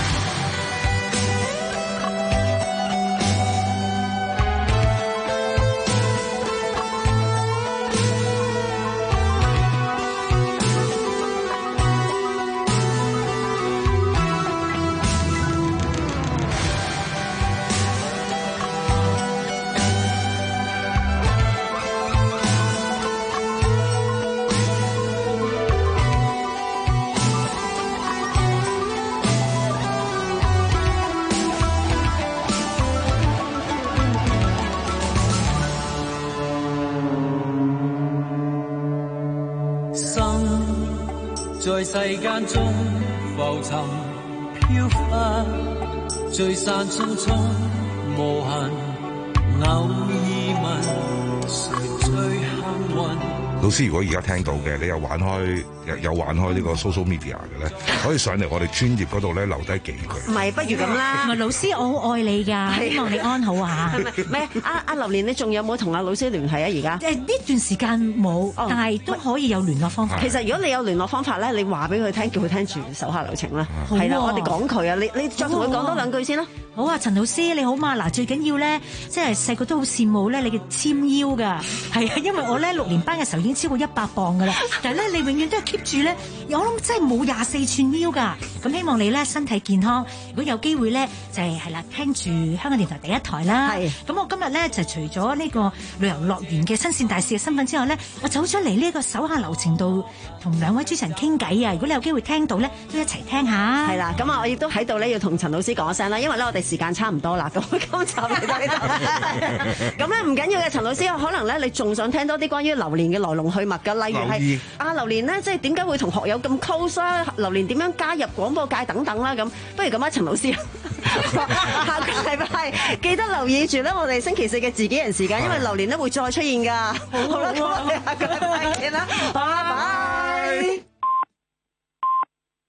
在世間中浮沉飄忽，聚散匆匆無痕，偶爾問誰最幸運。 老師，如果而家聽到嘅，你有玩開有有玩開呢個 social media 嘅咧，可以上嚟我哋專頁嗰度咧留低幾句。 唔係，不如咁啦。 唔係老師，我好愛你㗎，希望你安好啊。 唔係唔係，阿阿榴蓮，你仲有冇同阿老師聯繫啊？而家誒呢段時間冇，但係都可以有聯絡方法。 其實如果你有聯絡方法咧，你話俾佢聽，叫佢聽住手下留情啦。係啦，我哋講佢啊，你你再同佢講多兩句先啦。 好啊，陳老師你好嘛？嗱，最緊要咧，即係細個都好羨慕咧你嘅纖腰㗎。係啊，因為我咧六年班嘅時候已經超過一百磅㗎啦，但係咧你永遠都係 keep 住咧，我諗真係冇廿四寸腰㗎。咁希望你咧身體健康，如果有機會咧就係係啦，聽住香港電台第一台啦。係。咁我今日咧就除咗呢個旅遊樂園嘅新線大使嘅身份之外咧，我走出嚟呢個手下留情度同兩位主持人傾偈啊！如果你有機會聽到咧，都一齊聽下。 係啦，咁啊我亦都喺度咧要同陳老師講聲啦，因為咧我哋時間差唔多啦，咁今集嚟到呢度。咁咧唔緊要嘅，陳老師可能咧你仲想聽多啲關於榴蓮嘅來龍去脈㗎，例如係阿榴蓮咧，即係點解會同學友咁 close 啦？榴蓮點樣加入廣播界等等啦？咁不如咁啊，陳老師，下個禮拜記得留意住咧，我哋星期四嘅自己人時間，因為榴蓮咧會再出現㗎。好啦，咁我哋下個禮拜見啦，拜拜。